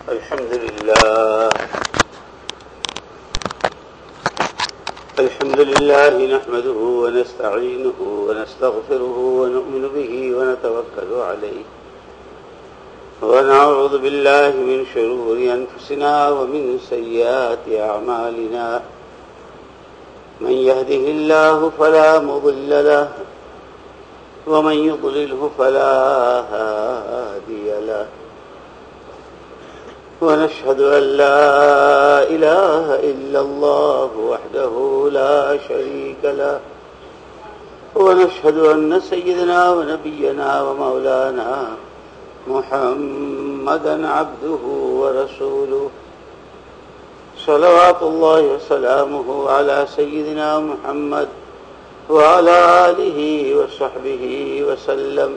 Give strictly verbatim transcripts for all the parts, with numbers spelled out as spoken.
الحمد لله الحمد لله نحمده ونستعينه ونستغفره ونؤمن به ونتوكل عليه ونعوذ بالله من شرور أنفسنا ومن سيئات أعمالنا من يهده الله فلا مضل له ومن يضلله فلا هادي له ونشهد أن لا إله إلا الله وحده لا شريك له ونشهد أن سيدنا ونبينا ومولانا محمدا عبده ورسوله صلوات الله وسلامه على سيدنا محمد وعلى آله وصحبه وسلم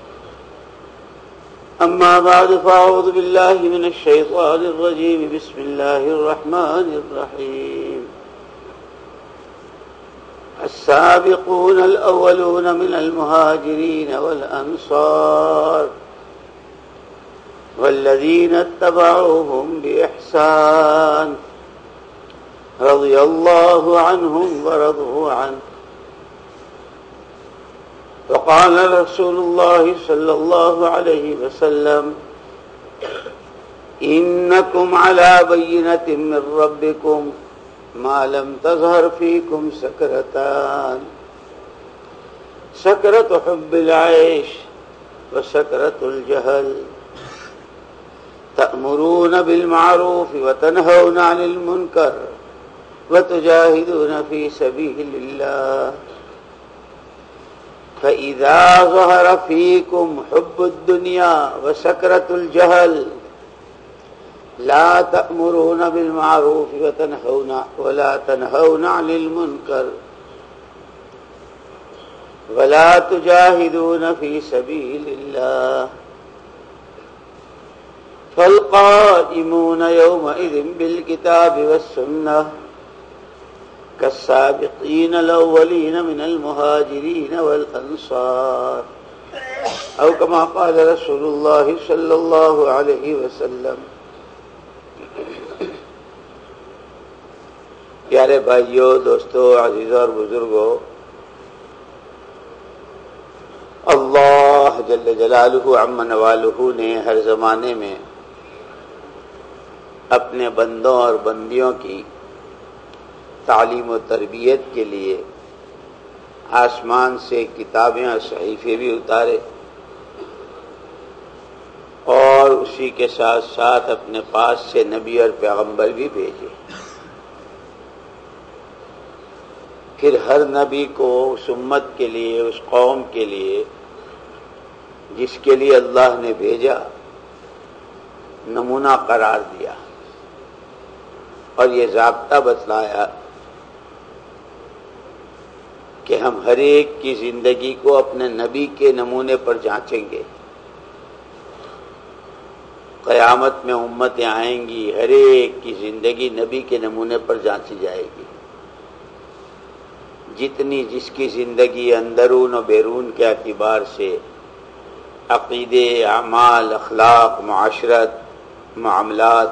أما بعد فأعوذ بالله من الشيطان الرجيم بسم الله الرحمن الرحيم السابقون الأولون من المهاجرين والأنصار والذين اتبعوهم بإحسان رضي الله عنهم ورضوا عنه وقال رسول الله صلى الله عليه وسلم إنكم على بينة من ربكم ما لم تظهر فيكم سكرتان سكرة حب العيش وسكرة الجهل تأمرون بالمعروف وتنهون عن المنكر وتجاهدون في سبيل الله فإذا ظهر فيكم حب الدنيا وسكرة الجهل لا تأمرون بالمعروف وتنهون ولا تنهون عن المنكر ولا تجاهدون في سبيل الله فالقائمون يومئذ بالكتاب والسنة كالسابقين الأولين من المهاجرين والأنصار أو كما قال رسول الله صلى الله عليه وسلم. پیارے بھائیوں، دوستوں، عزیزوں اور بزرگوں، اللہ جل جلالہ عم نوالہ نے ہر زمانے میں اپنے بندوں اور بندیوں کی تعلیم و تربیت کے لیے آسمان سے کتابیں اور صحیفے بھی اتارے اور اسی کے ساتھ ساتھ اپنے پاس سے نبی اور پیغمبر بھی بھیجے. پھر ہر نبی کو اس امت کے لیے، اس قوم کے لیے جس کے لیے اللہ نے بھیجا، نمونہ قرار دیا اور یہ ضابطہ بتلایا کہ ہم ہر ایک کی زندگی کو اپنے نبی کے نمونے پر جانچیں گے. قیامت میں امتیں آئیں گی، ہر ایک کی زندگی نبی کے نمونے پر جانچی جائے گی. جتنی جس کی زندگی اندرون و بیرون کے اعتبار سے، عقیدے، اعمال، اخلاق، معاشرت، معاملات،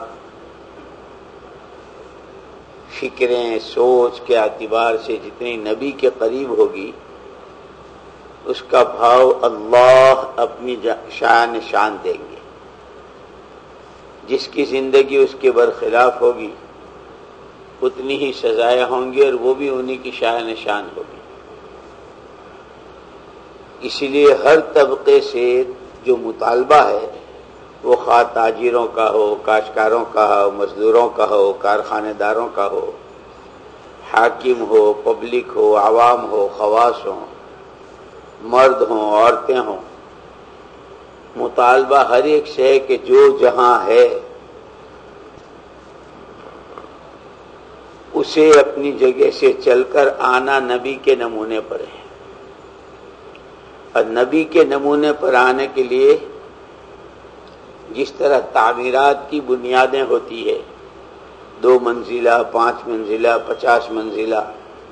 فکریں، سوچ کے اعتبار سے جتنی نبی کے قریب ہوگی، اس کا بھاؤ اللہ اپنی شان شان دیں گے. جس کی زندگی اس کے برخلاف ہوگی اتنی ہی سزائیں ہوں گی اور وہ بھی انہی کی شان شان ہوگی. اسی لیے ہر طبقے سے جو مطالبہ ہے، وہ خواہ تاجروں کا ہو، کاشتکاروں کا ہو، مزدوروں کا ہو، کارخانے داروں کا ہو، حاکم ہو، پبلک ہو، عوام ہو، خواص ہوں، مرد ہوں، عورتیں ہوں، مطالبہ ہر ایک سے ہے کہ جو جہاں ہے اسے اپنی جگہ سے چل کر آنا نبی کے نمونے پر ہے. اور نبی کے نمونے پر آنے کے لیے جس طرح تعمیرات کی بنیادیں ہوتی ہے، دو منزلہ، پانچ منزلہ، پچاس منزلہ،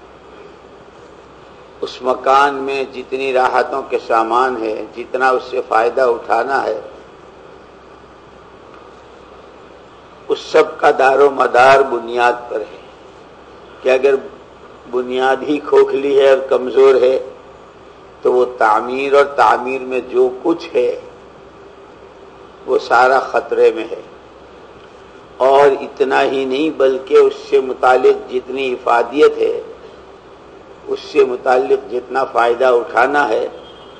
اس مکان میں جتنی راحتوں کے سامان ہے، جتنا اس سے فائدہ اٹھانا ہے، اس سب کا دار و مدار بنیاد پر ہے کہ اگر بنیاد ہی کھوکھلی ہے اور کمزور ہے تو وہ تعمیر اور تعمیر میں جو کچھ ہے وہ سارا خطرے میں ہے. اور اتنا ہی نہیں بلکہ اس سے متعلق جتنی افادیت ہے، اس سے متعلق جتنا فائدہ اٹھانا ہے،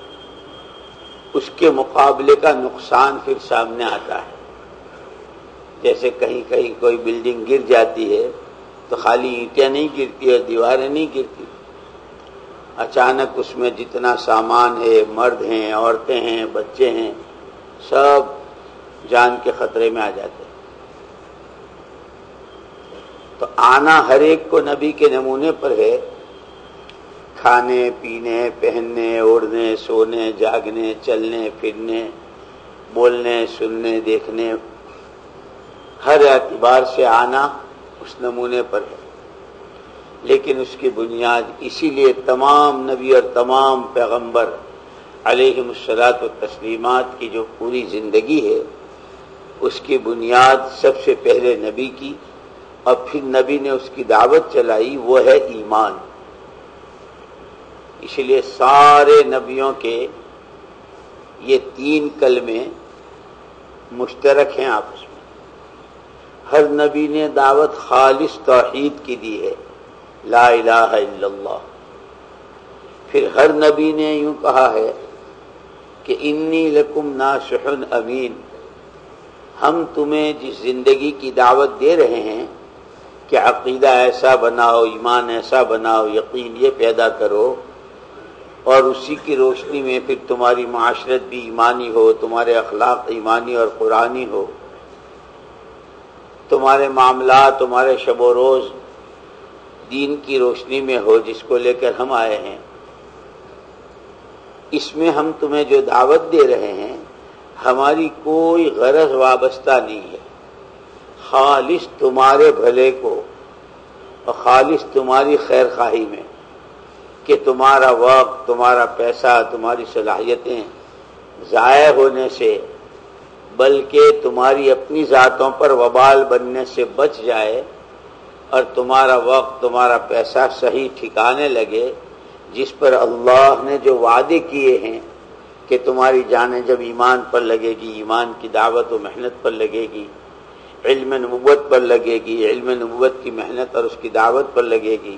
اس کے مقابلے کا نقصان پھر سامنے آتا ہے. جیسے کہیں کہیں کوئی بلڈنگ گر جاتی ہے تو خالی اینٹیں نہیں گرتی اور دیواریں نہیں گرتی، اچانک اس میں جتنا سامان ہے، مرد ہیں، عورتیں ہیں، بچے ہیں، سب جان کے خطرے میں آ جاتے ہیں. تو آنا ہر ایک کو نبی کے نمونے پر ہے. کھانے پینے، پہننے، اوڑھنے، سونے، جاگنے، چلنے پھرنے، بولنے، سننے، دیکھنے، ہر اعتبار سے آنا اس نمونے پر ہے. لیکن اس کی بنیاد اسی لیے تمام نبی اور تمام پیغمبر علیہم الصلاۃ والتسلیمات کی جو پوری زندگی ہے، اس کی بنیاد سب سے پہلے نبی کی، اور پھر نبی نے اس کی دعوت چلائی، وہ ہے ایمان. اس لیے سارے نبیوں کے یہ تین کلمے مشترک ہیں آپس میں. ہر نبی نے دعوت خالص توحید کی دی ہے، لا الہ الا اللہ. پھر ہر نبی نے یوں کہا ہے کہ انی لکم ناصح امین، ہم تمہیں جس زندگی کی دعوت دے رہے ہیں کہ عقیدہ ایسا بناؤ، ایمان ایسا بناؤ، یقین یہ پیدا کرو، اور اسی کی روشنی میں پھر تمہاری معاشرت بھی ایمانی ہو، تمہارے اخلاق ایمانی اور قرآنی ہو، تمہارے معاملات، تمہارے شب و روز دین کی روشنی میں ہو، جس کو لے کر ہم آئے ہیں. اس میں ہم تمہیں جو دعوت دے رہے ہیں ہماری کوئی غرض وابستہ نہیں ہے، خالص تمہارے بھلے کو اور خالص تمہاری خیر خواہی میں، کہ تمہارا وقت، تمہارا پیسہ، تمہاری صلاحیتیں ضائع ہونے سے بلکہ تمہاری اپنی ذاتوں پر وبال بننے سے بچ جائے، اور تمہارا وقت، تمہارا پیسہ صحیح ٹھکانے لگے، جس پر اللہ نے جو وعدے کیے ہیں کہ تمہاری جانیں جب ایمان پر لگے گی، ایمان کی دعوت و محنت پر لگے گی، علم نبوت پر لگے گی، علم نبوت کی محنت اور اس کی دعوت پر لگے گی،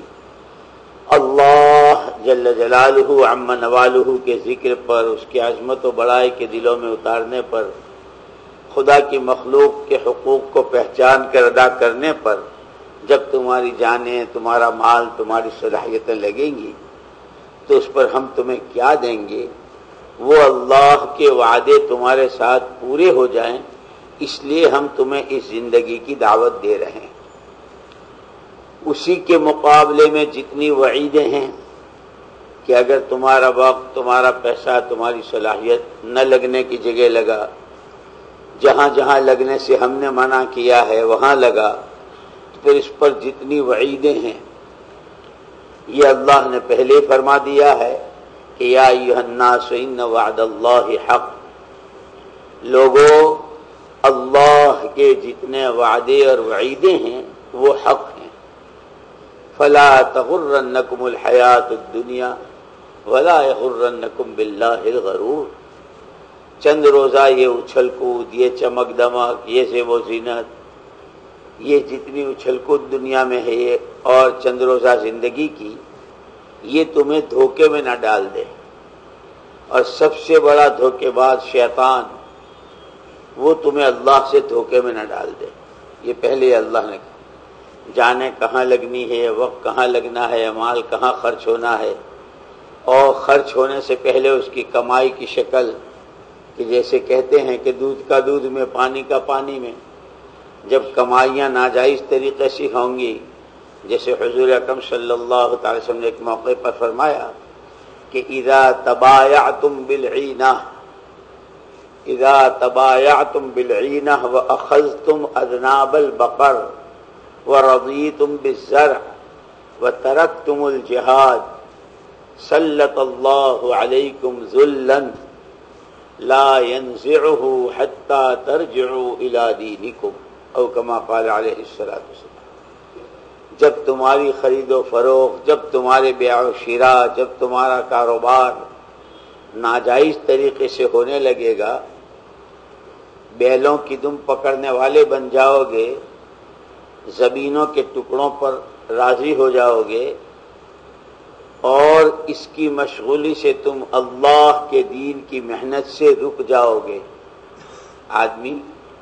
اللہ جل جلالہ عم نوالہ کے ذکر پر، اس کی عظمت و بڑائی کے دلوں میں اتارنے پر، خدا کی مخلوق کے حقوق کو پہچان کر ادا کرنے پر جب تمہاری جانیں، تمہارا مال، تمہاری صلاحیتیں لگیں گی تو اس پر ہم تمہیں کیا دیں گے؟ وہ اللہ کے وعدے تمہارے ساتھ پورے ہو جائیں، اس لیے ہم تمہیں اس زندگی کی دعوت دے رہے ہیں. اسی کے مقابلے میں جتنی وعیدیں ہیں کہ اگر تمہارا وقت، تمہارا پیسہ، تمہاری صلاحیت نہ لگنے کی جگہ لگا، جہاں جہاں لگنے سے ہم نے منع کیا ہے وہاں لگا، تو پھر اس پر جتنی وعیدیں ہیں یہ اللہ نے پہلے فرما دیا ہے کہ یا ایھا الناس ان وعد اللہ حق. لوگوں، اللہ کے جتنے وعدے اور وعیدیں ہیں وہ حق ہیں. فلا تغرنکم الحیات الدنیا ولا یغرنکم باللہ الغرور. چند روزہ یہ اچھل کود، یہ چمک دمک، یہ زیب و زینت، یہ جتنی اچھل کود دنیا میں ہے اور چند روزہ زندگی کی، یہ تمہیں دھوکے میں نہ ڈال دے. اور سب سے بڑا دھوکے باز شیطان، وہ تمہیں اللہ سے دھوکے میں نہ ڈال دے. یہ پہلے اللہ نے کہا، جانے کہاں لگنی ہے، وقت کہاں لگنا ہے، مال کہاں خرچ ہونا ہے، اور خرچ ہونے سے پہلے اس کی کمائی کی شکل، کہ جیسے کہتے ہیں کہ دودھ کا دودھ میں، پانی کا پانی میں. جب کمائیاں ناجائز طریقے سے ہوں گی، جیسے حضور اکرم صلی اللہ تعالی وسلم نے ایک موقع پر فرمایا کہ اذا تبایعتم بالعینہ اذا تبایعتم بالعینہ واخذتم اذناب البقر ورضیتم بالزرع وترکتم الجہاد سلط اللہ علیکم ذلا لا ينزعه حتى ترجعوا الى دینکم. او کما قال علیہ الصلوۃ والسلام، جب تمہاری خرید و فروخت، جب تمہارے بیع و شراء، جب تمہارا کاروبار ناجائز طریقے سے ہونے لگے گا، بیلوں کی دم پکڑنے والے بن جاؤ گے، زمینوں کے ٹکڑوں پر راضی ہو جاؤ گے، اور اس کی مشغولی سے تم اللہ کے دین کی محنت سے رک جاؤ گے۔ آدمی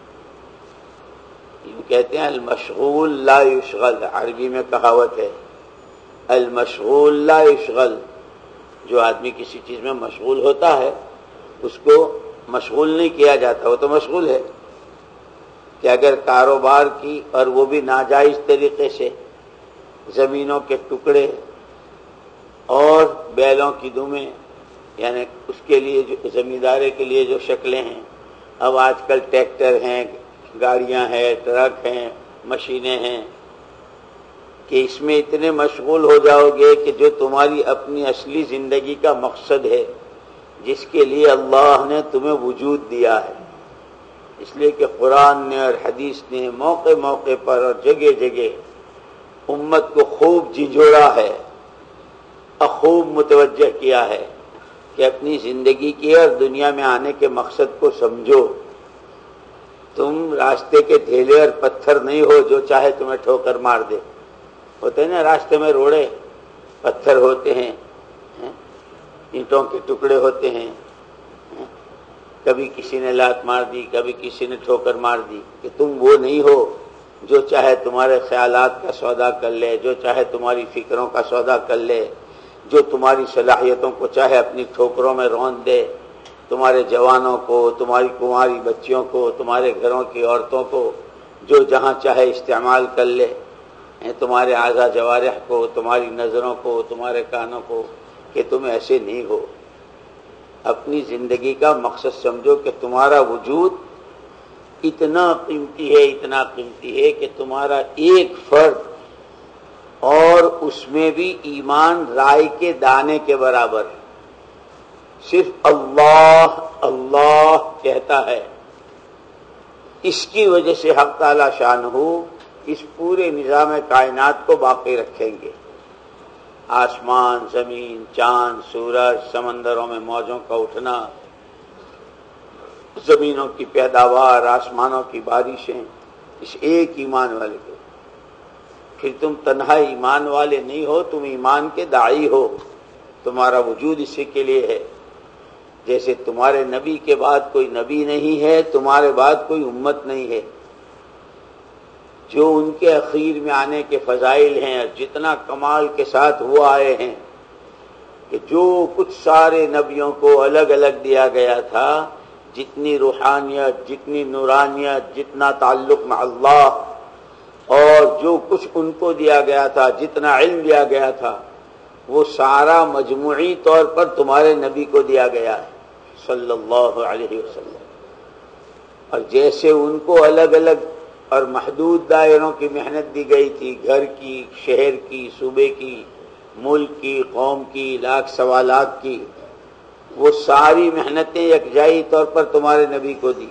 یہ کہتے ہیں المشغول لا یشغل، عربی میں کہاوت ہے المشغول لا یشغل، جو آدمی کسی چیز میں مشغول ہوتا ہے اس کو مشغول نہیں کیا جاتا، وہ تو مشغول ہے کہ اگر کاروبار کی اور وہ بھی ناجائز طریقے سے، زمینوں کے ٹکڑے اور بیلوں کی دمیں، یعنی اس کے لیے جو زمیندارے کے لیے جو شکلیں ہیں، اب آج کل ٹریکٹر ہیں، گاڑیاں ہیں، ٹرک ہیں، مشینیں ہیں، کہ اس میں اتنے مشغول ہو جاؤ گے کہ جو تمہاری اپنی اصلی زندگی کا مقصد ہے، جس کے لیے اللہ نے تمہیں وجود دیا ہے، اس لیے کہ قرآن نے اور حدیث نے موقع موقع پر اور جگہ جگہ امت کو خوب جھنجھوڑا ہے اور خوب متوجہ کیا ہے کہ اپنی زندگی کی اور دنیا میں آنے کے مقصد کو سمجھو۔ تم راستے کے ڈھیلے اور پتھر نہیں ہو جو چاہے تمہیں ٹھوکر مار دے۔ ہوتے ہیں نا راستے میں روڑے، پتھر ہوتے ہیں، اینٹوں کے ٹکڑے ہوتے ہیں، کبھی کسی نے لات مار دی، کبھی کسی نے ٹھوکر مار دی، کہ تم وہ نہیں ہو جو چاہے تمہارے خیالات کا سودا کر لے، جو چاہے تمہاری فکروں کا سودا کر لے، جو تمہاری صلاحیتوں کو چاہے اپنی ٹھوکروں میں روند دے، تمہارے جوانوں کو، تمہاری کنواری بچیوں کو، تمہارے گھروں کی عورتوں کو، جو جہاں چاہے استعمال کر لے، تمہارے اعضاء جوارح کو، تمہاری نظروں کو، تمہارے کانوں کو، کہ تم ایسے نہیں ہو۔ اپنی زندگی کا مقصد سمجھو کہ تمہارا وجود اتنا قیمتی ہے، اتنا قیمتی ہے کہ تمہارا ایک فرد، اور اس میں بھی ایمان رائے کے دانے کے برابر ہے، صرف اللہ اللہ کہتا ہے۔ اس کی وجہ سے حق تعالی شانہ اس پورے نظام کائنات کو باقی رکھیں گے۔ آسمان، زمین، چاند، سورج، سمندروں میں موجوں کا اٹھنا، زمینوں کی پیداوار، آسمانوں کی بارشیں، اس ایک ایمان والے کو۔ پھر تم تنہا ایمان والے نہیں ہو، تم ایمان کے داعی ہو، تمہارا وجود اسی کے لیے ہے۔ جیسے تمہارے نبی کے بعد کوئی نبی نہیں ہے، تمہارے بعد کوئی امت نہیں ہے۔ جو ان کے اخیر میں آنے کے فضائل ہیں، اور جتنا کمال کے ساتھ وہ آئے ہیں، کہ جو کچھ سارے نبیوں کو الگ الگ دیا گیا تھا، جتنی روحانیت، جتنی نورانیت، جتنا تعلق مع اللہ، اور جو کچھ ان کو دیا گیا تھا، جتنا علم دیا گیا تھا، وہ سارا مجموعی طور پر تمہارے نبی کو دیا گیا ہے صلی اللہ علیہ وسلم۔ اور جیسے ان کو الگ الگ اور محدود دائروں کی محنت دی گئی تھی، گھر کی، شہر کی، صوبے کی، ملک کی، قوم کی، لاکھ سوا لاکھ کی، وہ ساری محنتیں یکجائی طور پر تمہارے نبی کو دی،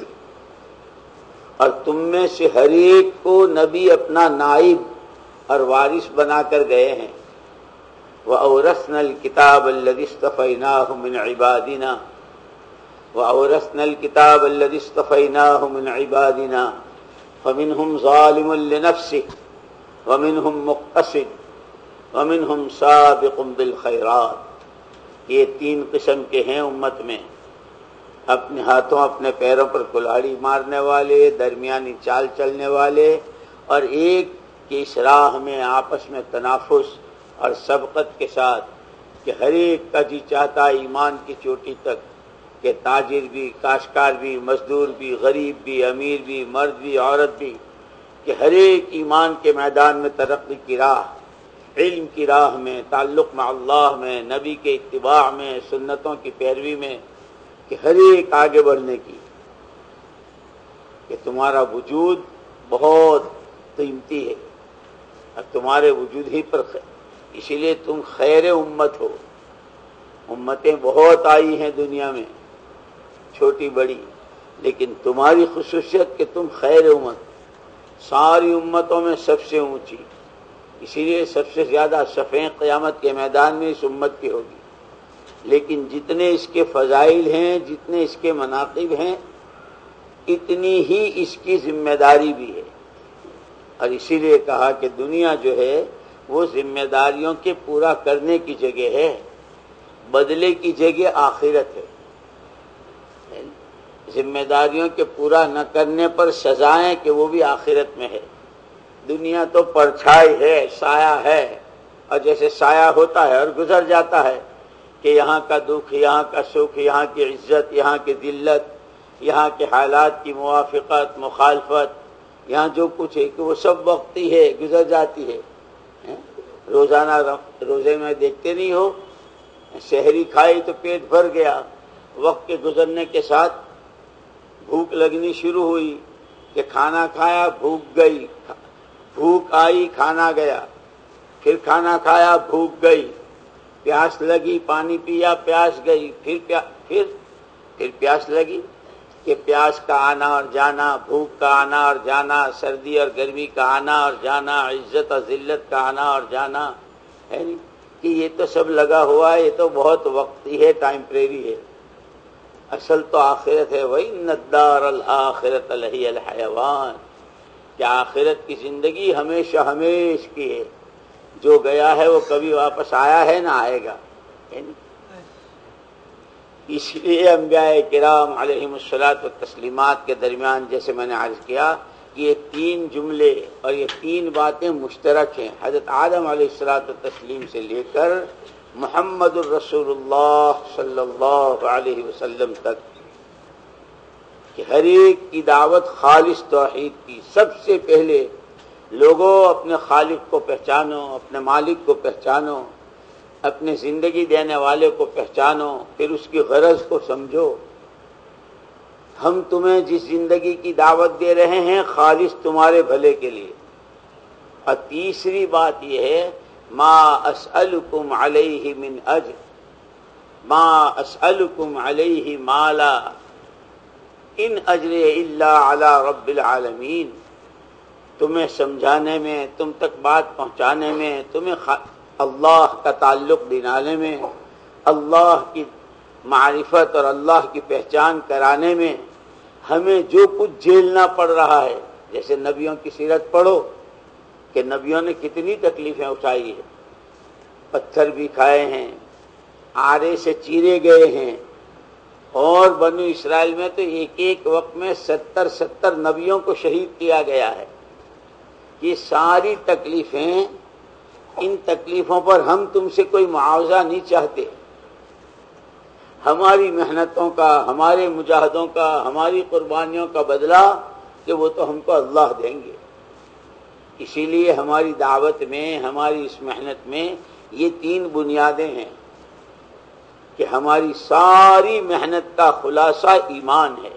اور تم میں سے ہر ایک کو نبی اپنا نائب اور وارث بنا کر گئے ہیں۔ وَأَوْرَثْنَا الْكِتَابَ الَّذِي اصْطَفَيْنَاهُ مِنْ عِبَادِنَا وَأَوْرَثْنَا الْكِتَابَ الَّذِي اصْطَفَيْنَاهُ مِنْ عِبَادِنَا فَمِنْهُمْ ظَالِمٌ لِنَفْسِهِ وَمِنْهُمْ مُقْتَصِدٌ وَمِنْهُمْ سَابِقٌ بِالْخَيْرَاتِ۔ یہ تین قسم کے ہیں امت میں، اپنے ہاتھوں اپنے پیروں پر کلاڑی مارنے والے، درمیانی چال چلنے والے، اور ایک کی اس راہ میں آپس میں تنافس اور سبقت کے ساتھ، کہ ہر ایک کا جی چاہتا ایمان کی چوٹی تک، کہ تاجر بھی، کاشتکار بھی، مزدور بھی، غریب بھی، امیر بھی، مرد بھی، عورت بھی، کہ ہر ایک ایمان کے میدان میں ترقی کی راہ، علم کی راہ میں، تعلق مع اللہ میں، نبی کے اتباع میں، سنتوں کی پیروی میں، کہ ہر ایک آگے بڑھنے کی، کہ تمہارا وجود بہت قیمتی ہے، اور تمہارے وجود ہی پر خیر، اسی لیے تم خیر امت ہو۔ امتیں بہت آئی ہیں دنیا میں، چھوٹی بڑی، لیکن تمہاری خصوصیت کہ تم خیر امت، ساری امتوں میں سب سے اونچی، اسی لیے سب سے زیادہ صفیں قیامت کے میدان میں اس امت کی ہوگی۔ لیکن جتنے اس کے فضائل ہیں، جتنے اس کے مناقب ہیں، اتنی ہی اس کی ذمہ داری بھی ہے۔ اور اسی لیے کہا کہ دنیا جو ہے وہ ذمہ داریوں کے پورا کرنے کی جگہ ہے، بدلے کی جگہ آخرت ہے۔ ذمہ داریوں کے پورا نہ کرنے پر سزائیں کہ وہ بھی آخرت میں ہے۔ دنیا تو پرچھائی ہے، سایہ ہے، اور جیسے سایہ ہوتا ہے اور گزر جاتا ہے کہ یہاں کا دکھ، یہاں کا سکھ، یہاں کی عزت، یہاں کی ذلت، یہاں کے حالات کی موافقت، مخالفت، یہاں جو کچھ ہے کہ وہ سب وقتی ہے، گزر جاتی ہے۔ روزانہ روزے میں دیکھتے نہیں ہو، سحری کھائی تو پیٹ بھر گیا، وقت کے گزرنے کے ساتھ بھوک لگنی شروع ہوئی کہ کھانا کھایا بھوک گئی، بھوک آئی کھانا گیا، پھر کھانا کھایا بھوک گئی، پیاس لگی پانی پیا پیاس گئی، پھر پیا پھر پھر پیاس لگی کہ پیاس کا آنا اور جانا، بھوک کا آنا اور جانا، سردی اور گرمی کا آنا اور جانا، عزت اور ذلت کا آنا اور جانا ہے نہیں کہ یہ تو سب لگا ہوا ہے، یہ تو بہت وقتی ہے، ٹائمپریری ہے۔ اصل تو آخرت ہے۔ وَإِنَّ الدَّارَ الْآخِرَةَ لَهِيَ الْحَيَوَانُ، کہ آخرت کی زندگی ہمیشہ ہمیش کی ہے، جو گیا ہے وہ کبھی واپس آیا ہے نہ آئے گا۔ اس لیے انبیاء کرام علیہم الصلاۃ والتسلیمات کے درمیان جیسے میں نے عرض کیا کہ یہ تین جملے اور یہ تین باتیں مشترک ہیں، حضرت آدم علیہ الصلاۃ والتسلیم سے لے کر محمد الرسول اللہ صلی اللہ علیہ وسلم تک، کہ ہر ایک کی دعوت خالص توحید کی۔ سب سے پہلے لوگوں اپنے خالق کو پہچانو، اپنے مالک کو پہچانو، اپنے زندگی دینے والے کو پہچانو، پھر اس کی غرض کو سمجھو۔ ہم تمہیں جس زندگی کی دعوت دے رہے ہیں خالص تمہارے بھلے کے لیے۔ اور تیسری بات یہ ہے ما اسألکم علیہ من اجر، ما اسألکم علیہ مالا ان اجر الا علی رب العالمین۔ تمہیں سمجھانے میں، تم تک بات پہنچانے میں، تمہیں اللہ کا تعلق دلانے میں، اللہ کی معرفت اور اللہ کی پہچان کرانے میں ہمیں جو کچھ جھیلنا پڑ رہا ہے، جیسے نبیوں کی سیرت پڑھو کہ نبیوں نے کتنی تکلیفیں اٹھائی ہیں، پتھر بھی کھائے ہیں، آرے سے چیرے گئے ہیں، اور بنو اسرائیل میں تو ایک ایک وقت میں ستر ستر نبیوں کو شہید کیا گیا ہے۔ یہ ساری تکلیفیں، ان تکلیفوں پر ہم تم سے کوئی معاوضہ نہیں چاہتے۔ ہماری محنتوں کا، ہمارے مجاہدوں کا، ہماری قربانیوں کا بدلہ کہ وہ تو ہم کو اللہ دیں گے۔ اسی لیے ہماری دعوت میں، ہماری اس محنت میں یہ تین بنیادیں ہیں کہ ہماری ساری محنت کا خلاصہ ایمان ہے۔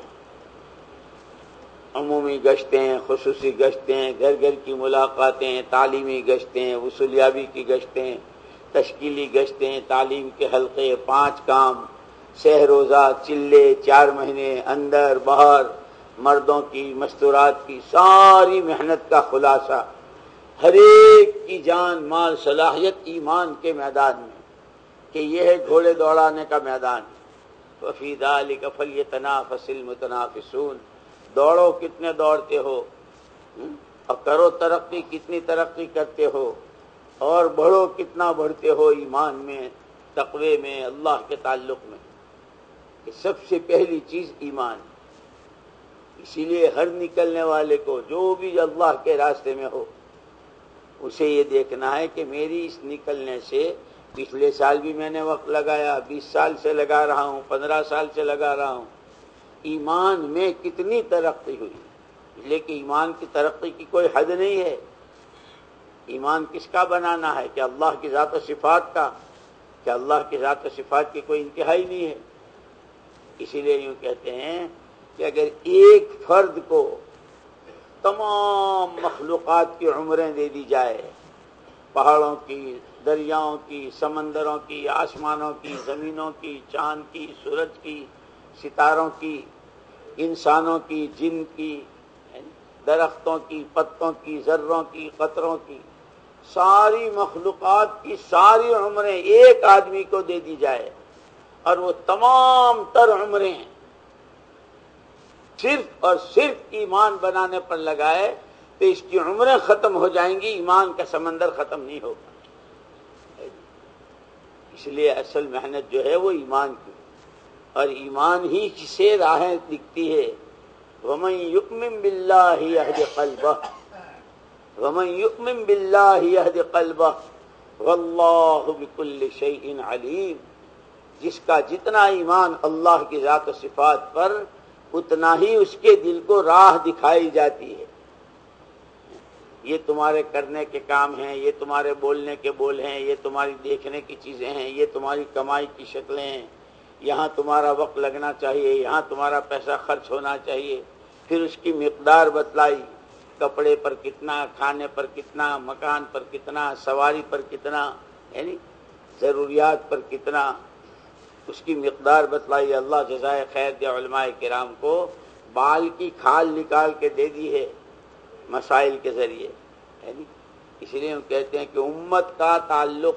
عمومی گشتیں، خصوصی گشتیں، گھر گھر کی ملاقاتیں، تعلیمی گشتیں، وصولیابی کی گشتیں، تشکیلی گشتیں، تعلیم کے حلقے، پانچ کام، سہ روزہ، چلے، چار مہینے، اندر باہر، مردوں کی، مستورات کی، ساری محنت کا خلاصہ، ہر ایک کی جان مال صلاحیت ایمان کے میدان میں، کہ یہ ہے گھوڑے دوڑانے کا میدان۔ وَفِي ذَلِكَ فَلْيَتَنَافَسِ الْمُتَنَافِسُونَ، دوڑو کتنے دوڑتے ہو، اور کرو ترقی کتنی ترقی کرتے ہو، اور بڑھو کتنا بڑھتے ہو ایمان میں، تقوی میں، اللہ کے تعلق میں۔ کہ سب سے پہلی چیز ایمان۔ اسی لیے ہر نکلنے والے کو جو بھی اللہ کے راستے میں ہو اسے یہ دیکھنا ہے کہ میری اس نکلنے سے، پچھلے سال بھی میں نے وقت لگایا، بیس سال سے لگا رہا ہوں، پندرہ سال سے لگا رہا ہوں، ایمان میں کتنی ترقی ہوئی۔ لیکن ایمان کی ترقی کی کوئی حد نہیں ہے۔ ایمان کس کا بنانا ہے؟ کہ اللہ کی ذات و صفات کا، کہ اللہ کی ذات و صفات کی کوئی انتہائی نہیں ہے۔ اسی لیے یوں کہتے ہیں کہ اگر ایک فرد کو تمام مخلوقات کی عمریں دے دی جائے، پہاڑوں کی، دریاؤں کی، سمندروں کی، آسمانوں کی، زمینوں کی، چاند کی، سورج کی، ستاروں کی، انسانوں کی، جن کی، درختوں کی، پتوں کی، ذروں کی، قطروں کی، ساری مخلوقات کی ساری عمریں ایک آدمی کو دے دی جائے اور وہ تمام تر عمریں صرف اور صرف ایمان بنانے پر لگائے تو اس کی عمریں ختم ہو جائیں گی، ایمان کا سمندر ختم نہیں ہوگا۔ اس لیے اصل محنت جو ہے وہ ایمان کی، اور ایمان ہی سے راہیں دکھتی ہے۔ وَمَن يُؤْمِن بِاللَّهِ يَهْدِ قَلْبَهُ وَمَن يُؤْمِن بِاللَّهِ يَهْدِ قَلْبَهُ وَاللَّهُ بِكُلِّ شَيْءٍ عَلِيمٌ۔ جس کا جتنا ایمان اللہ کی ذات و صفات پر، اتنا ہی اس کے دل کو راہ دکھائی جاتی ہے۔ یہ تمہارے کرنے کے کام ہیں، یہ تمہارے بولنے کے بول ہیں، یہ تمہاری دیکھنے کی چیزیں ہیں، یہ تمہاری کمائی کی شکلیں ہیں، یہاں تمہارا وقت لگنا چاہیے، یہاں تمہارا پیسہ خرچ ہونا چاہیے۔ پھر اس کی مقدار بتلائی، کپڑے پر کتنا، کھانے پر کتنا، مکان پر کتنا، سواری پر کتنا، یعنی ضروریات پر کتنا، اس کی مقدار بتلائی۔ اللہ جزائے خیر دے علماء کرام کو، بال کی کھال نکال کے دے دی ہے مسائل کے ذریعے، یعنی اس لیے ہم کہتے ہیں کہ امت کا تعلق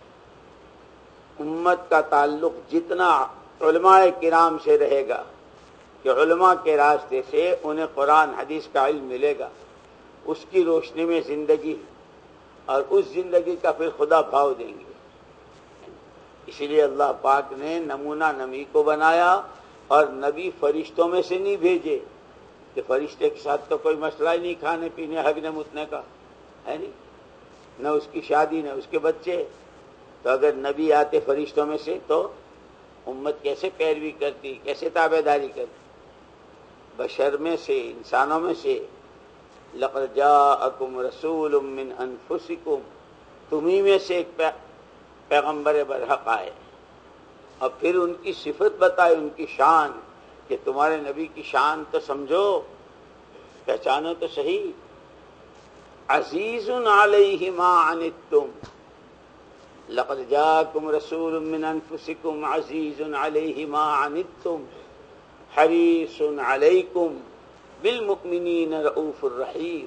امت کا تعلق جتنا علماء کرام سے رہے گا کہ علماء کے راستے سے انہیں قرآن حدیث کا علم ملے گا، اس کی روشنی میں زندگی، اور اس زندگی کا پھر خدا بھاؤ دیں گے۔ اس لیے اللہ پاک نے نمونہ نبی کو بنایا، اور نبی فرشتوں میں سے نہیں بھیجے کہ فرشتے کے ساتھ تو کوئی مسئلہ ہی نہیں، کھانے پینے ہگنے متنے کا ہے نہیں، نہ اس کی شادی نہ اس کے بچے۔ تو اگر نبی آتے فرشتوں میں سے تو امت کیسے پیروی کرتی، کیسے تابع داری کرتی؟ بشر میں سے، انسانوں میں سے، لقد جاءکم رسول من انفسکم، تمہیں میں سے ایک پیغمبر برحق آئے، اور پھر ان کی صفت بتائے، ان کی شان، کہ تمہارے نبی کی شان تو سمجھو، پہچانو تو صحیح۔ عزیز علیہ ما عنتم، لقد جاءکم رسول من انفسکم عزیز علیہ ما عنتم حریص علیکم بالمؤمنین رؤوف الرحیم۔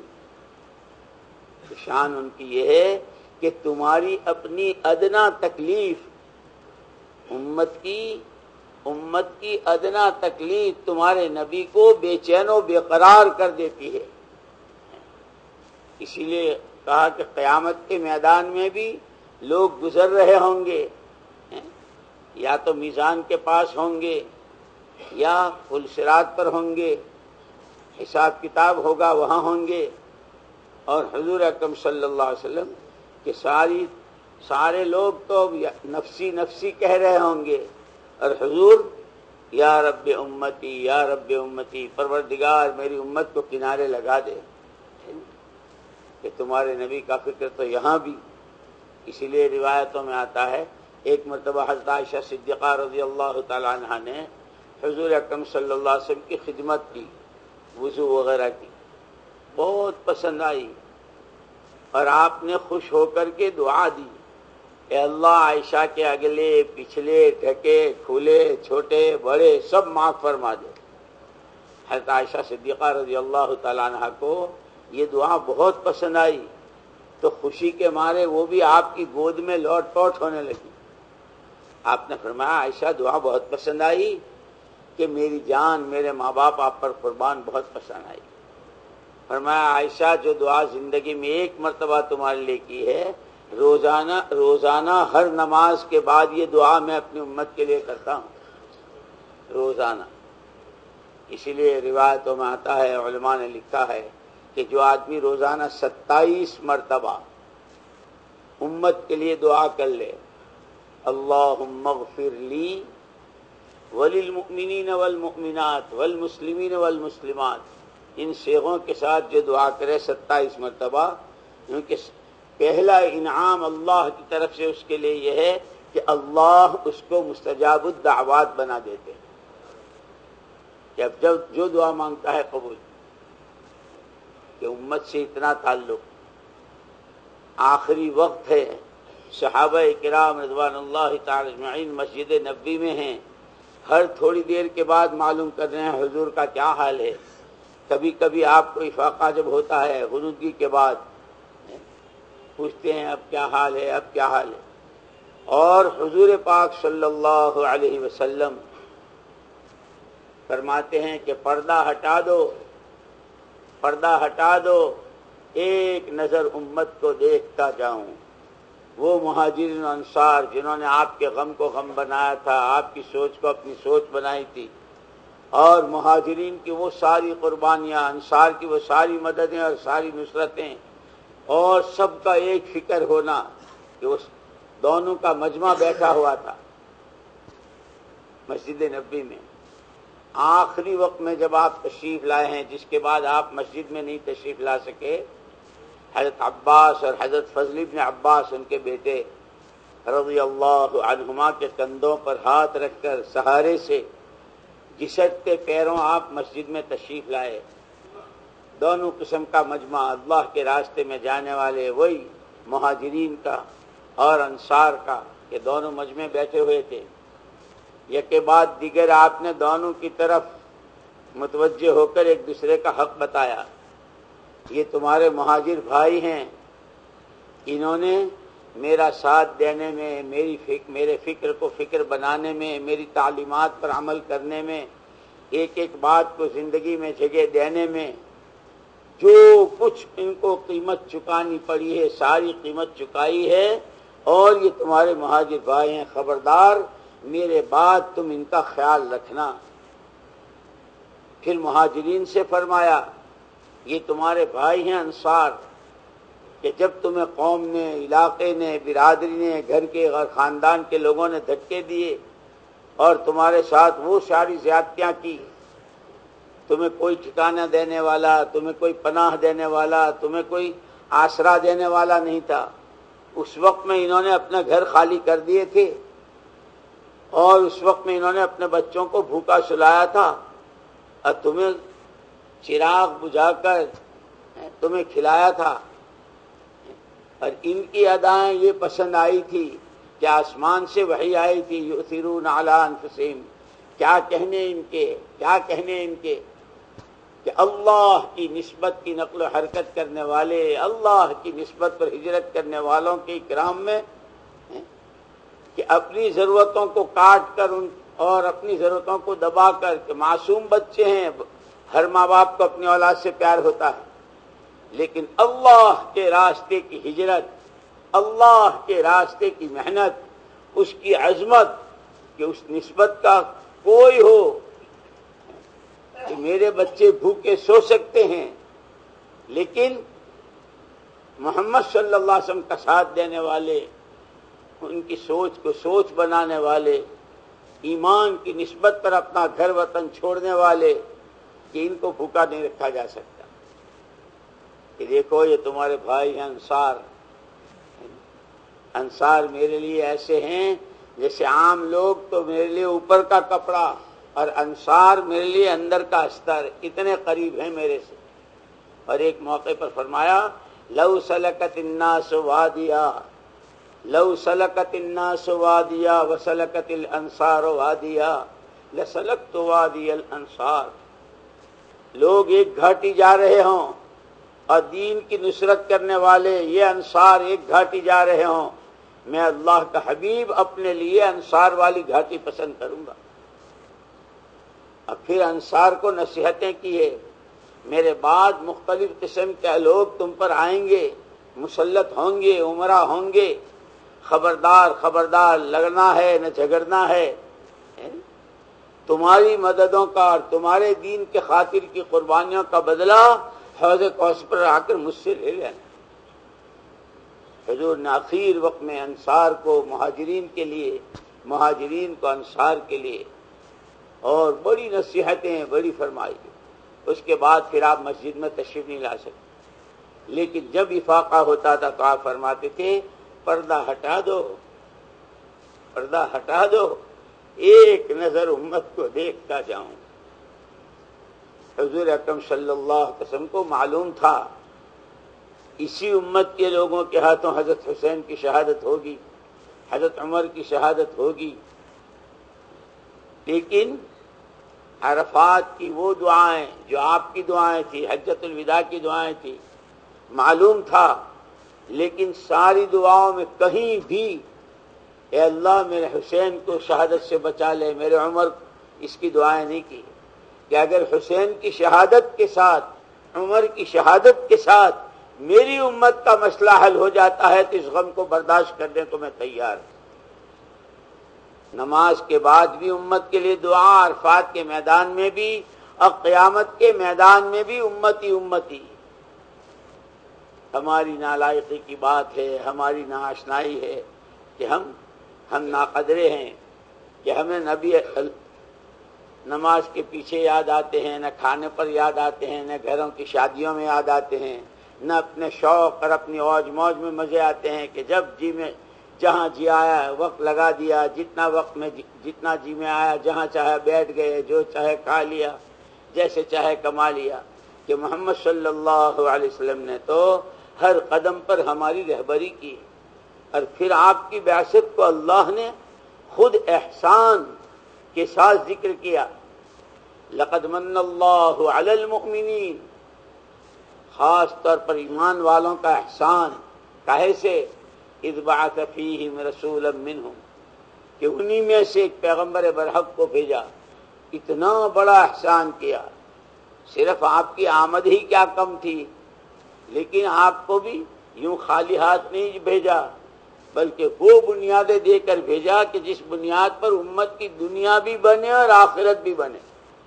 شان ان کی یہ ہے کہ تمہاری اپنی ادنا تکلیف، امت کی امت کی ادنا تکلیف تمہارے نبی کو بے چین و بے قرار کر دیتی ہے۔ اسی لیے کہا کہ قیامت کے میدان میں بھی لوگ گزر رہے ہوں گے، یا تو میزان کے پاس ہوں گے، یا پل صراط پر ہوں گے، حساب کتاب ہوگا وہاں ہوں گے، اور حضور اکرم صلی اللہ علیہ وسلم کہ ساری سارے لوگ تو نفسی نفسی کہہ رہے ہوں گے، اور حضور یا رب امتی یا رب امتی، پروردگار میری امت کو کنارے لگا دے، کہ تمہارے نبی کا فکر تو یہاں بھی۔ اسی لیے روایتوں میں آتا ہے، ایک مرتبہ حضرت عائشہ صدیقہ رضی اللہ تعالی عنہ نے حضور اکرم صلی اللہ علیہ وسلم کی خدمت کی، وضو وغیرہ کی، بہت پسند آئی، اور آپ نے خوش ہو کر کے دعا دی، اے اللہ عائشہ کے اگلے پچھلے ڈھکے کھلے چھوٹے بڑے سب معاف فرما دے۔ حضرت عائشہ صدیقہ رضی اللہ تعالیٰ عنہ کو یہ دعا بہت پسند آئی، تو خوشی کے مارے وہ بھی آپ کی گود میں لوٹ پوٹ ہونے لگی۔ آپ نے فرمایا عائشہ دعا بہت پسند آئی کہ میری جان میرے ماں باپ آپ پر قربان بہت پسند آئی۔ فرمایا عائشہ جو دعا زندگی میں ایک مرتبہ تمہارے لیے کی ہے، روزانہ روزانہ ہر نماز کے بعد یہ دعا میں اپنی امت کے لیے کرتا ہوں، روزانہ۔ اسی لیے روایتوں میں آتا ہے، علماء نے لکھا ہے کہ جو آدمی روزانہ ستائیس مرتبہ امت کے لیے دعا کر لے، اللہم اغفر لی وللمؤمنین والمؤمنات والمسلمین والمسلمات، ان صیغوں کے ساتھ جو دعا کرے ستائیس مرتبہ، کیونکہ پہلا انعام اللہ کی طرف سے اس کے لیے یہ ہے کہ اللہ اس کو مستجاب الدعوات بنا دیتے ہیں، کہ اب جب جو دعا مانگتا ہے قبول، کہ امت سے اتنا تعلق۔ آخری وقت ہے، صحابہ کرام رضوان اللہ تعالی اجمعین مسجد نبوی میں ہیں، ہر تھوڑی دیر کے بعد معلوم کر رہے ہیں حضور کا کیا حال ہے، کبھی کبھی آپ کو افاقہ جب ہوتا ہے غنودگی کے بعد پوچھتے ہیں اب کیا حال ہے اب کیا حال ہے، اور حضور پاک صلی اللہ علیہ وسلم فرماتے ہیں کہ پردہ ہٹا دو، پردہ ہٹا دو، ایک نظر امت کو دیکھتا جاؤں۔ وہ مہاجرین و انصار جنہوں نے آپ کے غم کو غم بنایا تھا، آپ کی سوچ کو اپنی سوچ بنائی تھی، اور مہاجرین کی وہ ساری قربانیاں، انصار کی وہ ساری مددیں اور ساری نصرتیں، اور سب کا ایک فکر ہونا کہ اس دونوں کا مجمع بیٹھا ہوا تھا مسجد نبوی میں۔ آخری وقت میں جب آپ تشریف لائے ہیں، جس کے بعد آپ مسجد میں نہیں تشریف لا سکے، حضرت عباس اور حضرت فضل بن عباس ان کے بیٹے رضی اللہ عنہما کے کندھوں پر ہاتھ رکھ کر سہارے سے گھسٹتے پیروں آپ مسجد میں تشریف لائے۔ دونوں قسم کا مجمع، اللہ کے راستے میں جانے والے، وہی مہاجرین کا اور انصار کا، کہ دونوں مجمع بیٹھے ہوئے تھے۔ یک کے بعد دیگر آپ نے دونوں کی طرف متوجہ ہو کر ایک دوسرے کا حق بتایا۔ یہ تمہارے مہاجر بھائی ہیں، انہوں نے میرا ساتھ دینے میں، میری فکر میرے فکر کو فکر بنانے میں، میری تعلیمات پر عمل کرنے میں، ایک ایک بات کو زندگی میں جگہ دینے میں جو کچھ ان کو قیمت چکانی پڑی ہے ساری قیمت چکائی ہے، اور یہ تمہارے مہاجر بھائی ہیں، خبردار میرے بعد تم ان کا خیال رکھنا۔ پھر مہاجرین سے فرمایا یہ تمہارے بھائی ہیں انصار، کہ جب تمہیں قوم نے، علاقے نے، برادری نے، گھر کے اور خاندان کے لوگوں نے دھکے دیے اور تمہارے ساتھ وہ ساری زیادتیاں کی، تمہیں کوئی ٹھکانہ دینے والا، تمہیں کوئی پناہ دینے والا، تمہیں کوئی آسرا دینے والا نہیں تھا، اس وقت میں انہوں نے اپنا گھر خالی کر دیے تھے، اور اس وقت میں انہوں نے اپنے بچوں کو بھوکا سلایا تھا، اور تمہیں چراغ بجھا کر تمہیں کھلایا تھا، اور ان کی ادائیں یہ پسند آئی تھی کہ آسمان سے وحی آئی تھی، یؤثرون علی انفسہم، کیا کہنے ان کے کیا کہنے ان کے کہ اللہ کی نسبت کی نقل و حرکت کرنے والے، اللہ کی نسبت پر ہجرت کرنے والوں کے اکرام میں، کہ اپنی ضرورتوں کو کاٹ کر ان اور اپنی ضرورتوں کو دبا کر، کہ معصوم بچے ہیں، ہر ماں باپ کو اپنی اولاد سے پیار ہوتا ہے، لیکن اللہ کے راستے کی ہجرت، اللہ کے راستے کی محنت، اس کی عظمت، کہ اس نسبت کا کوئی ہو کہ میرے بچے بھوکے سو سکتے ہیں، لیکن محمد صلی اللہ علیہ وسلم کا ساتھ دینے والے، ان کی سوچ کو سوچ بنانے والے، ایمان کی نسبت پر اپنا گھر وطن چھوڑنے والے، کہ ان کو بھوکا نہیں رکھا جا سکتا، کہ دیکھو یہ تمہارے بھائی ہیں انصار، انصار میرے لیے ایسے ہیں جیسے عام لوگ تو میرے لیے اوپر کا کپڑا، اور انصار میرے لیے اندر کا استر، اتنے قریب ہیں میرے سے۔ اور ایک موقع پر فرمایا لو سلکت الناس وادیا، لو سلکت الناس وادیا وسلکت الانصار وادیا لسلکت وادی الانصار، لوگ ایک گھاٹی جا رہے ہوں اور دین کی نصرت کرنے والے یہ انصار ایک گھاٹی جا رہے ہوں، میں اللہ کا حبیب اپنے لیے انصار والی گھاٹی پسند کروں گا۔ اور پھر انصار کو نصیحتیں کی ہے، میرے بعد مختلف قسم کے لوگ تم پر آئیں گے، مسلط ہوں گے، عمرہ ہوں گے، خبردار خبردار لڑنا ہے نہ جھگڑنا ہے، تمہاری مددوں کا اور تمہارے دین کے خاطر کی قربانیوں کا بدلہ حوض کوثر پر آ کر مجھ سے لے لینا۔ حضور نے آخر وقت میں انصار کو مہاجرین کے لیے، مہاجرین کو انصار کے لیے اور بڑی نصیحتیں بڑی فرمائی۔ اس کے بعد پھر آپ مسجد میں تشریف نہیں لا سکتے، لیکن جب افاقہ ہوتا تھا تو آپ فرماتے تھے پردہ ہٹا دو، پردہ ہٹا دو، ایک نظر امت کو دیکھتا جاؤں۔ حضور اکرم صلی اللہ علیہ وسلم کو معلوم تھا اسی امت کے لوگوں کے ہاتھوں حضرت حسین کی شہادت ہوگی، حضرت عمر کی شہادت ہوگی، لیکن عرفات کی وہ دعائیں جو آپ کی دعائیں تھیں، حجۃ الوداع کی دعائیں تھیں، معلوم تھا، لیکن ساری دعاؤں میں کہیں بھی اے اللہ میرے حسین کو شہادت سے بچا لے، میرے عمر اس کی دعائیں نہیں کی کہ اگر حسین کی شہادت کے ساتھ، عمر کی شہادت کے ساتھ میری امت کا مسئلہ حل ہو جاتا ہے تو اس غم کو برداشت کرنے کو میں تیار ہوں۔ نماز کے بعد بھی امت کے لیے دعا، عرفات کے میدان میں بھی اور قیامت کے میدان میں بھی امتی امتی۔ ہماری نالائقی کی بات ہے، ہماری ناآشنائی ہے کہ ہم ہم ناقدرے ہیں کہ ہمیں نبی نماز کے پیچھے یاد آتے ہیں، نہ کھانے پر یاد آتے ہیں، نہ گھروں کی شادیوں میں یاد آتے ہیں، نہ اپنے شوق اور اپنی اوج موج میں مزے آتے ہیں کہ جب جی میں جہاں جی آیا وقت لگا دیا، جتنا وقت میں جتنا جی میں آیا جہاں چاہے بیٹھ گئے، جو چاہے کھا لیا، جیسے چاہے کما لیا۔ کہ محمد صلی اللہ علیہ وسلم نے تو ہر قدم پر ہماری رہبری کی، اور پھر آپ کی بعثت کو اللہ نے خود احسان کے ساتھ ذکر کیا، لقد من اللہ علی المؤمنین، خاص طور پر ایمان والوں کا احسان، کہے سے اذ بعث فیہم رسولا منہم، کہ انہی میں سے ایک پیغمبر برحق کو بھیجا۔ اتنا بڑا احسان کیا، صرف آپ کی آمد ہی کیا کم تھی، لیکن آپ کو بھی یوں خالی ہاتھ نہیں بھیجا، بلکہ وہ بنیادیں دے کر بھیجا کہ جس بنیاد پر امت کی دنیا بھی بنے اور آخرت بھی بنے۔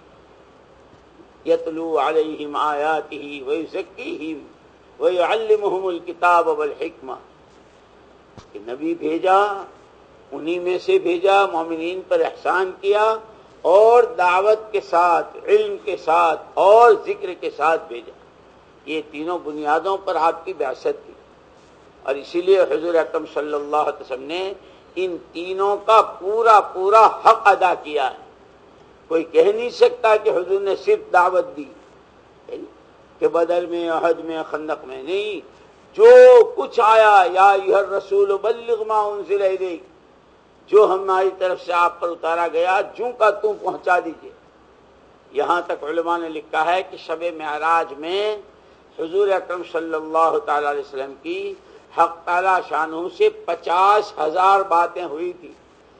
یتلو علیہم آیاتہ ویزکیہم ویعلمہم الکتاب والحکمہ، کہ نبی بھیجا، انہی میں سے بھیجا، مومنین پر احسان کیا اور دعوت کے ساتھ، علم کے ساتھ اور ذکر کے ساتھ بھیجا۔ یہ تینوں بنیادوں پر آپ کی بعثت تھی، اور اسی لیے حضور اکرم صلی اللہ علیہ وسلم نے ان تینوں کا پورا پورا حق ادا کیا ہے۔ کوئی کہہ نہیں سکتا کہ حضور نے صرف دعوت دی کہ بدر میں، احد میں، خندق میں، نہیں، جو کچھ آیا، یا ایھا الرسول بلغ ما انزل الیک، جو ہماری طرف سے آپ پر اتارا گیا جوں کا توں پہنچا دیجئے۔ یہاں تک علماء نے لکھا ہے کہ شب معراج میں حضور اکرم صلی اللہ تعالی علیہ وسلم کی حق تعالی شانہ سے پچاس ہزار باتیں ہوئی تھی۔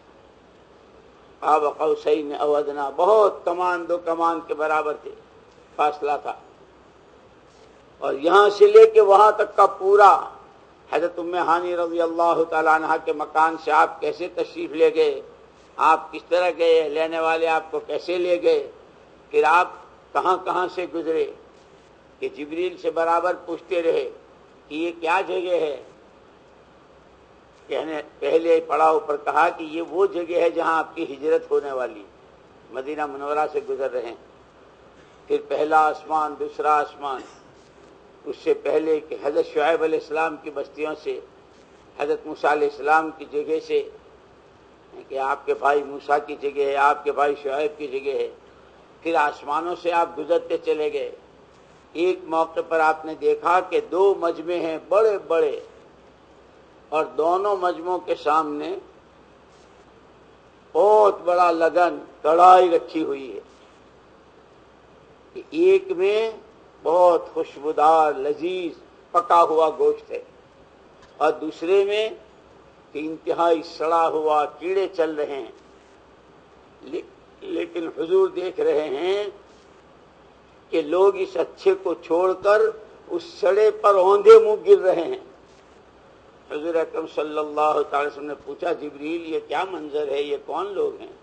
قاب قوسین او ادنیٰ، بہت کمان دو کمان کے برابر تھے، فاصلہ تھا، اور یہاں سے لے کے وہاں تک کا پورا حضرت ام ہانی رضی اللہ تعالیٰ عنہ کے مکان سے آپ کیسے تشریف لے گئے، آپ کس طرح گئے، لینے والے آپ کو کیسے لے گئے، پھر آپ کہاں کہاں سے گزرے، کہ جبریل سے برابر پوچھتے رہے کہ یہ کیا جگہ ہے، کہنے پہلے پڑاؤ پر کہا کہ یہ وہ جگہ ہے جہاں آپ کی ہجرت ہونے والی، مدینہ منورہ سے گزر رہے ہیں۔ پھر پہلا آسمان، دوسرا آسمان، اس سے پہلے کہ حضرت شعیب علیہ السلام کی بستیوں سے، حضرت موسیٰ علیہ السلام کی جگہ سے، کہ آپ کے بھائی موسیٰ کی جگہ ہے، آپ کے بھائی شعیب کی جگہ ہے، پھر آسمانوں سے آپ گزرتے چلے گئے۔ ایک موقع پر آپ نے دیکھا کہ دو مجمع ہیں بڑے بڑے، اور دونوں مجمعوں کے سامنے بہت بڑا لگن، کڑھائی رکھی ہوئی ہے، کہ ایک میں بہت خوشبودار لذیذ پکا ہوا گوشت ہے، اور دوسرے میں کہ انتہائی سڑا ہوا کیڑے چل رہے ہیں، لیکن حضور دیکھ رہے ہیں کہ لوگ اس اچھے کو چھوڑ کر اس سڑے پر اوندھے منہ گر رہے ہیں۔ حضور اکرم صلی اللہ تعالی وسلم نے پوچھا جبریل یہ کیا منظر ہے، یہ کون لوگ ہیں؟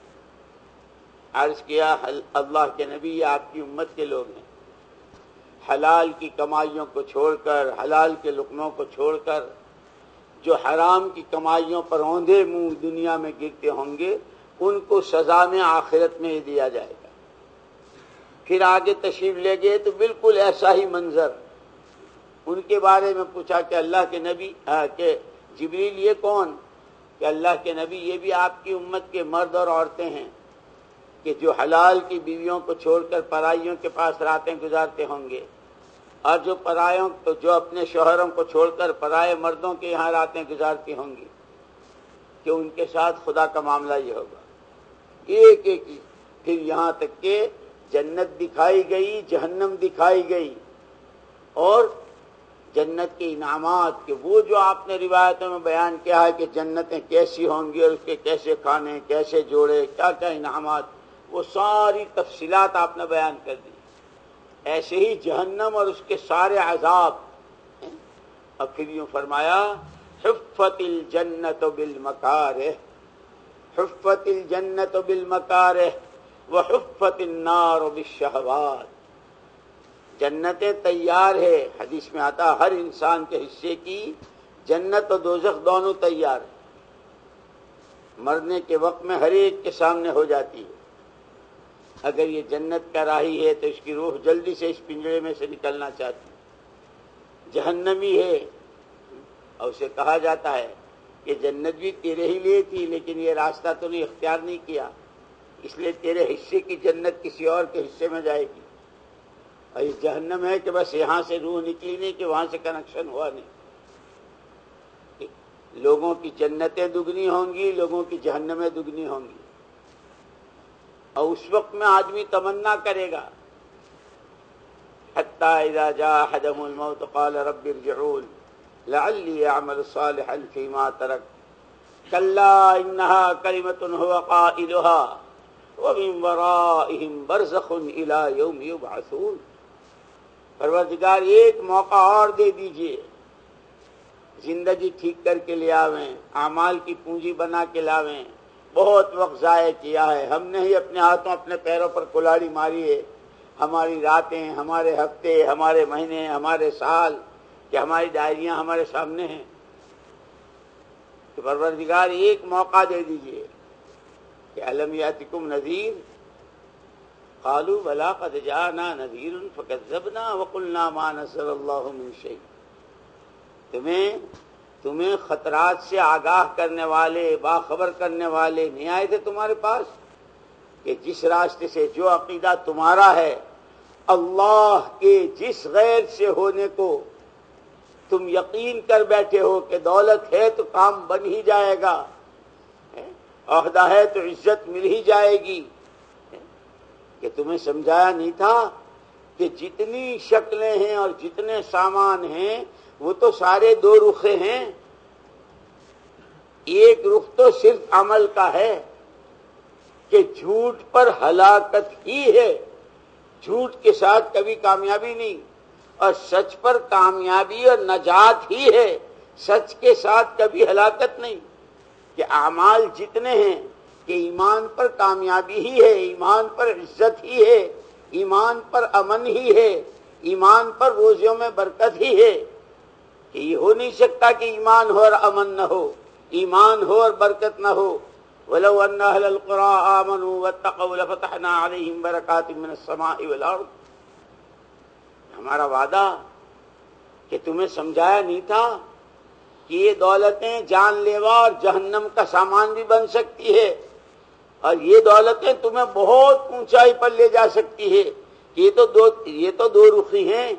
عرض کیا اللہ کے نبی یہ آپ کی امت کے لوگ ہیں، حلال کی کمائیوں کو چھوڑ کر، حلال کے لقموں کو چھوڑ کر جو حرام کی کمائیوں پر اوندھے منہ دنیا میں گرتے ہوں گے، ان کو سزا میں آخرت میں دیا جائے گا۔ پھر آگے تشریف لے گئے تو بالکل ایسا ہی منظر، ان کے بارے میں پوچھا کہ اللہ کے نبی کہ جبریل یہ کون؟ کہ اللہ کے نبی یہ بھی آپ کی امت کے مرد اور عورتیں ہیں کہ جو حلال کی بیویوں کو چھوڑ کر پرائیوں کے پاس راتیں گزارتے ہوں گے، اور جو پرایوں جو اپنے شوہروں کو چھوڑ کر پرائے مردوں کے یہاں راتیں گزارتی ہوں گی، کہ ان کے ساتھ خدا کا معاملہ یہ ہوگا۔ ایک ایک پھر یہاں تک کہ جنت دکھائی گئی، جہنم دکھائی گئی، اور جنت کے انعامات کہ وہ جو آپ نے روایتوں میں بیان کیا ہے کہ جنتیں کیسی ہوں گی اور اس کے کیسے کھانے، کیسے جوڑے، کیا کیا انعامات، وہ ساری تفصیلات آپ نے بیان کر دی۔ ایسے ہی جہنم اور اس کے سارے عذاب، اور پھر یوں فرمایا حفت الجنت بالمکارہ، حفت الجنت بالمکارہ وحفت النار بالشہوات۔ جنتیں تیار ہے، حدیث میں آتا ہر انسان کے حصے کی جنت و دوزخ دونوں تیار ہے، مرنے کے وقت میں ہر ایک کے سامنے ہو جاتی ہے۔ اگر یہ جنت کا راہی ہے تو اس کی روح جلدی سے اس پنجرے میں سے نکلنا چاہتی، جہنمی ہے اور اسے کہا جاتا ہے کہ جنت بھی تیرے ہی لیے تھی لیکن یہ راستہ تو نے اختیار نہیں کیا، اس لیے تیرے حصے کی جنت کسی اور کے حصے میں جائے گی، اور یہ جہنم ہے کہ بس یہاں سے روح نکلی نہیں کہ وہاں سے کنیکشن ہوا نہیں۔ لوگوں کی جنتیں دگنی ہوں گی، لوگوں کی جہنمیں دگنی ہوں گی، اور اس وقت میں آدمی تمنا کرے گا حتی اذا جاء احدهم الموت قال رب ارجعون لعلی اعمل صالحا فیما ترک کلا انها کلمۃ هو قائلها ومن ورائهم برزخ الى یوم یبعثون۔ پروردگار ایک موقع اور دے دیجئے، زندگی ٹھیک کر کے لے آویں، اعمال کی پونجی بنا کے لاویں، بہت وقت ضائع کیا ہے، ہم نے ہی اپنے ہاتھوں اپنے پیروں پر کلاڑی ماری ہے، ہماری راتیں، ہمارے ہفتے، ہمارے مہینے، ہمارے سال، کہ ہماری ڈائریاں ہمارے سامنے ہیں، تو پروردگار ایک موقع دے دیجئے کہ الم یاتکم نذیر قالوا بلا قد جاءنا نذیر فکذبنا وقلنا ما نزل اللہ من شیء۔ تمہیں تمہیں خطرات سے آگاہ کرنے والے، باخبر کرنے والے نہیں آئے تھے تمہارے پاس کہ جس راستے سے، جو عقیدہ تمہارا ہے، اللہ کے جس غیر سے ہونے کو تم یقین کر بیٹھے ہو کہ دولت ہے تو کام بن ہی جائے گا، عہدہ ہے تو عزت مل ہی جائے گی، کہ تمہیں سمجھایا نہیں تھا کہ جتنی شکلیں ہیں اور جتنے سامان ہیں وہ تو سارے دو رخے ہیں، ایک رخ تو صرف عمل کا ہے کہ جھوٹ پر ہلاکت ہی ہے، جھوٹ کے ساتھ کبھی کامیابی نہیں، اور سچ پر کامیابی اور نجات ہی ہے، سچ کے ساتھ کبھی ہلاکت نہیں، کہ اعمال جتنے ہیں کہ ایمان پر کامیابی ہی ہے، ایمان پر عزت ہی ہے، ایمان پر امن ہی ہے، ایمان پر روزیوں میں برکت ہی ہے، کہ یہ ہو نہیں سکتا کہ ایمان ہو اور امن نہ ہو، ایمان ہو اور برکت نہ ہو۔ وَلَوْ أَنَّ أَهْلَ الْقُرَىٰ آمَنُوا وَاتَّقَوْا لَفَتَحْنَا عَلَيْهِمْ بَرَكَاتٍ مِّنَ السَّمَاءِ وَالْأَرْضِ۔ ہمارا وعدہ کہ تمہیں سمجھایا نہیں تھا کہ یہ دولتیں جان لیوا اور جہنم کا سامان بھی بن سکتی ہے، اور یہ دولتیں تمہیں بہت اونچائی پر لے جا سکتی ہے، کہ یہ تو دو یہ تو دو رخی ہیں،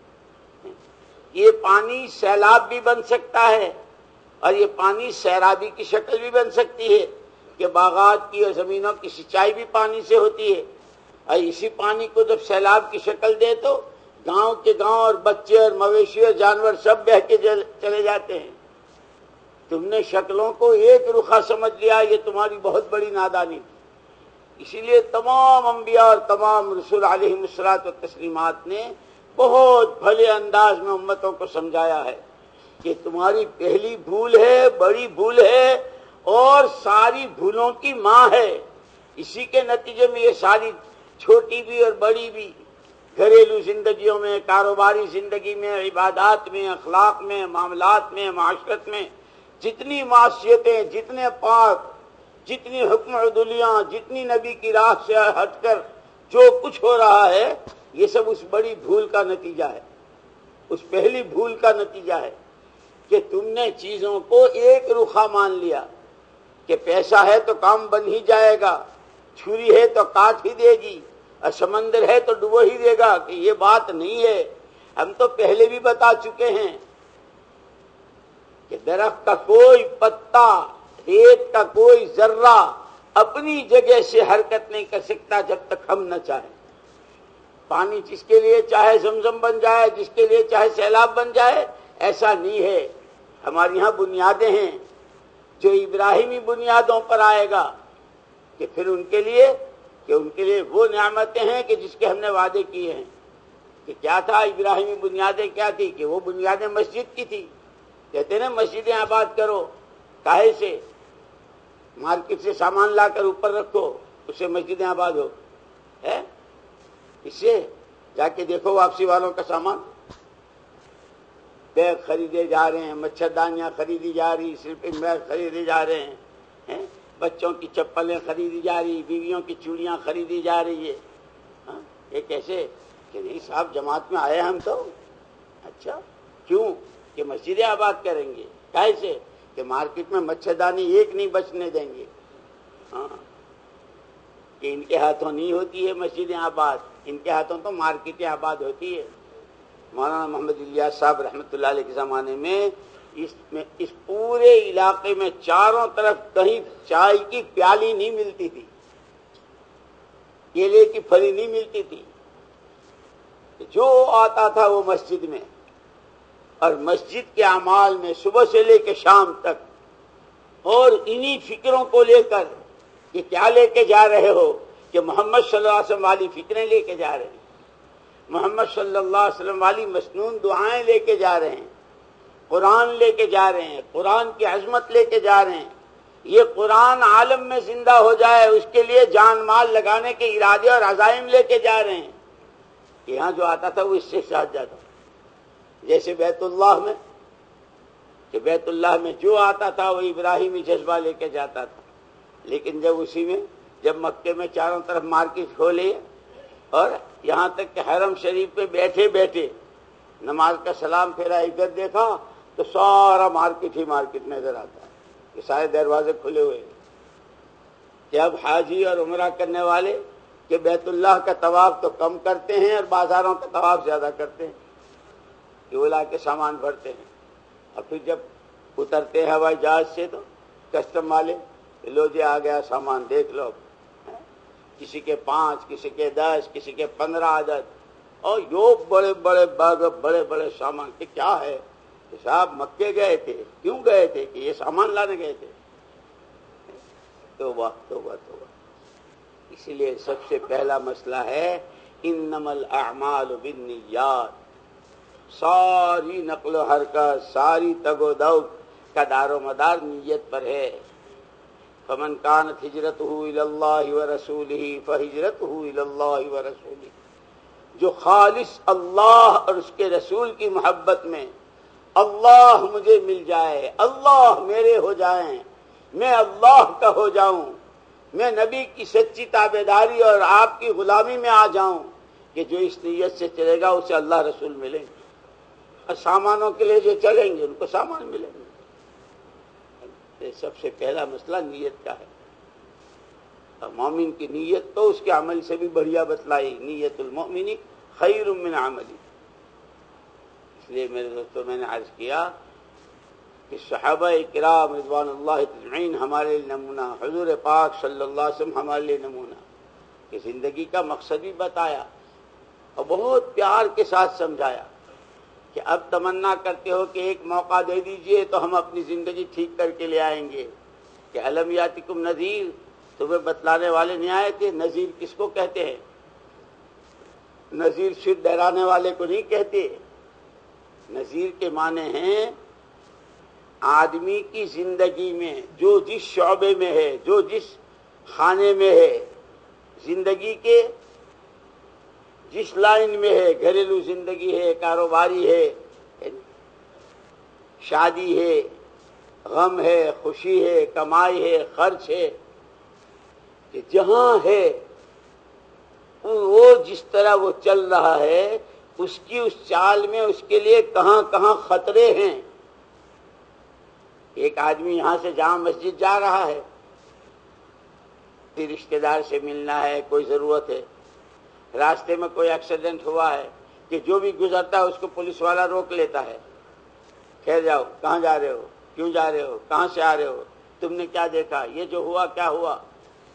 یہ پانی سیلاب بھی بن سکتا ہے اور یہ پانی سیرابی کی شکل بھی بن سکتی ہے، کہ باغات کی اور زمینوں کی سینچائی بھی پانی سے ہوتی ہے، اور اسی پانی کو جب سیلاب کی شکل دے تو گاؤں کے گاؤں اور بچے اور مویشی اور جانور سب بہہ کے چلے جاتے ہیں۔ تم نے شکلوں کو ایک رخا سمجھ لیا، یہ تمہاری بہت بڑی نادانی تھی۔ اسی لیے تمام انبیاء اور تمام رسول علیہ الصلوۃ والتسلیمات نے بہت بھلے انداز میں امتوں کو سمجھایا ہے کہ تمہاری پہلی بھول ہے، بڑی بھول ہے، اور ساری بھولوں کی ماں ہے، اسی کے نتیجے میں یہ ساری چھوٹی بھی اور بڑی بھی گھریلو زندگیوں میں، کاروباری زندگی میں، عبادات میں، اخلاق میں، معاملات میں، معاشرت میں جتنی معصیتیں، جتنے پاک، جتنی حکم عدولیاں، جتنی نبی کی راہ سے ہٹ کر جو کچھ ہو رہا ہے، یہ سب اس بڑی بھول کا نتیجہ ہے، اس پہلی بھول کا نتیجہ ہے کہ تم نے چیزوں کو ایک رخا مان لیا کہ پیسہ ہے تو کام بن ہی جائے گا، چھری ہے تو کاٹ ہی دے گی، اور سمندر ہے تو ڈبو ہی دے گا، کہ یہ بات نہیں ہے۔ ہم تو پہلے بھی بتا چکے ہیں کہ درخت کا کوئی پتا، ریت کا کوئی ذرہ اپنی جگہ سے حرکت نہیں کر سکتا جب تک ہم نہ چاہیں. پانی جس کے لیے چاہے زمزم بن جائے، جس کے لیے چاہے سیلاب بن جائے، ایسا نہیں ہے. ہمارے یہاں بنیادیں ہیں جو ابراہیمی بنیادوں پر آئے گا کہ پھر ان کے لیے کہ ان کے لیے وہ نعمتیں ہیں کہ جس کے ہم نے وعدے کیے ہیں. کہ کیا تھا ابراہیمی بنیادیں کیا تھی؟ کہ وہ بنیادیں مسجد کی تھی. کہتے ہیں نا مسجدیں آباد کرو، کاہے سے؟ مارکیٹ سے سامان لا کر اوپر رکھو، اس سے مسجدیں آباد ہو ہے؟ اس سے جا کے دیکھو واپسی والوں کا سامان، بیگ خریدے جا رہے ہیں، مچھردانیاں خریدی جا رہی، سلیپنگ بیگ خریدے جا رہے ہیں، بچوں کی چپلیں خریدی جا رہی، بیویوں کی چوڑیاں خریدی جا رہی ہے. یہ کیسے کہ نہیں صاحب جماعت میں آئے ہم تو. اچھا کیوں؟ کہ مسجدیں آباد کریں گے. کیسے؟ کہ مارکیٹ میں مچھردانی ایک نہیں بچنے دیں گے. ہاں کہ ان کے ہاتھوں نہیں ہوتی ہے مسجدیں آباد، ان کے ہاتھوں تو مارکیٹیں آباد ہوتی ہے. مولانا محمد الیاس صاحب رحمۃ اللہ علیہ کے زمانے میں اس میں اس پورے علاقے میں چاروں طرف کہیں چائے کی پیالی نہیں ملتی تھی، کیلے کی پھلی نہیں ملتی تھی. جو آتا تھا وہ مسجد میں، اور مسجد کے اعمال میں صبح سے لے کے شام تک، اور انہی فکروں کو لے کر کہ کیا لے کے جا رہے ہو؟ کہ محمد صلی اللہ علیہ وسلم والی فکریں لے کے جا رہے ہیں، محمد صلی اللہ علیہ وسلم والی مسنون دعائیں لے کے جا رہے ہیں، قرآن لے کے جا رہے ہیں، قرآن کی عظمت لے کے جا رہے ہیں. یہ قرآن عالم میں زندہ ہو جائے اس کے لیے جان مال لگانے کے ارادے اور عزائم لے کے جا رہے ہیں. یہاں جو آتا تھا وہ اس سے ساتھ جاتا تھا. جیسے بیت اللہ میں کہ بیت اللہ میں جو آتا تھا وہ ابراہیمی جذبہ لے کے جاتا تھا. لیکن جب اسی میں جب مکے میں چاروں طرف مارکیٹ کھولے اور یہاں تک کہ حرم شریف میں بیٹھے بیٹھے نماز کا سلام پھیرا، ادھر دیکھا تو سارا مارکیٹ ہی مارکیٹ نظر آتا ہے کہ سارے دروازے کھلے ہوئے. کہ اب حاجی اور عمرہ کرنے والے کہ بیت اللہ کا طواف تو کم کرتے ہیں اور بازاروں کا طواف زیادہ کرتے ہیں، کہ وہ لا کے سامان بھرتے ہیں. اور پھر جب اترتے ہیں ہوائی جہاز سے تو کسٹم والے لو جی آ گیا سامان دیکھ لو، کسی کے پانچ، کسی کے دس، کسی کے پندرہ عدد، اور یو بڑے بڑے باغ بڑے بڑے سامان. کہ کیا ہے کہ صاحب مکے گئے تھے. کیوں گئے تھے؟ کہ یہ سامان لانے گئے تھے. توبہ توبہ توبہ. اسی لیے سب سے پہلا مسئلہ ہے انما الاعمال بالنیات. ساری نقل و حرکت، ساری تگ و دو کا دار و مدار نیت پر ہے. فمن كانت ہجرته الى اللہ ورسولہ فہجرته الى اللہ ورسولہ. جو خالص اللہ اور اس کے رسول کی محبت میں اللہ مجھے مل جائے، اللہ میرے ہو جائیں، میں اللہ کا ہو جاؤں، میں نبی کی سچی تابعداری اور آپ کی غلامی میں آ جاؤں، کہ جو اس نیت سے چلے گا اسے اللہ رسول ملیں گے. اور سامانوں کے لیے جو چلیں گے ان کو سامان ملیں گے. سب سے پہلا مسئلہ نیت کا ہے. اور مومن کی نیت تو اس کے عمل سے بھی بڑھیا بتلائی. نیت المؤمن خیر من عملی. اس لیے میرے دوستوں میں نے عرض کیا کہ صحابہ کرام رضوان اللہ اجمعین ہمارے نمونہ، حضور پاک صلی اللہ علیہ وسلم ہمارے لیے نمونہ، کہ زندگی کا مقصد بھی بتایا اور بہت پیار کے ساتھ سمجھایا کہ اب تمنا کرتے ہو کہ ایک موقع دے دیجئے تو ہم اپنی زندگی ٹھیک کر کے لے آئیں گے. کہ الم یاتکم نذیر، تمہیں بتلانے والے نہیں آئے تھے؟ نذیر کس کو کہتے ہیں؟ نذیر صرف ڈرانے والے کو نہیں کہتے. نذیر کے معنی ہیں آدمی کی زندگی میں جو جس شعبے میں ہے، جو جس خانے میں ہے، زندگی کے جس لائن میں ہے، گھریلو زندگی ہے، کاروباری ہے، شادی ہے، غم ہے، خوشی ہے، کمائی ہے، خرچ ہے، کہ جہاں ہے وہ جس طرح وہ چل رہا ہے اس کی اس چال میں اس کے لیے کہاں کہاں خطرے ہیں. ایک آدمی یہاں سے جامع مسجد جا رہا ہے، رشتہ دار سے ملنا ہے، کوئی ضرورت ہے، راستے میں کوئی ایکسیڈنٹ ہوا ہے کہ جو بھی گزرتا ہے اس کو پولیس والا روک لیتا ہے. خیر جاؤ، کہاں جا رہے ہو، کیوں جا رہے ہو، کہاں سے آ رہے ہو، تم نے کیا دیکھا، یہ جو ہوا کیا ہوا.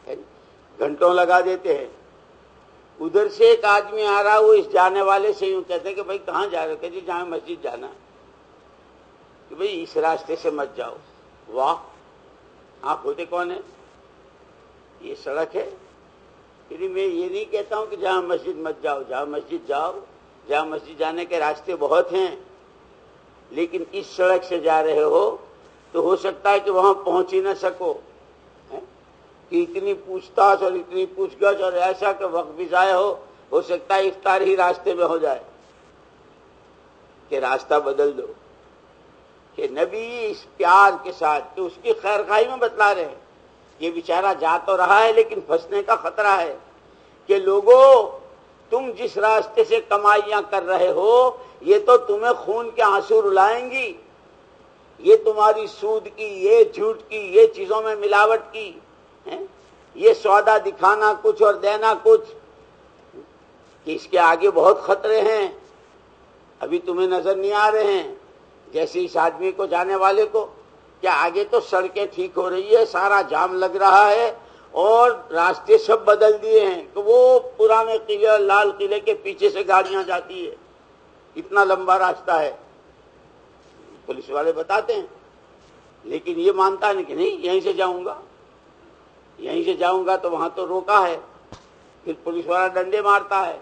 گھنٹوں لگا دیتے ہیں. ادھر سے ایک آدمی آ رہا, وہ اس جانے والے سے یوں کہتے ہیں کہ بھائی کہاں جا رہے ہو؟ کہ جی جامع مسجد جانا. کہ بھائی اس راستے سے مت جاؤ. واہ, آپ ہوتے کون ہیں؟ یہ سڑک ہے. یعنی میں یہ نہیں کہتا ہوں کہ جامع مسجد مت جاؤ, جامع مسجد جاؤ, جامع مسجد جانے کے راستے بہت ہیں, لیکن اس سڑک سے جا رہے ہو تو ہو سکتا ہے کہ وہاں پہنچ ہی نہ سکو, کہ اتنی پوچھ تاچھ اور اتنی پوچھ گچھ اور ایسا کہ وقت بھی ضائع ہو ہو سکتا ہے افطار ہی راستے میں ہو جائے. کہ راستہ بدل دو. کہ نبی اس پیار کے ساتھ کہ اس کی خیر خواہی میں بتلا رہے ہیں, یہ بیچارہ جا تو رہا ہے لیکن پھنسنے کا خطرہ ہے. کہ لوگوں, تم جس راستے سے کمائیاں کر رہے ہو یہ تو تمہیں خون کے آنسو رلائیں گی. یہ تمہاری سود کی, یہ جھوٹ کی, یہ چیزوں میں ملاوٹ کی, یہ سودا دکھانا کچھ اور دینا کچھ, کہ اس کے آگے بہت خطرے ہیں, ابھی تمہیں نظر نہیں آ رہے ہیں. جیسے اس آدمی کو جانے والے کو, کیا آگے تو سڑکیں ٹھیک ہو رہی ہے, سارا جام لگ رہا ہے اور راستے سب بدل دیے ہیں کہ وہ پرانے قلعے اور لال قلعے کے پیچھے سے گاڑیاں جاتی ہے, اتنا لمبا راستہ ہے. پولیس والے بتاتے ہیں, لیکن یہ مانتا نہیں کہ نہیں یہیں سے جاؤں گا, یہیں سے جاؤں گا تو وہاں تو روکا ہے. پھر پولیس والا ڈنڈے مارتا ہے.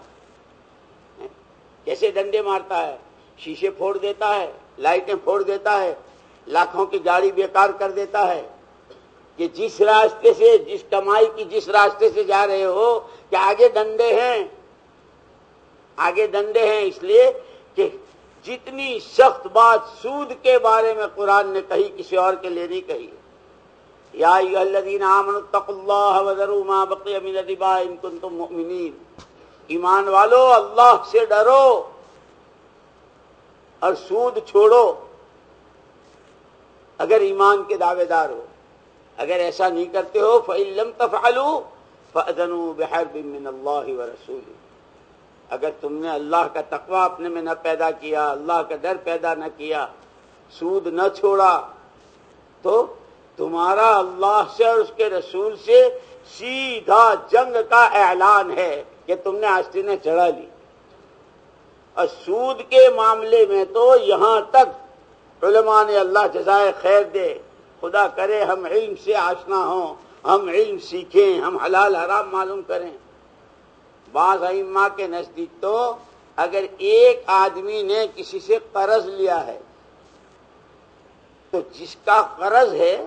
کیسے ڈنڈے مارتا ہے؟ شیشے پھوڑ دیتا ہے, لائٹیں پھوڑ دیتا ہے, لاکھوں کی گاڑی بیکار کر دیتا ہے. کہ جس راستے سے, جس کمائی کی جس راستے سے جا رہے ہو, کہ آگے ڈنڈے ہیں, آگے ڈنڈے ہیں. اس لیے کہ جتنی سخت بات سود کے بارے میں قرآن نے کہی کسی اور کے لیے نہیں کہی. یا ایھا الذین آمنوا اتقوا اللہ وذروا ما بقی من الربا ان کنتم مؤمنین. ایمان والو, اللہ سے ڈرو اور سود چھوڑو اگر ایمان کے دعوے دار ہو. اگر ایسا نہیں کرتے ہو فَإِن لَمْ تَفْعَلُوا فَأْذَنُوا بِحَرْبٍ مِّنَ اللَّهِ وَرَسُولِهِ. اگر تم نے اللہ کا تقوی اپنے میں نہ پیدا کیا, اللہ کا ڈر پیدا نہ کیا, سود نہ چھوڑا, تو تمہارا اللہ سے اور اس کے رسول سے سیدھا جنگ کا اعلان ہے کہ تم نے آستینیں چڑھا لی. اور سود کے معاملے میں تو یہاں تک علماء نے, اللہ جزائے خیر دے, خدا کرے ہم علم سے آشنا ہوں, ہم علم سیکھیں, ہم حلال حرام معلوم کریں. بعض ائمہ کے نزدیک تو اگر ایک آدمی نے کسی سے قرض لیا ہے تو جس کا قرض ہے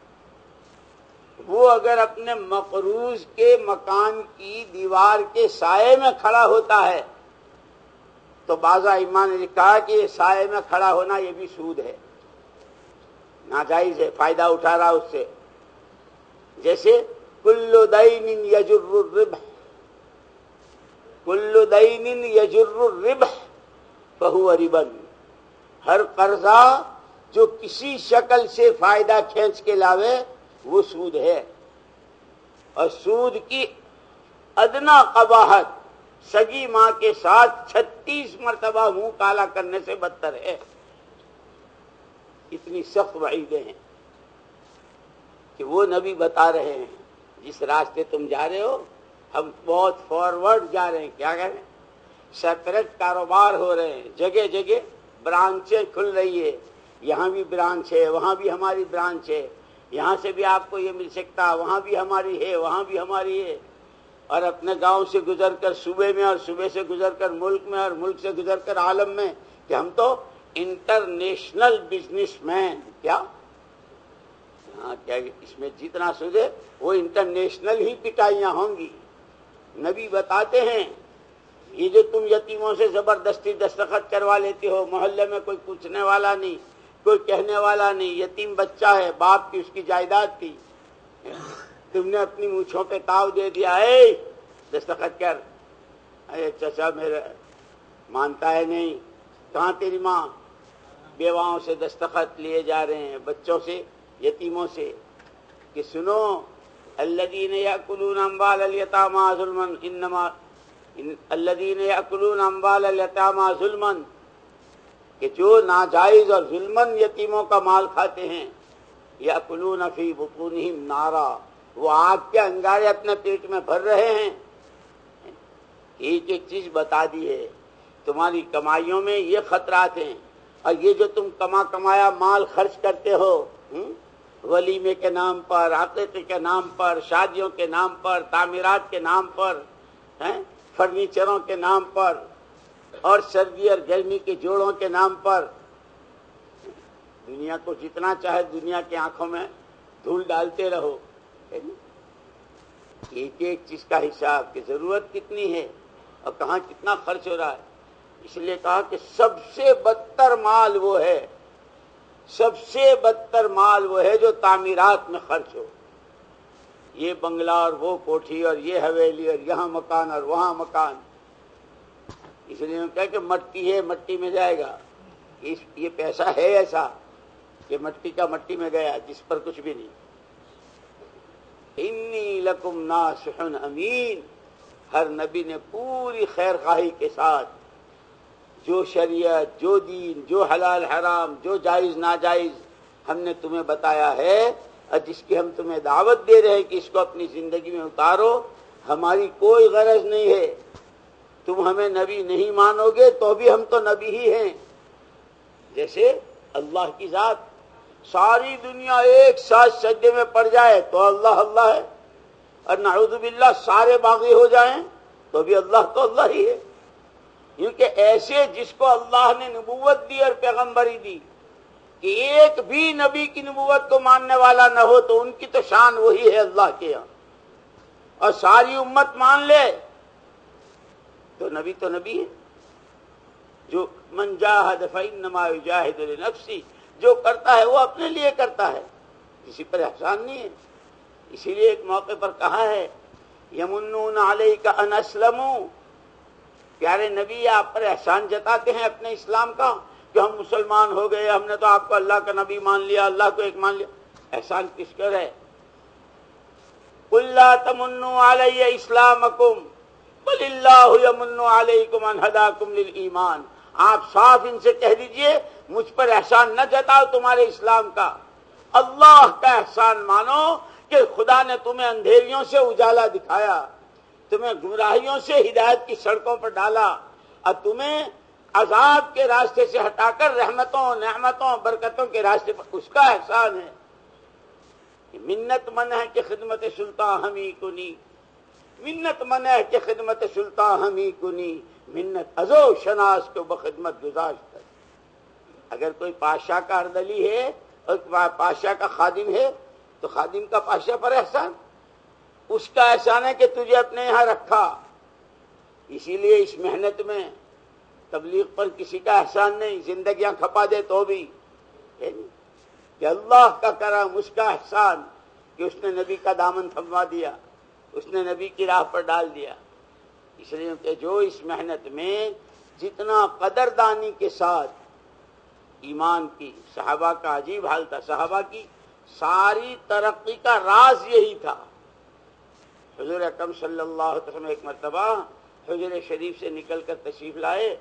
وہ اگر اپنے مقروض کے مکان کی دیوار کے سائے میں کھڑا ہوتا ہے تو بعض ائمہ نے کہا کہ یہ سائے میں کھڑا ہونا یہ بھی سود ہے, ناجائز ہے, فائدہ اٹھا رہا اس سے. جیسے کل دین یجر الربح, کل دین یجر الربح فہو ربا. ہر قرضہ جو کسی شکل سے فائدہ کھینچ کے لاوے وہ سود ہے. اور سود کی ادنا قباحت سگی ماں کے ساتھ چھتیس مرتبہ منہ کالا کرنے سے بدتر ہے. اتنی سخت وعیدیں ہیں کہ وہ نبی بتا رہے ہیں جس راستے تم جا رہے ہو ہم بہت فارورڈ جا رہے ہیں. کیا کہہ رہے ہیں؟ سیپریٹ کاروبار ہو رہے ہیں, جگہ جگہ برانچیں کھل رہی ہے, یہاں بھی برانچ ہے, وہاں بھی ہماری برانچ ہے, یہاں سے بھی آپ کو یہ مل سکتا, وہاں بھی ہماری ہے, وہاں بھی ہماری ہے. اور اپنے گاؤں سے گزر کر صوبے میں, اور صوبے سے گزر کر ملک میں, اور ملک سے گزر کر عالم میں, کہ ہم تو انٹرنیشنل بزنس مین. کیا ہاں کیا اس میں جتنا سود ہے وہ انٹرنیشنل ہی پٹائیاں ہوں گی. نبی بتاتے ہیں یہ جو تم یتیموں سے زبردستی دستخط کروا لیتے ہو, محلے میں کوئی پوچھنے والا نہیں, کوئی کہنے والا نہیں, یتیم بچہ ہے, باپ کی اس کی جائیداد تھی, تم نے اپنی مونچھوں پہ تاؤ دے دیا, اے دستخط کر. ارے چچا میرا مانتا ہے نہیں, کہاں تیری ماں؟ بیواؤں سے دستخط لیے جا رہے ہیں, بچوں سے, یتیموں سے, کہ سنو الذین یاکلون اموال الیتامی ظلما انما الذین یاکلون اموال الیتامی ظلما, کہ جو ناجائز اور ظلمن یتیموں کا مال کھاتے ہیں, یاکلون فی بطونہم نارا, وہ آگ کے انگارے اپنے پیٹ میں بھر رہے ہیں. ایک ایک چیز بتا دی ہے. تمہاری کمائیوں میں یہ خطرات ہیں، اور یہ جو تم کما کمایا مال خرچ کرتے ہو ولیمے کے نام پر، عقیقے کے نام پر، شادیوں کے نام پر، تعمیرات کے نام پر، فرنیچروں کے نام پر، اور سردی اور گرمی کے جوڑوں کے نام پر، دنیا کو جتنا چاہے دنیا کی آنکھوں میں دھول ڈالتے رہو. ایک ایک چیز کا حساب کہ ضرورت کتنی ہے اور کہاں کتنا خرچ ہو رہا ہے. اس لیے کہا کہ سب سے بدتر مال وہ ہے، سب سے بدتر مال وہ ہے جو تعمیرات میں خرچ ہو. یہ بنگلہ اور وہ کوٹھی اور یہ حویلی اور یہاں مکان اور وہاں مکان. اس لیے ہم کہہ کہ مٹی ہے مٹی میں جائے گا. یہ پیسہ ہے ایسا کہ مٹی کا مٹی میں گیا، جس پر کچھ بھی نہیں. انی لکم ناصح امین. ہر نبی نے پوری خیر خواہی کے ساتھ جو شریعت، جو دین، جو حلال حرام، جو جائز ناجائز ہم نے تمہیں بتایا ہے اور جس کی ہم تمہیں دعوت دے رہے ہیں کہ اس کو اپنی زندگی میں اتارو، ہماری کوئی غرض نہیں ہے. تم ہمیں نبی نہیں مانو گے تو بھی ہم تو نبی ہی ہیں. جیسے اللہ کی ذات، ساری دنیا ایک ساتھ سجدے میں پڑ جائے تو اللہ اللہ ہے، اور نعوذ باللہ سارے باغی ہو جائیں تو بھی اللہ تو اللہ ہی ہے. کیونکہ ایسے جس کو اللہ نے نبوت دی اور پیغمبری دی کہ ایک بھی نبی کی نبوت کو ماننے والا نہ ہو تو ان کی تو شان وہی ہے اللہ کے یہاں، اور ساری امت مان لے تو نبی تو نبی ہے. جو من جاہد فإنما یجاہد لنفسہ، جو کرتا ہے وہ اپنے لیے کرتا ہے، کسی پر احسان نہیں ہے. اسی لیے ایک موقع پر کہا ہے یمنون علیک ان اسلموا، پیارے نبی آپ پر احسان جتاتے ہیں اپنے اسلام کا کہ ہم مسلمان ہو گئے، ہم نے تو آپ کو اللہ کا نبی مان لیا، اللہ کو ایک مان لیا. احسان کس پر ہے؟ قل لا تمنوا علی اسلامکم بل اللہ یمن علیکم ان ہداکم للایمان. آپ صاف ان سے کہہ دیجئے مجھ پر احسان نہ جتاؤ تمہارے اسلام کا، اللہ کا احسان مانو کہ خدا نے تمہیں اندھیریوں سے اجالا دکھایا، تمہیں گمراہیوں سے ہدایت کی سڑکوں پر ڈالا، اور تمہیں عذاب کے راستے سے ہٹا کر رحمتوں، نعمتوں، برکتوں کے راستے پر، اس کا احسان ہے. منت من ہے کہ خدمت سلطان ہمیں کنی، منت من ہے کہ خدمت سلطان ہمیں کنی، منت ازو شناس کو بخدمت گزاشت. اگر کوئی پادشاہ کا اردلی ہے اور پادشاہ کا خادم ہے تو خادم کا پادشاہ پر احسان، اس کا احسان ہے کہ تجھے اپنے یہاں رکھا. اسی لیے اس محنت میں تبلیغ پر کسی کا احسان نہیں، زندگیاں کھپا دے تو بھی کہ اللہ کا کرم، اس کا احسان کہ اس نے نبی کا دامن تھموا دیا، اس نے نبی کی راہ پر ڈال دیا. اس لیے کہ جو اس محنت میں جتنا قدردانی کے ساتھ ایمان کی، صحابہ کا عجیب حال تھا، صحابہ کی ساری ترقی کا راز یہی تھا. حضور اکرم صلی اللہ علیہ وسلم ایک مرتبہ حجرے شریف سے نکل کر تشریف لائے،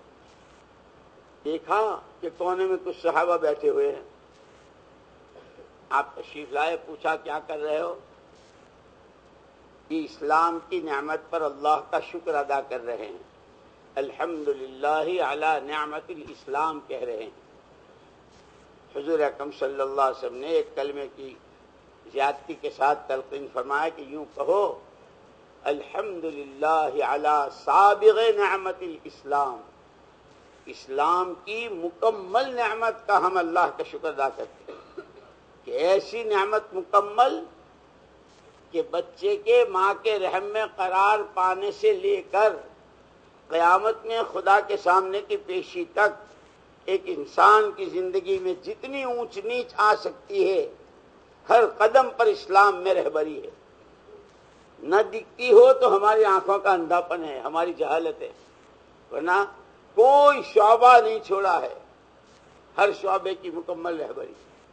دیکھا کہ کونے میں کچھ صحابہ بیٹھے ہوئے ہیں. آپ تشریف لائے، پوچھا کیا کر رہے ہو؟ کہ اسلام کی نعمت پر اللہ کا شکر ادا کر رہے ہیں، الحمدللہ علی نعمت الاسلام کہہ رہے ہیں. حضور اکرم صلی اللہ علیہ وسلم نے ایک کلمے کی زیادتی کے ساتھ تلقین فرمایا کہ یوں کہو الحمدللہ علی سابغ نعمت الاسلام، اسلام کی مکمل نعمت کا ہم اللہ کا شکر ادا کرتے ہیں کہ ایسی نعمت مکمل کہ بچے کے ماں کے رحم میں قرار پانے سے لے کر قیامت میں خدا کے سامنے کی پیشی تک ایک انسان کی زندگی میں جتنی اونچ نیچ آ سکتی ہے ہر قدم پر اسلام میں رہبری ہے. نہ دکھتی ہو تو ہماری آنکھوں کا اندھاپن ہے، ہماری جہالت ہے، ورنہ کوئی شعبہ نہیں چھوڑا ہے، ہر شعبے کی مکمل رہبری.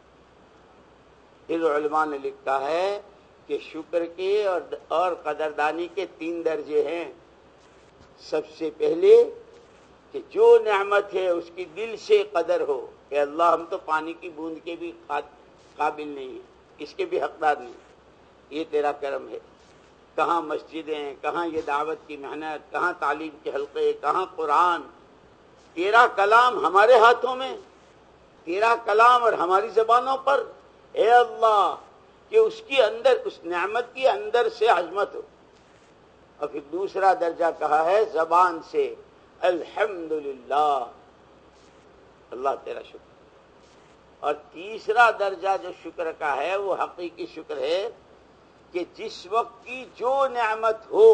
پھر علماء نے لکھا ہے کہ شکر کے اور اور قدردانی کے تین درجے ہیں. سب سے پہلے کہ جو نعمت ہے اس کی دل سے قدر ہو کہ اللہ ہم تو پانی کی بوند کے بھی قابل نہیں ہیں، اس کے بھی حقدار نہیں. یہ تیرا کرم ہے. کہاں مسجدیں، کہاں یہ دعوت کی محنت، کہاں تعلیم کے حلقے، کہاں قرآن. تیرا کلام ہمارے ہاتھوں میں، تیرا کلام اور ہماری زبانوں پر. اے اللہ کہ اس کی اندر، اس نعمت کی اندر سے عظمت ہو. اور پھر دوسرا درجہ کہا ہے زبان سے الحمدللہ، اللہ تیرا شکر. اور تیسرا درجہ جو شکر کا ہے وہ حقیقی شکر ہے کہ جس وقت کی جو نعمت ہو،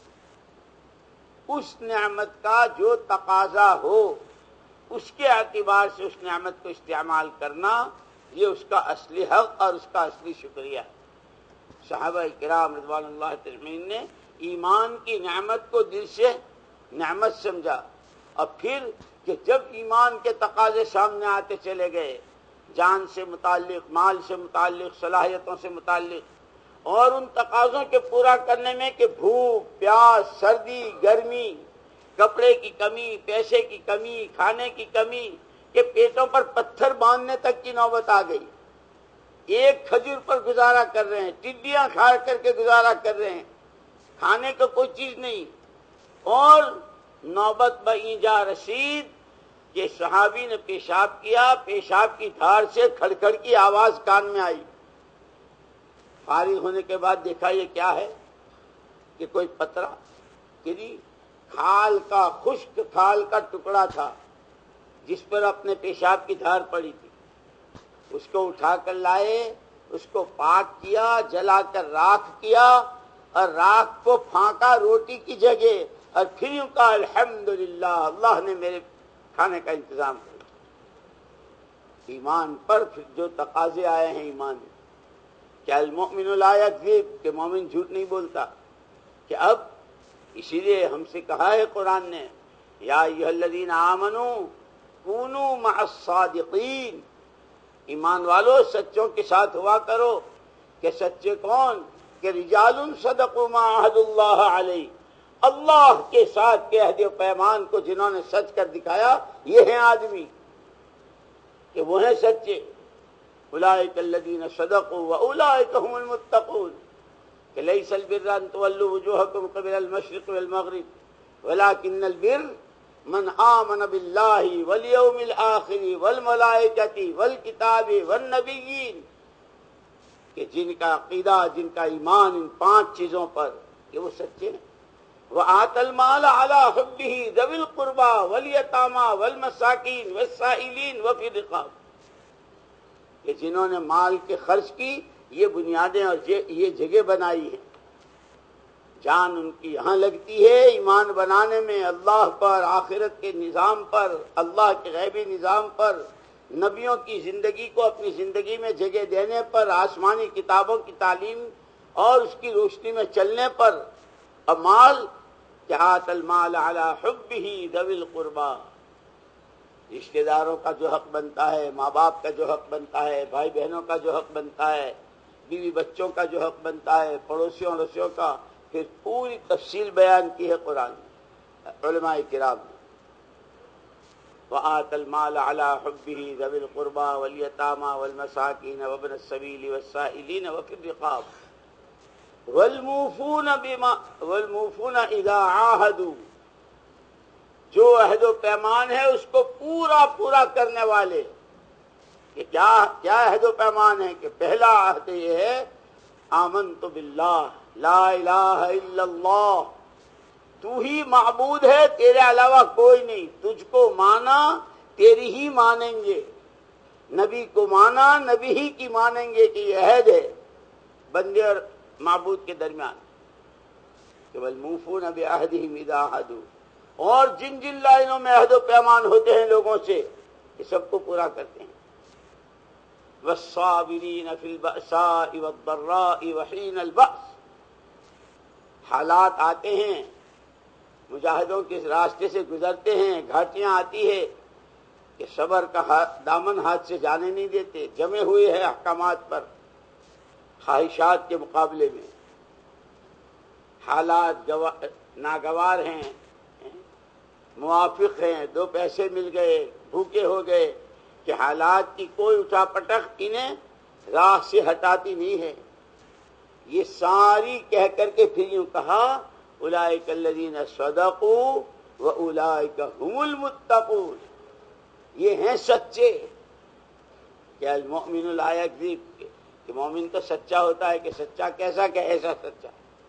اس نعمت کا جو تقاضا ہو، اس کے اعتبار سے اس نعمت کو استعمال کرنا، یہ اس کا اصلی حق اور اس کا اصلی شکریہ ہے. صحابہ کرام رضوان اللہ تجمعین نے ایمان کی نعمت کو دل سے نعمت سمجھا، اور پھر کہ جب ایمان کے تقاضے سامنے آتے چلے گئے، جان سے متعلق، مال سے متعلق، صلاحیتوں سے متعلق، اور ان تقاضوں کے پورا کرنے میں کہ بھوک، پیاس، سردی، گرمی، کپڑے کی کمی، پیسے کی کمی، کھانے کی کمی، کہ پیٹوں پر پتھر باندھنے تک کی نوبت آ گئی. ایک کھجور پر گزارا کر رہے ہیں، ٹڈیاں کھا کر کے گزارا کر رہے ہیں، کھانے کو کوئی چیز نہیں. اور نوبت بائیجا رسید کہ صحابی نے پیشاب کیا، پیشاب کی دھار سے کھڑکھڑ کی آواز کان میں آئی. فارغ ہونے کے بعد دیکھا یہ کیا ہے کہ کوئی پترا کہ جی کھال کا، خشک کھال کا ٹکڑا تھا جس پر اپنے پیشاب کی دھار پڑی تھی. اس کو اٹھا کر لائے، اس کو پاک کیا، جلا کر راکھ کیا، اور راکھ کو پھانکا روٹی کی جگہ، اور پھر یوں کہا الحمدللہ، اللہ نے میرے کھانے کا انتظام کیا. ایمان پر پھر جو تقاضے آئے ہیں ایمان میں، کیا المؤمن لا یکذب، کہ مومن جھوٹ نہیں بولتا. کہ اب اسی لیے ہم سے کہا ہے قرآن نے یا ایھا الذین آمنوا کونوا مع الصادقین، ایمان والو سچوں کے ساتھ ہوا کرو. کہ سچے کون؟ کہ رجال صدقوا ما عہدوا اللہ علیہ، اللہ کے ساتھ کے عہد و پیمان کو جنہوں نے سچ کر دکھایا، یہ ہیں آدمی کہ وہ ہیں سچے. اولئک الذین صدقوا واولئک هم المتقون. کہ لیس البر ان تولوا وجوہکم قبل المشرق والمغرب ولکن البر من آمن باللہ والیوم الآخر والملائکۃ والکتاب والنبیین. کہ جن کا عقیدہ، جن کا ایمان ان پانچ چیزوں پر، کہ وہ سچے ہیں. وآت المال علی حبہ ذوی القربى والیتامى والمساکین والسائلین وفی الرقاب. کہ جنہوں نے مال کے خرچ کی، یہ بنیادیں اور یہ جگہ بنائی ہیں. جان ان کی یہاں لگتی ہے ایمان بنانے میں، اللہ پر، آخرت کے نظام پر، اللہ کے غیبی نظام پر، نبیوں کی زندگی کو اپنی زندگی میں جگہ دینے پر، آسمانی کتابوں کی تعلیم اور اس کی روشنی میں چلنے پر. اور مال کہ آت المال علی حبہ ذوی القربى، رشتہ داروں کا جو حق بنتا ہے، ماں باپ کا جو حق بنتا ہے، بھائی بہنوں کا جو حق بنتا ہے، بیوی بچوں کا جو حق بنتا ہے، پڑوسیوں رسیوں کا، پھر پوری تفصیل بیان کی ہے قرآن علماء کرام نے. وآت المال علی حبہ ذوی القربى والیتامى والمساکین وابن السبیل والسائلین وفی الرقاب والموفون بما والموفون اذا عاہدوا، جو عہد و پیمان ہے اس کو پورا پورا کرنے والے. کہ کیا کیا عہد و پیمان ہے؟ کہ پہلا عہد یہ ہے آمنت باللہ لا الہ الا اللہ، تو ہی معبود ہے، تیرے علاوہ کوئی نہیں. تجھ کو مانا، تیری ہی مانیں گے. نبی کو مانا، نبی ہی کی مانیں گے. کہ یہ عہد ہے بندے اور معبود کے درمیان. کہ والموفون بعہدہم اذا عاہدوا، اور جن جن لائنوں میں عہد و پیمان ہوتے ہیں لوگوں سے، یہ سب کو پورا کرتے ہیں. والصابرین فی البأساء والضراء وحین البأس. حالات آتے ہیں، مجاہدوں کے راستے سے گزرتے ہیں، گھاٹیاں آتی ہے کہ صبر کا دامن ہاتھ سے جانے نہیں دیتے، جمے ہوئے ہیں احکامات پر، خواہشات کے مقابلے میں. حالات ناگوار ہیں، موافق ہیں، دو پیسے مل گئے، بھوکے ہو گئے، کہ حالات کی کوئی اٹھا پٹک انہیں راہ سے ہٹاتی نہیں ہے. یہ ساری کہہ کر کے پھر یوں کہا اولئک الذین صدقوا واولئک هم المتقون، یہ ہیں سچے. کیا المؤمن لا یکذب، کہ مومن تو سچا ہوتا ہے، کہ سچا کیسا کہ ایسا سچا.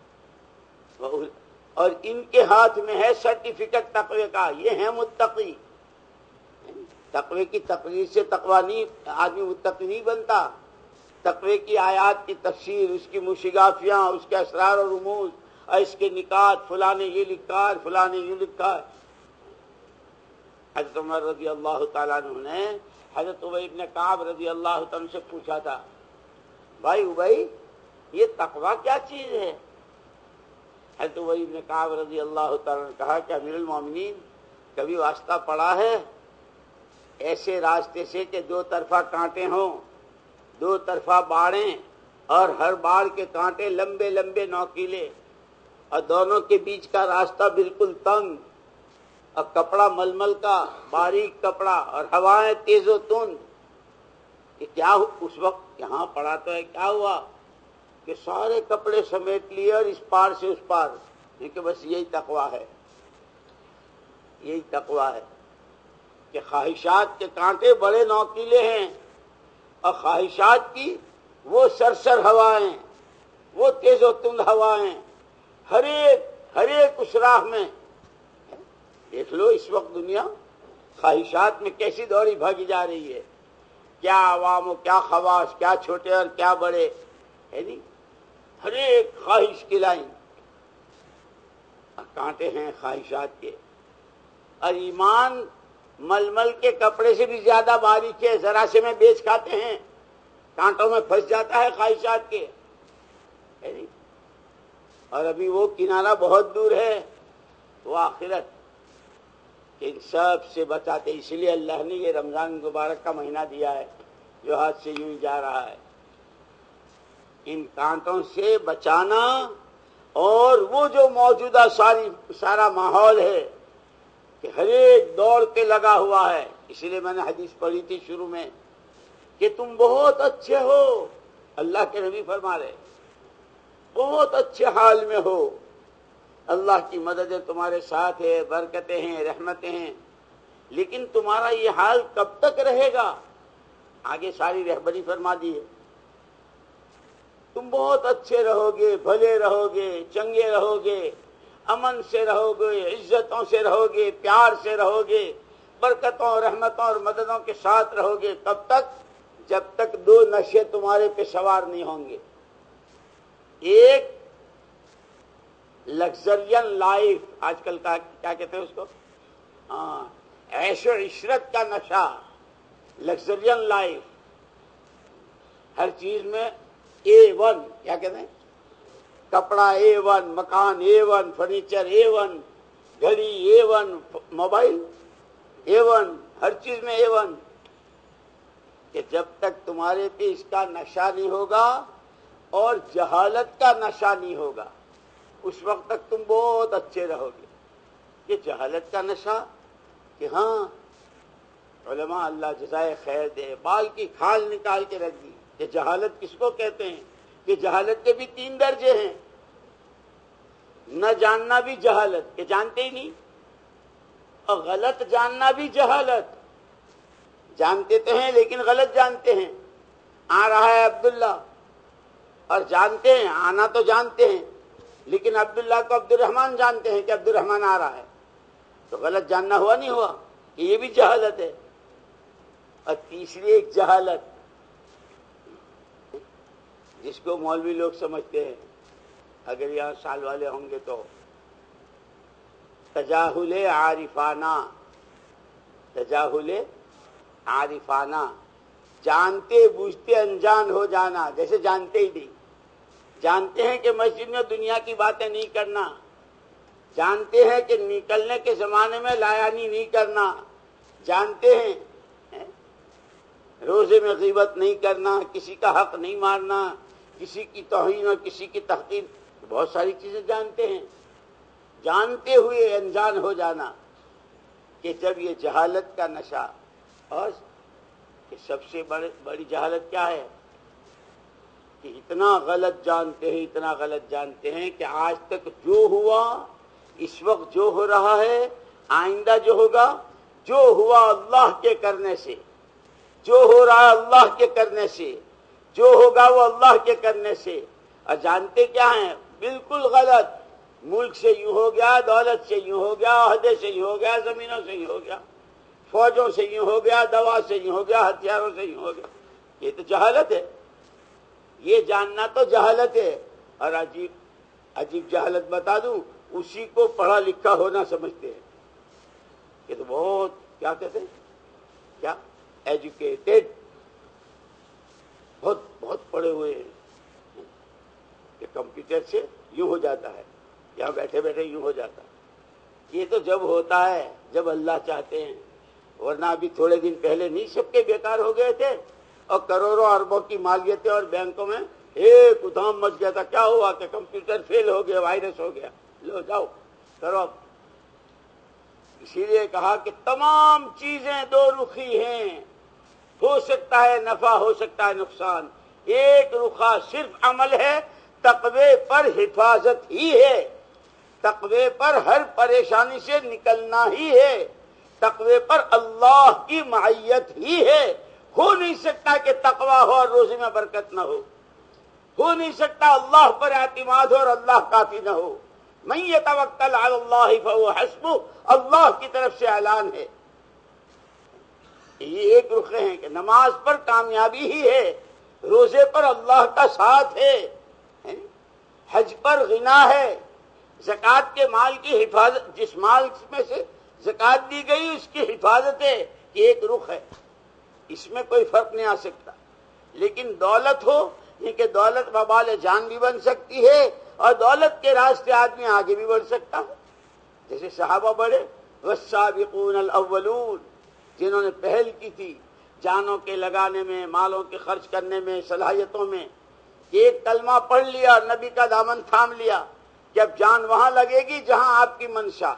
اور ان کے ہاتھ میں ہے سرٹیفکیٹ تقوی کا، یہ ہیں متقی. تقوی کی تقریر سے تقوی نہیں، آدمی متقی نہیں بنتا. تقوی کی آیات کی تفسیر، اس کی مشگافیاں، اس کے اسرار اور رموز، اور اس کے نکات، فلاں نے یہ لکھا ہے، فلاں نے یہ لکھا ہے. حضرت عمر رضی اللہ تعالیٰ عنہ نے حضرت ابی بن کعب رضی اللہ تعالیٰ عنہ سے پوچھا تھا، بھائی ابی یہ تقوی کیا چیز ہے؟ حضرت ابی بن کعب رضی اللہ تعالیٰ نے کہا کہ امیر المومنین کبھی واسطہ پڑا ہے ایسے راستے سے کہ دو طرفہ کانٹے ہوں، دو طرفہ باڑیں، اور ہر باڑ کے کانٹے لمبے لمبے نوکیلے، اور دونوں کے بیچ کا راستہ بالکل تنگ، اور کپڑا ململ کا باریک کپڑا، اور ہوائیں تیز و تند. کہ کیا اس وقت یہاں پڑا تو ہے، کیا ہوا کہ سارے کپڑے سمیٹ لیے اور اس پار سے اس پار، کہ بس یہی تقویٰ ہے. یہی تقویٰ ہے کہ خواہشات کے کانٹے بڑے نوکیلے ہیں، اور خواہشات کی وہ سرسر ہوائیں، وہ تیز و تند ہوائیں، ہر ایک ہر ایک اس راہ میں. دیکھ لو اس وقت دنیا خواہشات میں کیسی دوڑی بھاگی جا رہی ہے، کیا عوام و کیا خواص، کیا چھوٹے اور کیا بڑے، ہے نہیں، ہر ایک خواہش کی لائن. کانٹے ہیں خواہشات کے. اور ایمان ململ کے کپڑے سے بھی زیادہ باریک ہے، ذرا سے میں بیچ کھاتے ہیں، کانٹوں میں پھنس جاتا ہے خواہشات کے، ہے نہیں. اور ابھی وہ کنارہ بہت دور ہے، وہ آخرت. ان سب سے بچاتے، اس لیے اللہ نے یہ رمضان مبارک کا مہینہ دیا ہے جو ہاتھ سے یوں ہی جا رہا ہے. ان کانٹوں سے بچانا، اور وہ جو موجودہ ساری سارا ماحول ہے کہ ہر ایک دوڑ کے لگا ہوا ہے. اس لیے میں نے حدیث پڑھی تھی شروع میں کہ تم بہت اچھے ہو، اللہ کے نبی فرما رہے بہت اچھے حال میں ہو، اللہ کی مدد تمہارے ساتھ ہے، برکتیں ہیں، رحمتیں ہیں. لیکن تمہارا یہ حال کب تک رہے گا؟ آگے ساری رہبری فرما دی ہے. تم بہت اچھے رہو گے، بھلے رہو گے، چنگے رہو گے، امن سے رہو گے، عزتوں سے رہو گے، پیار سے رہو گے، برکتوں، رحمتوں اور مددوں کے ساتھ رہو گے. کب تک؟ جب تک دو نشے تمہارے پہ سوار نہیں ہوں گے. ایک لگزرین لائف، آج کل کا کیا کہتے ہیں اس کو، ہاں عیش و عشرت کا نشہ، لگزرین لائف. ہر چیز میں اے ون، کیا کہتے ہیں، کپڑا اے ون، مکان A one, furniture A one, گھڑی A one, mobile A one, ہر چیز میں اے ون. کہ جب تک تمہارے پہ اس کا نشہ نہیں ہوگا اور جہالت کا نشہ نہیں ہوگا، اس وقت تک تم بہت اچھے رہو گے. کہ جہالت کا نشہ، کہ ہاں علماء اللہ جزائے خیر دے، بال کی کھال نکال کے رکھ دی. کہ جہالت کس کو کہتے ہیں؟ کہ جہالت کے بھی تین درجے ہیں. نہ جاننا بھی جہالت، کہ جانتے ہی نہیں، اور غلط جاننا بھی جہالت. جانتے تو ہیں لیکن غلط جانتے ہیں. آ رہا ہے عبداللہ، اور جانتے ہیں، آنا تو جانتے ہیں، لیکن عبداللہ کو عبد الرحمن جانتے ہیں کہ عبد الرحمن آ رہا ہے. تو غلط جاننا ہوا نہیں ہوا؟ کہ یہ بھی جہالت ہے. اور تیسری ایک جہالت جس کو مولوی لوگ سمجھتے ہیں، اگر یہاں سال والے ہوں گے تو، تجاہل عارفانہ. تجاہل عارفانہ، جانتے بوجھتے انجان ہو جانا، جیسے جانتے ہی نہیں. جانتے ہیں کہ مسجد میں دنیا کی باتیں نہیں کرنا، جانتے ہیں کہ نکلنے کے زمانے میں لایانی نہیں کرنا، جانتے ہیں روزے میں غیبت نہیں کرنا، کسی کا حق نہیں مارنا، کسی کی توہین اور کسی کی تحقیر، بہت ساری چیزیں جانتے ہیں. جانتے ہوئے انجان ہو جانا. کہ جب یہ جہالت کا نشہ، اور کہ سب سے بڑی بڑی جہالت کیا ہے؟ کہ اتنا غلط جانتے ہیں اتنا غلط جانتے ہیں کہ آج تک جو ہوا، اس وقت جو ہو رہا ہے، آئندہ جو ہوگا، جو ہوا اللہ کے کرنے سے، جو ہو رہا ہے اللہ کے کرنے سے، جو ہوگا وہ اللہ کے کرنے سے. اور جانتے کیا ہیں؟ بالکل غلط. ملک سے یوں ہو گیا، دولت سے یوں ہو گیا، عہدے سے یوں ہو گیا، زمینوں سے یوں ہو گیا، فوجوں سے یوں ہو گیا، دوا سے یوں ہو گیا، ہتھیاروں سے یوں ہو گیا. یہ تو جہالت ہے، یہ جاننا تو جہالت ہے. اور عجیب عجیب جہالت بتا دوں، اسی کو پڑھا لکھا ہونا سمجھتے ہیں. یہ تو بہت کیا کہتے ہیں، کیا ایجوکیٹڈ، بہت بہت پڑھے ہوئے ہیں کہ کمپیوٹر سے یوں ہو جاتا ہے، یہاں بیٹھے بیٹھے یوں ہو جاتا ہے. یہ تو جب ہوتا ہے جب اللہ چاہتے ہیں، ورنہ ابھی تھوڑے دن پہلے نہیں سب کے بیکار ہو گئے تھے اور کروڑوں اربوں کی مالیتیں اور بینکوں میں ایک ادھام مچ گیا تھا. کیا ہوا کہ کمپیوٹر فیل ہو گیا، وائرس ہو گیا، لو جاؤ کرو اب. اسی لیے کہا کہ تمام چیزیں دو رخی ہیں، ہو سکتا ہے نفع، ہو سکتا ہے نقصان. ایک رخا صرف عمل ہے، تقوی پر حفاظت ہی ہے، تقوی پر ہر پریشانی سے نکلنا ہی ہے، تقوی پر اللہ کی معیت ہی ہے. ہو نہیں سکتا کہ تقوی ہو اور روزی میں برکت نہ ہو، ہو نہیں سکتا اللہ پر اعتماد ہو اور اللہ کافی نہ ہو. من یتوکل علی اللہ فہو حسبہ، اللہ کی طرف سے اعلان ہے. یہ ایک رخ ہیں کہ نماز پر کامیابی ہی ہے، روزے پر اللہ کا ساتھ ہے، حج پر غنا ہے، زکوٰۃ کے مال کی حفاظت، جس مال میں سے زکوٰۃ دی گئی اس کی حفاظت ہے. یہ ایک رخ ہے، اس میں کوئی فرق نہیں آ سکتا. لیکن دولت ہو، یہ کہ دولت وبال جان بھی بن سکتی ہے اور دولت کے راستے آدمی آگے بھی بڑھ سکتا ہے. جیسے صحابہ بڑھے، والسابقون الاولون، جنہوں نے پہل کی تھی جانوں کے لگانے میں، مالوں کے خرچ کرنے میں، صلاحیتوں میں. ایک کلمہ پڑھ لیا اور نبی کا دامن تھام لیا، جب جان وہاں لگے گی جہاں آپ کی منشا.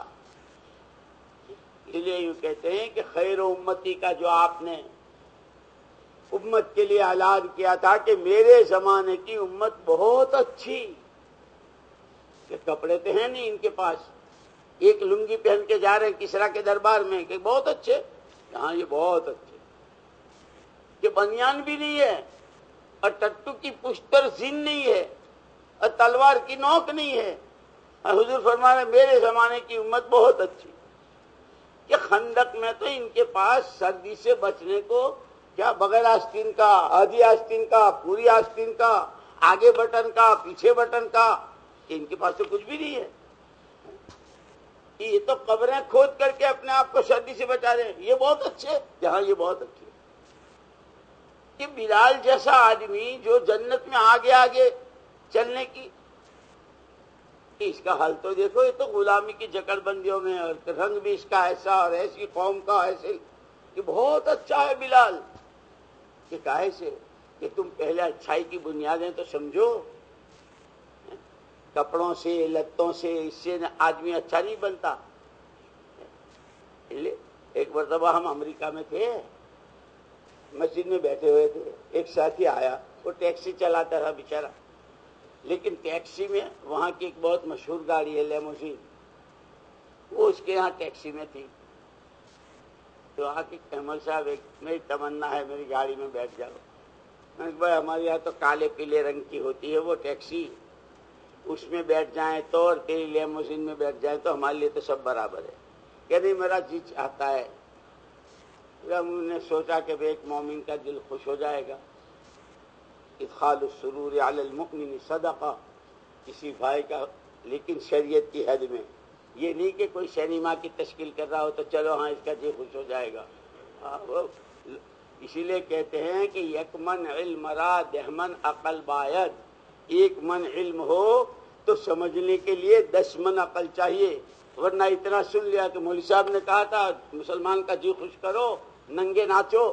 اس لیے یوں کہتے ہیں کہ خیر امتی کا جو آپ نے امت کے لیے اعلان کیا تھا کہ میرے زمانے کی امت بہت اچھی، کہ کپڑے تو ہیں نہیں ان کے پاس، ایک لنگی پہن کے جا رہے ہیں کسرا کے دربار میں کہ بہت اچھے، ہاں یہ بہت اچھے، کہ بنیان بھی نہیں ہے اور ٹٹو کی پشت پر زن نہیں ہے اور تلوار کی نوک نہیں ہے. اور حضور فرما رہے میرے زمانے کی امت بہت اچھی، کہ خندق میں تو ان کے پاس سردی سے بچنے کو کیا بغیر آستین کا، آدھی آستین کا، پوری آستین کا، آگے بٹن کا، پیچھے بٹن کا، ان کے پاس تو کچھ بھی نہیں ہے. یہ تو قبریں کھود کر کے اپنے آپ کو سردی سے بچا رہے ہیں. یہ بہت اچھے، جہاں یہ بہت اچھے. کہ بلال جیسا آدمی جو جنت میں آگے آگے چلنے کی، اس کا حال تو دیکھو، یہ تو غلامی کی جکڑ بندیوں میں، اور رنگ بھی اس کا ایسا اور ایسی قوم کا ایسے، یہ بہت اچھا ہے بلال. کہ کاہے سے کہ تم پہلے اچھائی کی بنیادیں تو سمجھو. کپڑوں سے، لتوں سے، اس سے آدمی اچھا نہیں بنتا. ایک مرتبہ ہم امریکہ میں تھے، مسجد میں بیٹھے ہوئے تھے، ایک ساتھی آیا، وہ ٹیکسی چلاتا تھا بیچارہ، لیکن ٹیکسی میں وہاں کی ایک بہت مشہور گاڑی ہے لیموزین، وہ اس کے یہاں ٹیکسی میں تھی. تو آ کے احمد صاحب ایک میری تمنا ہے میری گاڑی میں بیٹھ جاؤ. میں نے کہا بھائی ہمارے یہاں تو کالے پیلے رنگ کی ہوتی ہے وہ ٹیکسی، اس میں بیٹھ جائیں تو اور تیری لیموزین میں بیٹھ جائیں تو ہمارے لیے تو سب برابر ہے. کہ نہیں میرا جی چاہتا ہے. ہم نے سوچا کہ ایک مومن کا دل خوش ہو جائے گا. ادخال السرور علی المؤمن صدقہ، کسی بھائی کا، لیکن شریعت کی حد میں. یہ نہیں کہ کوئی سینما کی تشکیل کر رہا ہو تو چلو ہاں اس کا جی خوش ہو جائے گا. اسی لیے کہتے ہیں کہ یک من علم را دہمن عقل باید، ایک من علم ہو تو سمجھنے کے لیے دس من عقل چاہیے. ورنہ اتنا سن لیا کہ مولوی صاحب نے کہا تھا مسلمان کا جی خوش کرو، ننگے ناچو،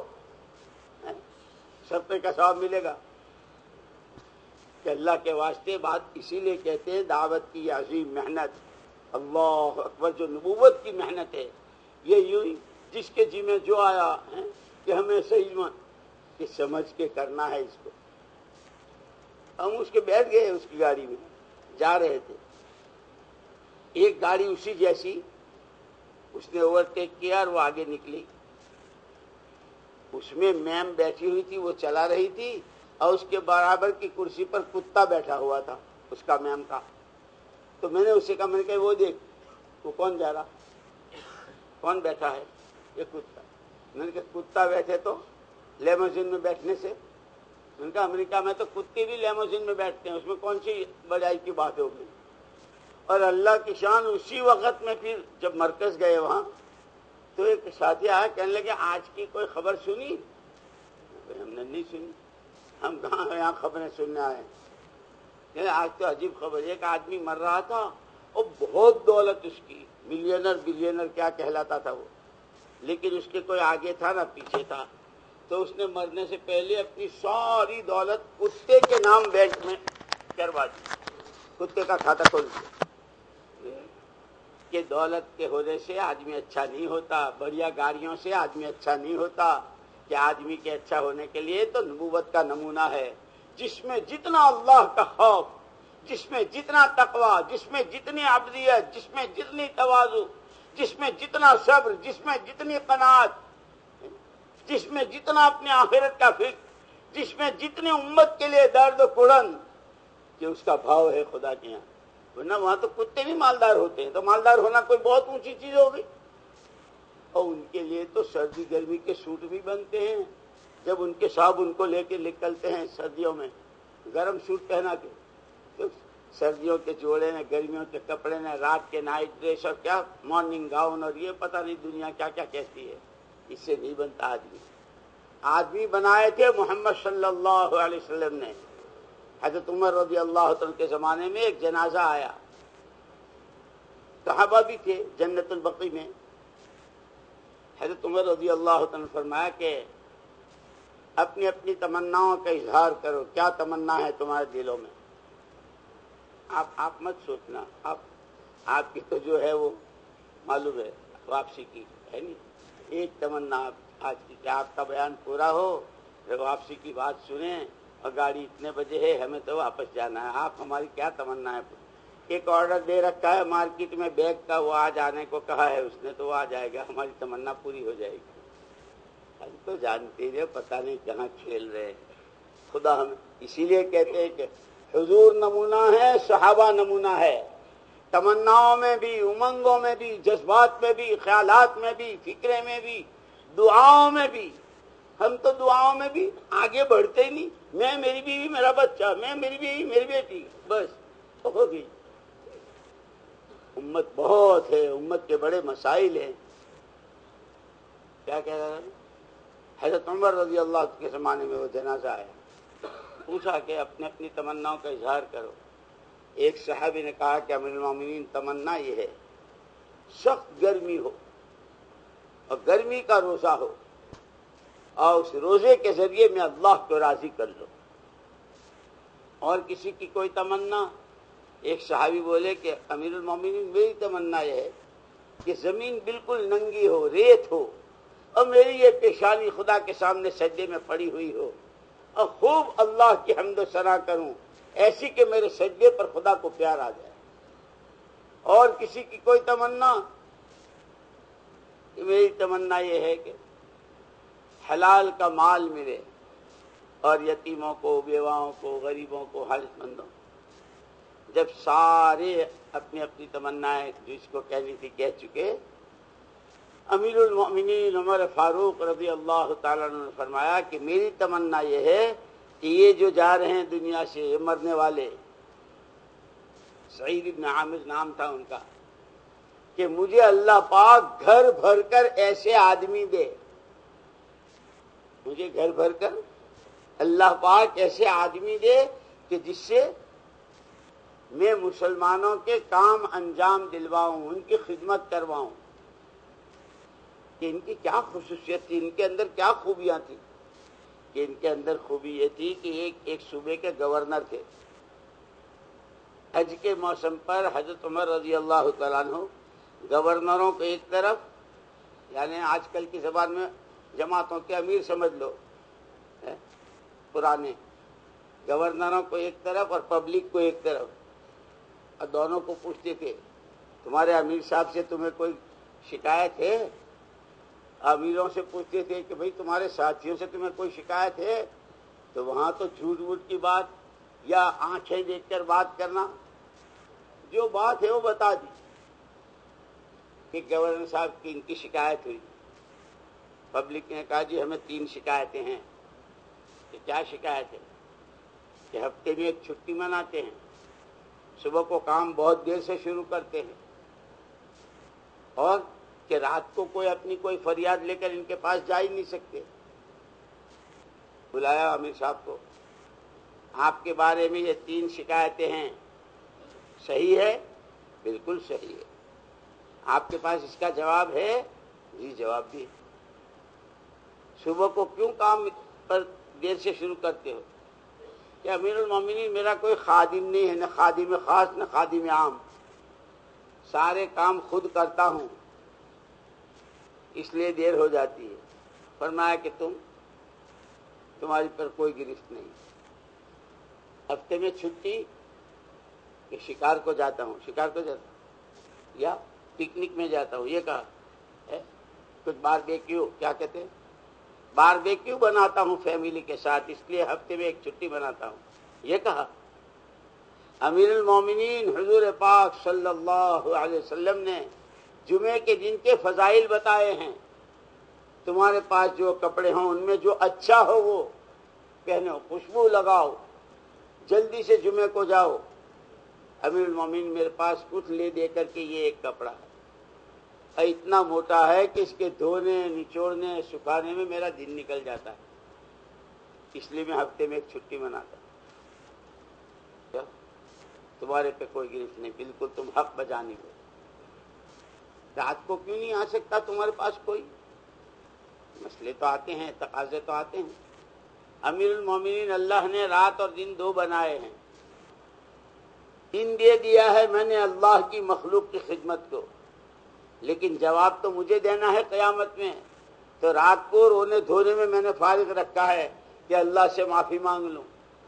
سب کا ثواب ملے گا. کہ اللہ کے واسطے بات اسی لیے کہتے ہیں دعوت کی عظیم محنت، اللہ اکبر، جو نبوت کی محنت ہے، یہ یوں ہی جس کے جی میں جو آیا ہے کہ ہمیں صحیح کہ سمجھ کے کرنا ہے اس کو. ہم اس کے بیٹھ گئے اس کی گاڑی میں جا رہے تھے. ایک گاڑی اسی جیسی اس نے اوورٹیک کیا اور وہ آگے نکلی. اس میں میم بیٹھی ہوئی تھی, وہ چلا رہی تھی, اور اس کے برابر کی کرسی پر کتا بیٹھا ہوا تھا اس کا میم کا. تو میں نے اسے کہا, میں نے کہا وہ دیکھ وہ کون جا رہا, کون بیٹھا ہے, یہ کتا. میں نے کہا کتا بیٹھے تو لیموزین میں بیٹھنے سے, میں نے کہا امریکہ میں تو کتے بھی لیموزین میں بیٹھتے ہیں, اس میں کون سی بڑائی کی بات ہوگی. اور اللہ کی شان اسی وقت میں پھر جب مرکز گئے وہاں تو ایک ساتھی آیا, کہنے لگے آج کی کوئی خبر سنی؟ ہم نے نہیں سنی, ہم کہاں یہاں خبریں سننے آئے. آج تو عجیب خبر, ایک آدمی مر رہا تھا اور بہت دولت اس کی, ملینر بلینر کیا کہلاتا تھا وہ, لیکن اس کے کوئی آگے تھا نہ پیچھے تھا. تو اس نے مرنے سے پہلے اپنی ساری دولت کتے کے نام بینک میں کروا دی, کتے کا کھاتا کھول دیا. کہ دولت کے ہونے سے آدمی اچھا نہیں ہوتا, بڑھیا گاڑیوں سے آدمی اچھا نہیں ہوتا, کہ آدمی کے اچھا ہونے کے لیے تو نبوت کا نمونہ ہے, جس میں جتنا اللہ کا خوف, جس میں جتنا تقوی, جس میں جتنی عبدیت, جس میں جتنی تواضع, جس میں جتنا صبر, جس میں جتنی قناعت, جس میں جتنا اپنے آخرت کا فکر, جس میں جتنی امت کے لیے درد و کڑن, کہ اس کا بھاؤ ہے خدا کے یہاں. ورنہ وہاں تو کتے بھی مالدار ہوتے ہیں, تو مالدار ہونا کوئی بہت اونچی چیز ہوگی. اور ان کے لیے تو سردی گرمی کے سوٹ بھی بنتے ہیں, جب ان کے صاحب ان کو لے کے نکلتے ہیں سردیوں میں گرم سوٹ پہنا کے, تو سردیوں کے جوڑے نے, گرمیوں کے کپڑے نے, رات کے نائٹ ڈریس اور کیا مارننگ گاؤن, اور یہ پتہ نہیں دنیا کیا کیا کہتی ہے. اس سے نہیں بنتا آدمی. آدمی بنائے تھے محمد صلی اللہ علیہ وسلم نے. حضرت عمر رضی اللہ عنہ کے زمانے میں ایک جنازہ آیا, صحابہ بھی تھے جنت البقیع میں. حضرت عمر رضی اللہ عنہ نے فرمایا کہ اپنی اپنی تمناؤں کا اظہار کرو, کیا تمنا ہے تمہارے دلوں میں. آپ آپ مت سوچنا, آپ آپ کی تو جو ہے وہ معلوم ہے واپسی کی ہے نہیں. ایک تمنا آج کی کہ آپ کا بیان پورا ہو, پھر واپسی کی بات سنیں, اور گاڑی اتنے بجے ہے ہمیں تو واپس جانا ہے. آپ ہماری کیا تمنا ہے. ایک آرڈر دے رکھا ہے مارکیٹ میں بیگ کا, وہ آج آنے کو کہا ہے اس نے, تو وہ آ جائے گا, ہماری تمنا پوری ہو جائے گی. ہم تو جانتے ہیں پتہ نہیں کہاں کھیل رہے ہیں. خدا ہم اسی لیے کہتے ہیں کہ حضور نمونہ ہے, صحابہ نمونہ ہے. تمناؤں میں بھی, امنگوں میں بھی, جذبات میں بھی, خیالات میں بھی, فکرے میں بھی, دعاؤں میں بھی. ہم تو دعاؤں میں بھی آگے بڑھتے ہی نہیں. میں, میری بیوی, میرا بچہ, میں, میری بیوی, میری بیٹی, بس ہو گئی. امت بہت ہے, امت کے بڑے مسائل ہیں. کیا کہہ رہا ہے. حضرت عمر رضی اللہ عنہ کے زمانے میں وہ جنازہ آیا, پوچھا کہ اپنے اپنی تمناؤں کا اظہار کرو. ایک صحابی نے کہا کہ امیر المومنین تمنا یہ ہے سخت گرمی ہو اور گرمی کا روزہ ہو, اور اس روزے کے ذریعے میں اللہ کو راضی کر لو. اور کسی کی کوئی تمنا. ایک صحابی بولے کہ امیر المومنین میری تمنا یہ ہے کہ زمین بالکل ننگی ہو, ریت ہو, اور میری یہ پیشانی خدا کے سامنے سجدے میں پڑی ہوئی ہو, اور خوب اللہ کی حمد و ثنا کروں, ایسی کہ میرے سجدے پر خدا کو پیار آ جائے. اور کسی کی کوئی تمنا, میری تمنا یہ ہے کہ حلال کا مال ملے, اور یتیموں کو, بیواؤں کو, غریبوں کو, حاجت مندوں. جب سارے اپنی اپنی تمنائیں جس کو کہنی تھی کہہ چکے, امیر المؤمنین عمر فاروق رضی اللہ تعالیٰ نے فرمایا کہ میری تمنا یہ ہے کہ یہ جو جا رہے ہیں دنیا سے, یہ مرنے والے, سعید بن عامر نام تھا ان کا, کہ مجھے اللہ پاک گھر بھر کر ایسے آدمی دے, مجھے گھر بھر کر اللہ پاک ایسے آدمی دے کہ جس سے میں مسلمانوں کے کام انجام دلواؤں, ان کی خدمت کرواؤں. کہ ان کی کیا خصوصیت تھی, ان کے اندر کیا خوبیاں تھیں. کہ ان کے اندر خوبی یہ تھی کہ ایک ایک صوبے کے گورنر تھے. حج کے موسم پر حضرت عمر رضی اللہ تعالیٰ عنہ گورنروں کو ایک طرف, یعنی آج کل کی زبان میں جماعتوں کے امیر سمجھ لو, پرانے گورنروں کو ایک طرف اور پبلک کو ایک طرف، اور دونوں کو پوچھتے تھے تمہارے امیر صاحب سے تمہیں کوئی شکایت ہے؟ امیروں سے پوچھتے تھے کہ بھئی تمہارے ساتھیوں سے تمہیں کوئی شکایت ہے؟ تو وہاں تو جھوٹ ووٹ کی بات یا آنکھیں دیکھ کر بات کرنا، جو بات ہے وہ بتا دی کہ گورنر صاحب کی ان کی شکایت ہوئی۔ پبلک نے کہا جی ہمیں تین شکایتیں ہیں۔ کہ کیا شکایت ہے؟ کہ ہفتے میں ایک چھٹی مناتے ہیں، صبح کو کام بہت دیر سے شروع کرتے ہیں، اور کہ رات کو کوئی اپنی کوئی فریاد لے کر ان کے پاس جا ہی نہیں سکتے۔ بلایا امیر صاحب کو، آپ کے بارے میں یہ تین شکایتیں ہیں، صحیح ہے؟ بالکل صحیح ہے۔ آپ کے پاس اس کا جواب ہے؟ جی جواب بھی۔ صبح کو کیوں کام پر دیر سے شروع کرتے ہو؟ کہ امیر المومنین میرا کوئی خادم نہیں ہے، نہ خادم خاص نہ خادم عام، سارے کام خود کرتا ہوں، اس لیے دیر ہو جاتی ہے۔ فرمایا کہ تم تمہاری پر کوئی گرفت نہیں، ہفتے میں چھٹی کہ شکار کو جاتا ہوں، شکار کو جاتا ہوں یا پکنک میں جاتا ہوں، یہ کہا ہے کچھ باربیکیو، کیا کہتے ہیں، باربیکیو بناتا ہوں فیملی کے ساتھ، اس لیے ہفتے میں ایک چھٹی بناتا ہوں، یہ کہا۔ امیر المومنین حضور پاک صلی اللہ علیہ وسلم نے جمعے کے دن کے فضائل بتائے ہیں۔ تمہارے پاس جو کپڑے ہوں ان میں جو اچھا ہو وہ پہنو، خوشبو لگاؤ، جلدی سے جمعے کو جاؤ۔ امیر المومنین میرے پاس کچھ لے دے کر کے یہ ایک کپڑا ہے، اور اتنا موٹا ہے کہ اس کے دھونے نچوڑنے سکھانے میں میرا دن نکل جاتا ہے، اس لیے میں ہفتے میں ایک چھٹی مناتا ہوں۔ کیا تمہارے پہ کوئی گرفت نہیں، بالکل تم حق بجانی ہو۔ رات کو کیوں نہیں آ سکتا تمہارے پاس کوئی؟ مسئلے تو آتے ہیں، تقاضے تو آتے ہیں۔ امیر المومنین اللہ نے رات اور دن دو بنائے ہیں، دن دے دیا ہے میں نے اللہ کی مخلوق کی خدمت کو، لیکن جواب تو مجھے دینا ہے قیامت میں، تو رات کو رونے دھونے میں میں نے فارغ رکھا ہے کہ اللہ سے معافی مانگ لوں۔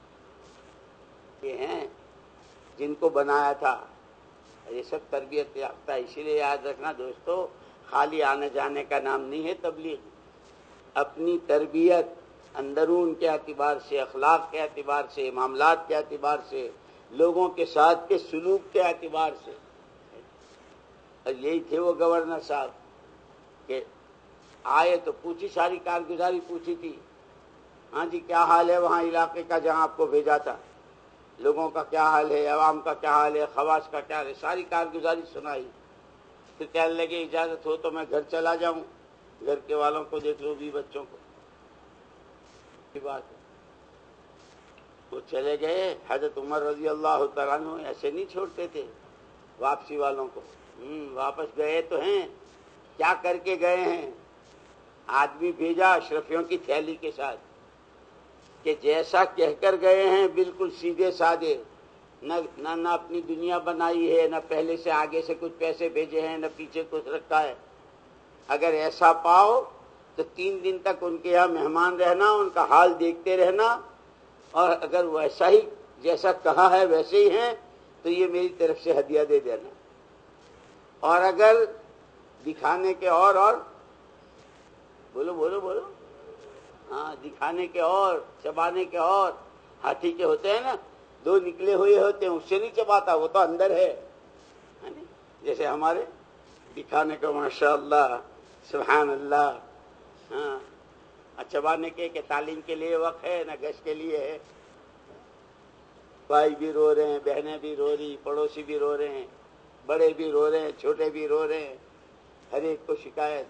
یہ ہیں جن کو بنایا تھا، یہ سب تربیت یافتہ، اسی لیے یاد رکھنا دوستو، خالی آنے جانے کا نام نہیں ہے تبلیغ، اپنی تربیت اندرون کے اعتبار سے، اخلاق کے اعتبار سے، معاملات کے اعتبار سے، لوگوں کے ساتھ کے سلوک کے اعتبار سے۔ اور یہی تھے وہ گورنر صاحب کہ آئے تو پوچھی، ساری کارگزاری پوچھی تھی، ہاں جی کیا حال ہے وہاں علاقے کا جہاں آپ کو بھیجا تھا، لوگوں کا کیا حال ہے، عوام کا کیا حال ہے، خواص کا کیا حال ہے، ساری کارگزاری سنائی۔ پھر کہنے لگے اجازت ہو تو میں گھر چلا جاؤں، گھر کے والوں کو دیکھ لو، بھی بچوں کو۔ بات ہے وہ چلے گئے۔ حضرت عمر رضی اللہ تعالیٰ عنہ ایسے نہیں چھوڑتے تھے واپسی والوں کو، ہم واپس گئے تو ہیں، کیا کر کے گئے ہیں؟ آدمی بھیجا اشرفیوں کی تھیلی کے ساتھ کہ جیسا کہہ کر گئے ہیں بالکل سیدھے سادے، نہ نہ نہ اپنی دنیا بنائی ہے، نہ پہلے سے آگے سے کچھ پیسے بھیجے ہیں، نہ پیچھے کچھ رکھا ہے۔ اگر ایسا پاؤ تو تین دن تک ان کے یہاں مہمان رہنا، ان کا حال دیکھتے رہنا، اور اگر ویسا ہی جیسا کہا ہے ویسے ہی ہیں تو یہ میری طرف سے ہدیہ دے دینا، اور اگر دکھانے کے اور اور بولو بولو بولو ہاں دکھانے کے اور چبانے کے اور، ہاتھی کے ہوتے ہیں نا دو نکلے ہوئے ہوتے ہیں، اس سے نہیں چباتا، وہ تو اندر ہے، جیسے ہمارے دکھانے کا ماشاء اللہ سبحان اللہ، ہاں چبانے کے کہ تعلیم کے لیے وقت ہے نہ گش کے لیے ہے۔ بھائی بھی رو رہے ہیں، بہنیں بھی رو رہی، پڑوسی بھی رو رہے ہیں، بڑے بھی رو رہے ہیں، چھوٹے بھی رو رہے ہیں، ہر ایک کو شکایت۔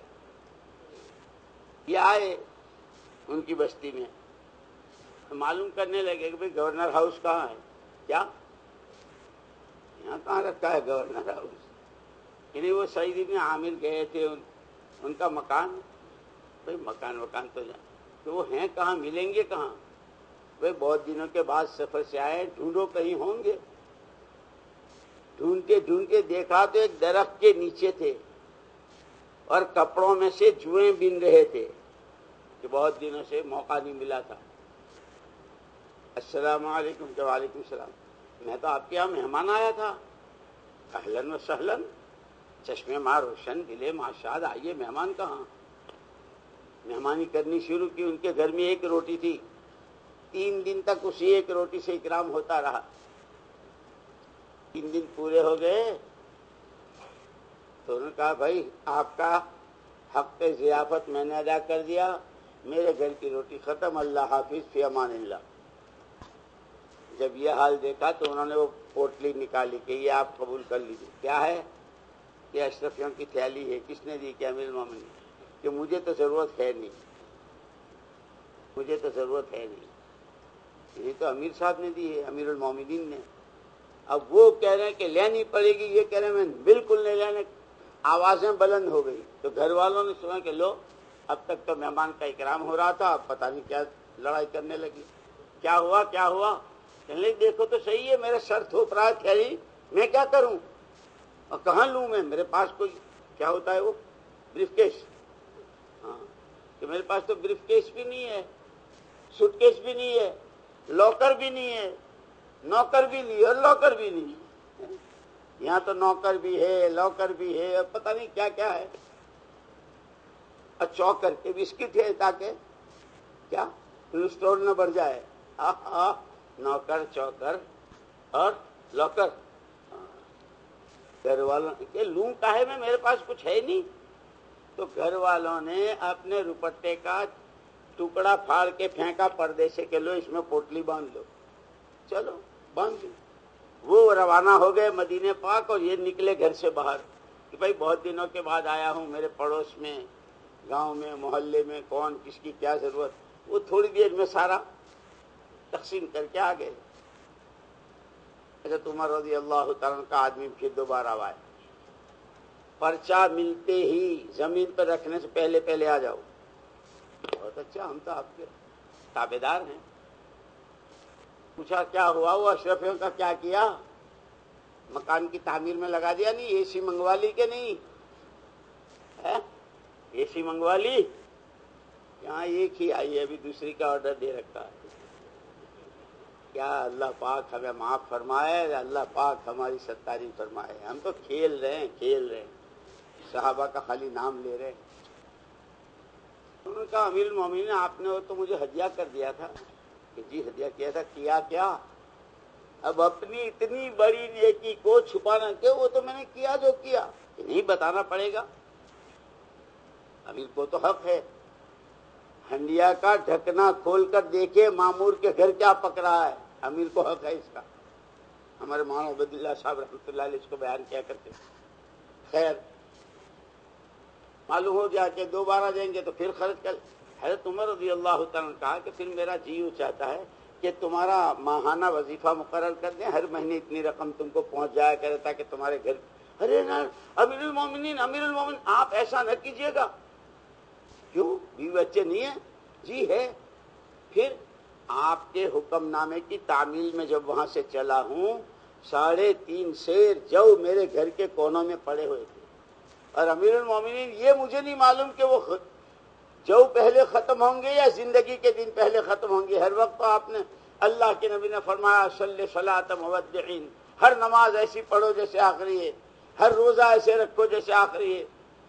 یہ آئے ان کی بستی میں، معلوم کرنے لگے کہ بھئی گورنر ہاؤس کہاں ہے؟ کیا یہاں کہاں رکھا ہے گورنر ہاؤس؟ یعنی وہ سعید ابن عامر گئے تھے، ان, ان کا مکان، بھئی مکان وکان تو جائیں کہ وہ ہیں کہاں، ملیں گے کہاں؟ بھئی بہت دنوں کے بعد سفر سے آئے، ڈھونڈو کہیں ہوں گے۔ ڈھونڈتے ڈھونڈتے دیکھا تو ایک درخت کے نیچے تھے اور کپڑوں میں سے جوئیں بن رہے تھے کہ بہت دنوں سے موقع نہیں ملا تھا۔ السلام علیکم کہ وعلیکم السلام، میں تو آپ کے یہاں مہمان آیا تھا، اہلن و سہلن، چشمے ماں روشن، دلے ماشاد، آئیے مہمان کہاں. مہمانی کرنی شروع کی. ان کے گھر میں ایک روٹی تھی، تین دن تک اسی ایک روٹی سے اکرام ہوتا رہا. تین دن پورے ہو گئے تو انہوں نے کہا بھائی آپ کا حق ضیافت میں نے ادا کر دیا، میرے گھر کی روٹی ختم، اللہ حافظ فی امان اللہ. جب یہ حال دیکھا تو انہوں نے وہ پوٹلی نکالی کہ یہ آپ قبول کر لیجیے. کیا ہے؟ کہ اشرفیوں کی تھیلی ہے. کس نے دی؟ کہ امیر المومنین. کہ مجھے تو ضرورت ہے نہیں، مجھے تو ضرورت ہے نہیں، یہ تو امیر صاحب نے دی ہے، امیر المومنین نے. اب وہ کہہ رہے ہیں کہ لینی پڑے گی، یہ کہہ رہے ہیں میں بالکل نہیں لینے. آوازیں بلند ہو گئی تو گھر والوں نے سنا کہ لو اب تک تو مہمان کا اکرام ہو رہا تھا، اب پتہ نہیں کیا لڑائی کرنے لگی. کیا ہوا کیا ہوا؟ کہنے دیکھو تو صحیح ہے، میرا سر تھوپ رہا ہے تھیلی، میں کیا کروں اور کہاں لوں میں؟ میرے پاس کوئی کیا ہوتا ہے وہ بریف کیس، ہاں کہ میرے پاس تو بریف کیس بھی نہیں ہے، سوٹ کیس بھی نہیں ہے، لاکر بھی نہیں ہے، نوکر بھی نہیں ہے اور لاکر بھی نہیں ہے. یہاں تو نوکر بھی ہے، لاکر بھی ہے، اور پتہ نہیں کیا کیا ہے. اور چوکر کے بسکٹ ہے تاکہ کیا کولسٹرول نہ بڑھ جائے. آہا نوکر چوکر اور لاکر. گھر والوں کے لوں کاہے میں، میرے پاس کچھ ہے نہیں. تو گھر والوں نے اپنے روپٹے کا ٹکڑا پھاڑ کے پھینکا پردے سے کہ لو اس میں پوٹلی باندھ لو. چلو باندھ لی. وہ روانہ ہو گئے مدینے پاک اور یہ نکلے گھر سے باہر کہ بھائی بہت دنوں کے بعد آیا ہوں، میرے پڑوس میں، گاؤں میں، محلے میں کون کس کی کیا ضرورت. وہ تھوڑی دیر میں سارا تقسیم کر کے آ گئے. حضرت عمر رضی اللہ تعالیٰ کا آدمی پھر دوبارہ آئے. پرچہ ملتے ہی زمین پر رکھنے سے پہلے پہلے آ جاؤ. بہت اچھا، ہم تو آپ کے تابع دار ہیں. پوچھا کیا ہوا؟ وہ اشرفیوں کا کیا کیا؟ مکان کی تعمیر میں لگا دیا؟ نہیں، اے سی منگوا لی کہ نہیں؟ اے سی منگوا لی؟ یہاں ایک ہی آئی ہے، ابھی دوسری کا آرڈر دے رکھا ہے. کیا اللہ پاک ہمیں معاف فرمائے، اللہ پاک ہماری ستاری فرمائے. ہم تو کھیل رہے ہیں کھیل رہے ہیں، صحابہ کا خالی نام لے رہے ہیں. انہوں نے کہا امیر المومنین آپ نے تو مجھے ہدیہ کر دیا تھا. کہ جی ہدیہ کیا تھا. کیا کیا؟ اب اپنی اتنی بڑی نیکی کو چھپانا کہ وہ تو میں نے کیا جو کیا نہیں بتانا پڑے گا. امیر کو تو حق ہے. ہنڈیا کا ڈھکنا کھول کر دیکھے مامور کے گھر کیا پک رہا ہے، امیر کو حق ہے اس کا. ہمارے مولانا عبد اللہ صاحب رحمۃ اللہ علیہ اس کو بیان کیا کرتے. خیر معلوم ہو گیا کہ دوبارہ دیں گے تو پھر خرچ کر. حضرت عمر رضی اللہ تعالیٰ نے کہا کہ پھر میرا جی یوں چاہتا ہے کہ تمہارا ماہانہ وظیفہ مقرر کر دیں، ہر مہینے اتنی رقم تم کو پہنچ جایا کرے تاکہ تمہارے گھر. ارے نا امیر المومنین امیر المومنین آپ ایسا نہ کیجیے گا. کیوں؟ بیوی بچے نہیں ہیں؟ جی ہے. پھر آپ کے حکم نامے کی تعمیل میں جب وہاں سے چلا ہوں، ساڑھے تین سیر جو میرے گھر کے کونوں میں پڑے ہوئے تھے. اور امیر المومنین یہ مجھے نہیں معلوم کہ وہ جو پہلے ختم ہوں گے یا زندگی کے دن پہلے ختم ہوں گے. ہر وقت تو آپ نے، اللہ کے نبی نے فرمایا صلی صلاۃ مودعین، ہر نماز ایسی پڑھو جیسے آخری ہے، ہر روزہ ایسے رکھو جیسے آخری ہے.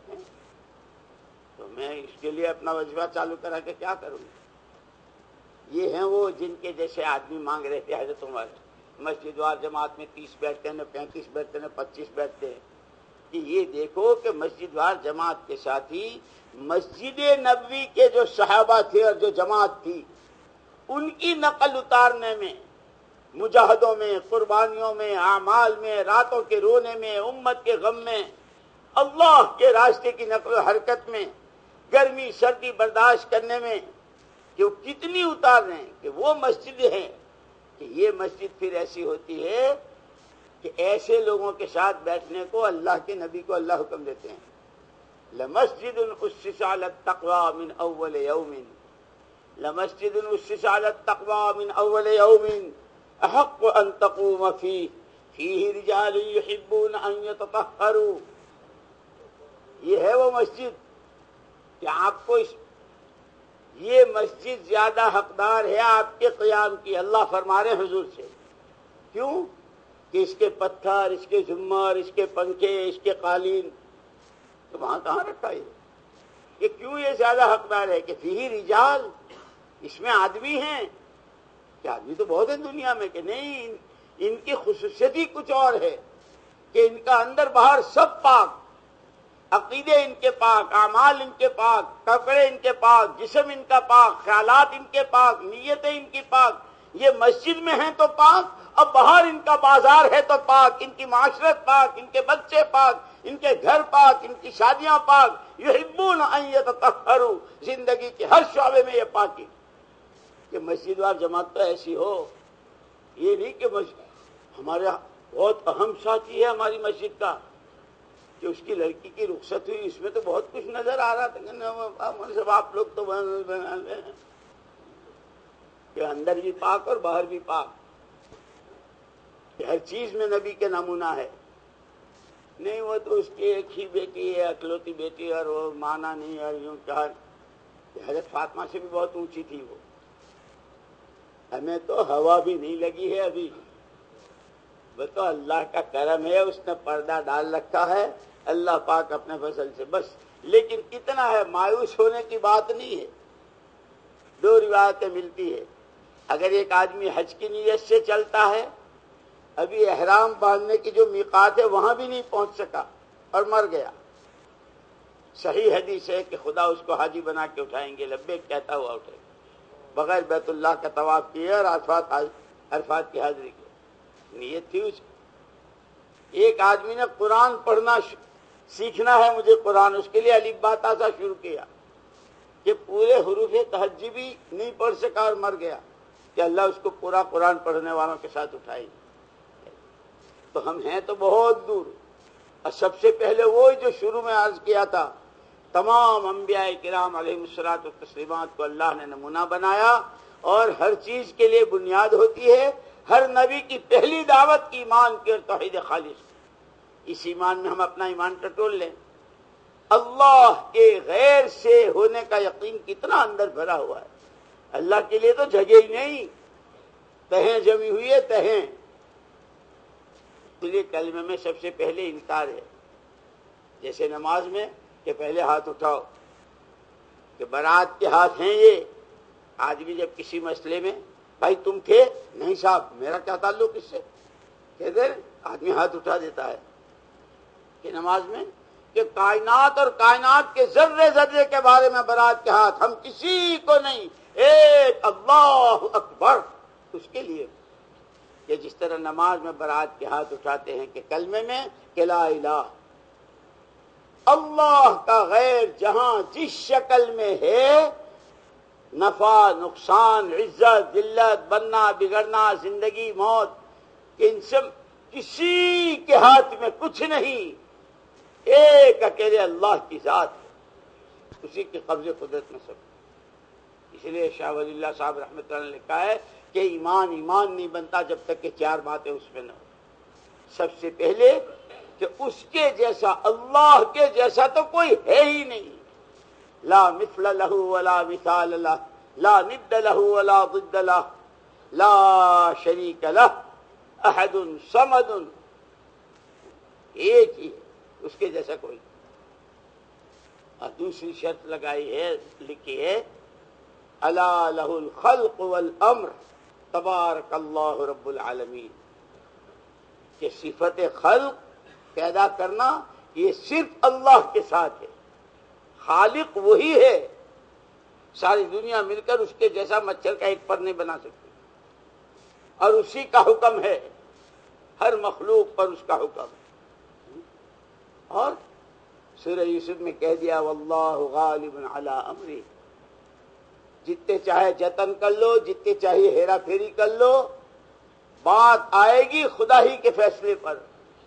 تو میں اس کے لیے اپنا وظیفہ چالو کرا کے کیا کروں؟ یہ ہیں وہ جن کے جیسے آدمی مانگ رہے تھے حضرت عمر. مسجد وار جماعت میں تیس بیٹھتے ہیں، پینتیس بیٹھتے ہیں، پچیس بیٹھتے ہیں. کہ یہ دیکھو کہ مسجد وار جماعت کے ساتھی مسجد نبوی کے جو صحابہ تھے اور جو جماعت تھی ان کی نقل اتارنے میں، مجاہدوں میں، قربانیوں میں، اعمال میں، راتوں کے رونے میں، امت کے غم میں، اللہ کے راستے کی نقل و حرکت میں، گرمی سردی برداشت کرنے میں، کہ وہ کتنی اتار رہے ہیں. کہ وہ مسجد ہے کہ یہ مسجد پھر ایسی ہوتی ہے کہ ایسے لوگوں کے ساتھ بیٹھنے کو اللہ کے نبی کو اللہ حکم دیتے ہیں. لمسجد اسس علی التقوی من اول یوم، لمسجد اسس علی التقوی من اول یوم احق ان تقوم فیہ فیہ رجال یحبون ان یتطہروا. یہ ہے وہ مسجد کہ آپ کو اس یہ مسجد زیادہ حقدار ہے آپ کے قیام کی، اللہ فرما رہے حضور سے. کیوں؟ کہ اس کے پتھر، اس کے جھمر، اس کے پنکھے، اس کے قالین، تو وہاں کہاں رکھا یہ؟ کہ کیوں یہ زیادہ حقدار ہے؟ کہ فیہ رجال، اس میں آدمی ہیں. کہ آدمی تو بہت ہیں دنیا میں، کہ نہیں، ان کی خصوصیت ہی کچھ اور ہے کہ ان کا اندر باہر سب پاک، عقیدے ان کے پاک، اعمال ان کے پاک، کپڑے ان کے پاک، جسم ان کا پاک، خیالات ان کے پاک، نیتیں ان کی پاک. یہ مسجد میں ہیں تو پاک، اب باہر ان کا بازار ہے تو پاک، ان کی معاشرت پاک، ان کے بچے پاک، ان کے گھر پاک، ان کی شادیاں پاک. یحبون ان یتطہروا، زندگی کے ہر شعبے میں یہ پاکی. کہ مسجد وار جماعت تو ایسی ہو، یہ نہیں کہ مسجد ہمارے بہت اہم ساتھی ہے ہماری مسجد کا، کہ اس کی لڑکی کی رخصت ہوئی، اس میں تو بہت کچھ نظر آ رہا تھا کہ آپ لوگ تو بنا لے ہیں کہ اندر بھی پاک اور باہر بھی پاک، کہ ہر چیز میں نبی کے نمونہ ہے. نہیں وہ تو اس کی ایک ہی بیٹی ہے، اکلوتی بیٹی، اور وہ مانا نہیں، اور یوں کہا. حضرت فاطمہ سے بھی بہت اونچی تھی وہ. ہمیں تو ہوا بھی نہیں لگی ہے ابھی، وہ تو اللہ کا کرم ہے، اس نے پردہ ڈال رکھا ہے اللہ پاک اپنے فضل سے بس. لیکن اتنا ہے، مایوس ہونے کی بات نہیں ہے. دو روایتیں ملتی ہے. اگر ایک آدمی حج کی نیت سے چلتا ہے، ابھی احرام باندھنے کی جو میقات ہے وہاں بھی نہیں پہنچ سکا اور مر گیا، صحیح حدیث ہے کہ خدا اس کو حاجی بنا کے اٹھائیں گے، لبیک کہتا ہوا اٹھے بغیر بیت اللہ کا طواف کیے اور عرفات عرفات کی حاضری کی نیت تھی اس کی. ایک آدمی نے قرآن پڑھنا سیکھنا ہے، مجھے قرآن، اس کے لیے الف با تا سا شروع کیا کہ پورے حروف تہجی بھی نہیں پڑھ سکا اور مر گیا، کہ اللہ اس کو پورا قرآن پڑھنے والوں کے ساتھ اٹھائے. تو ہم ہیں تو بہت دور. اور سب سے پہلے وہ جو شروع میں عرض کیا تھا، تمام انبیاء کرام علیہ الصلوۃ والتسلیمات کو اللہ نے نمونہ بنایا، اور ہر چیز کے لیے بنیاد ہوتی ہے. ہر نبی کی پہلی دعوت ایمان کی اور توحید خالص. اس ایمان میں ہم اپنا ایمان ٹٹول لیں. اللہ کے غیر سے ہونے کا یقین کتنا اندر بھرا ہوا ہے. اللہ کے لیے تو جگہ ہی نہیں، تہیں جمی ہوئی ہے تہیں. اس لیے کلمے میں سب سے پہلے انکار ہے، جیسے نماز میں کہ پہلے ہاتھ اٹھاؤ، کہ برات کے ہاتھ ہیں یہ. آج بھی جب کسی مسئلے میں بھائی تم تھے نہیں صاحب، میرا کیا تعلق اس سے، کہتے آدمی ہاتھ اٹھا دیتا ہے. کہ نماز میں کہ کائنات اور کائنات کے ذرے ذرے کے بارے میں برات کے ہاتھ، ہم کسی کو نہیں، ایک اللہ اکبر اس کے لیے. کہ جس طرح نماز میں برات کے ہاتھ اٹھاتے ہیں کہ کلمے میں کہ لا الہ، اللہ کا غیر جہاں جس شکل میں ہے، نفع نقصان، عزت ذلت، بننا بگڑنا، زندگی موت، ان سب کسی کے ہاتھ میں کچھ نہیں، ایک اکیلے اللہ کی ذات ہے، اسی کے قبضے قدرت میں سب. اس لیے شاہ ولی اللہ صاحب رحمۃ اللہ نے لکھا ہے کہ ایمان ایمان نہیں بنتا جب تک کہ چار باتیں اس میں نہ ہو. سب سے پہلے کہ اس کے جیسا، اللہ کے جیسا تو کوئی ہے ہی نہیں. لا مثل له ولا مثال له، لا ند له ولا ضد له، لا شریک له، احد صمد. ایک ہی ہے، اس کے جیسا کوئی. اور دوسری شرط لگائی ہے، لکھی ہے الا له الخلق والامر تبارک اللہ رب العالمین. کہ صفت خلق پیدا کرنا یہ صرف اللہ کے ساتھ ہے. خالق وہی ہے، ساری دنیا مل کر اس کے جیسا مچھر کا ایک پر نہیں بنا سکتی، اور اسی کا حکم ہے، ہر مخلوق پر اس کا حکم. اور سورہ یوسف میں کہہ دیا واللہ غالب علی امری. جتنے چاہے جتن کر لو، جتنے چاہیے ہیرا پھیری کر لو، بات آئے گی خدا ہی کے فیصلے پر.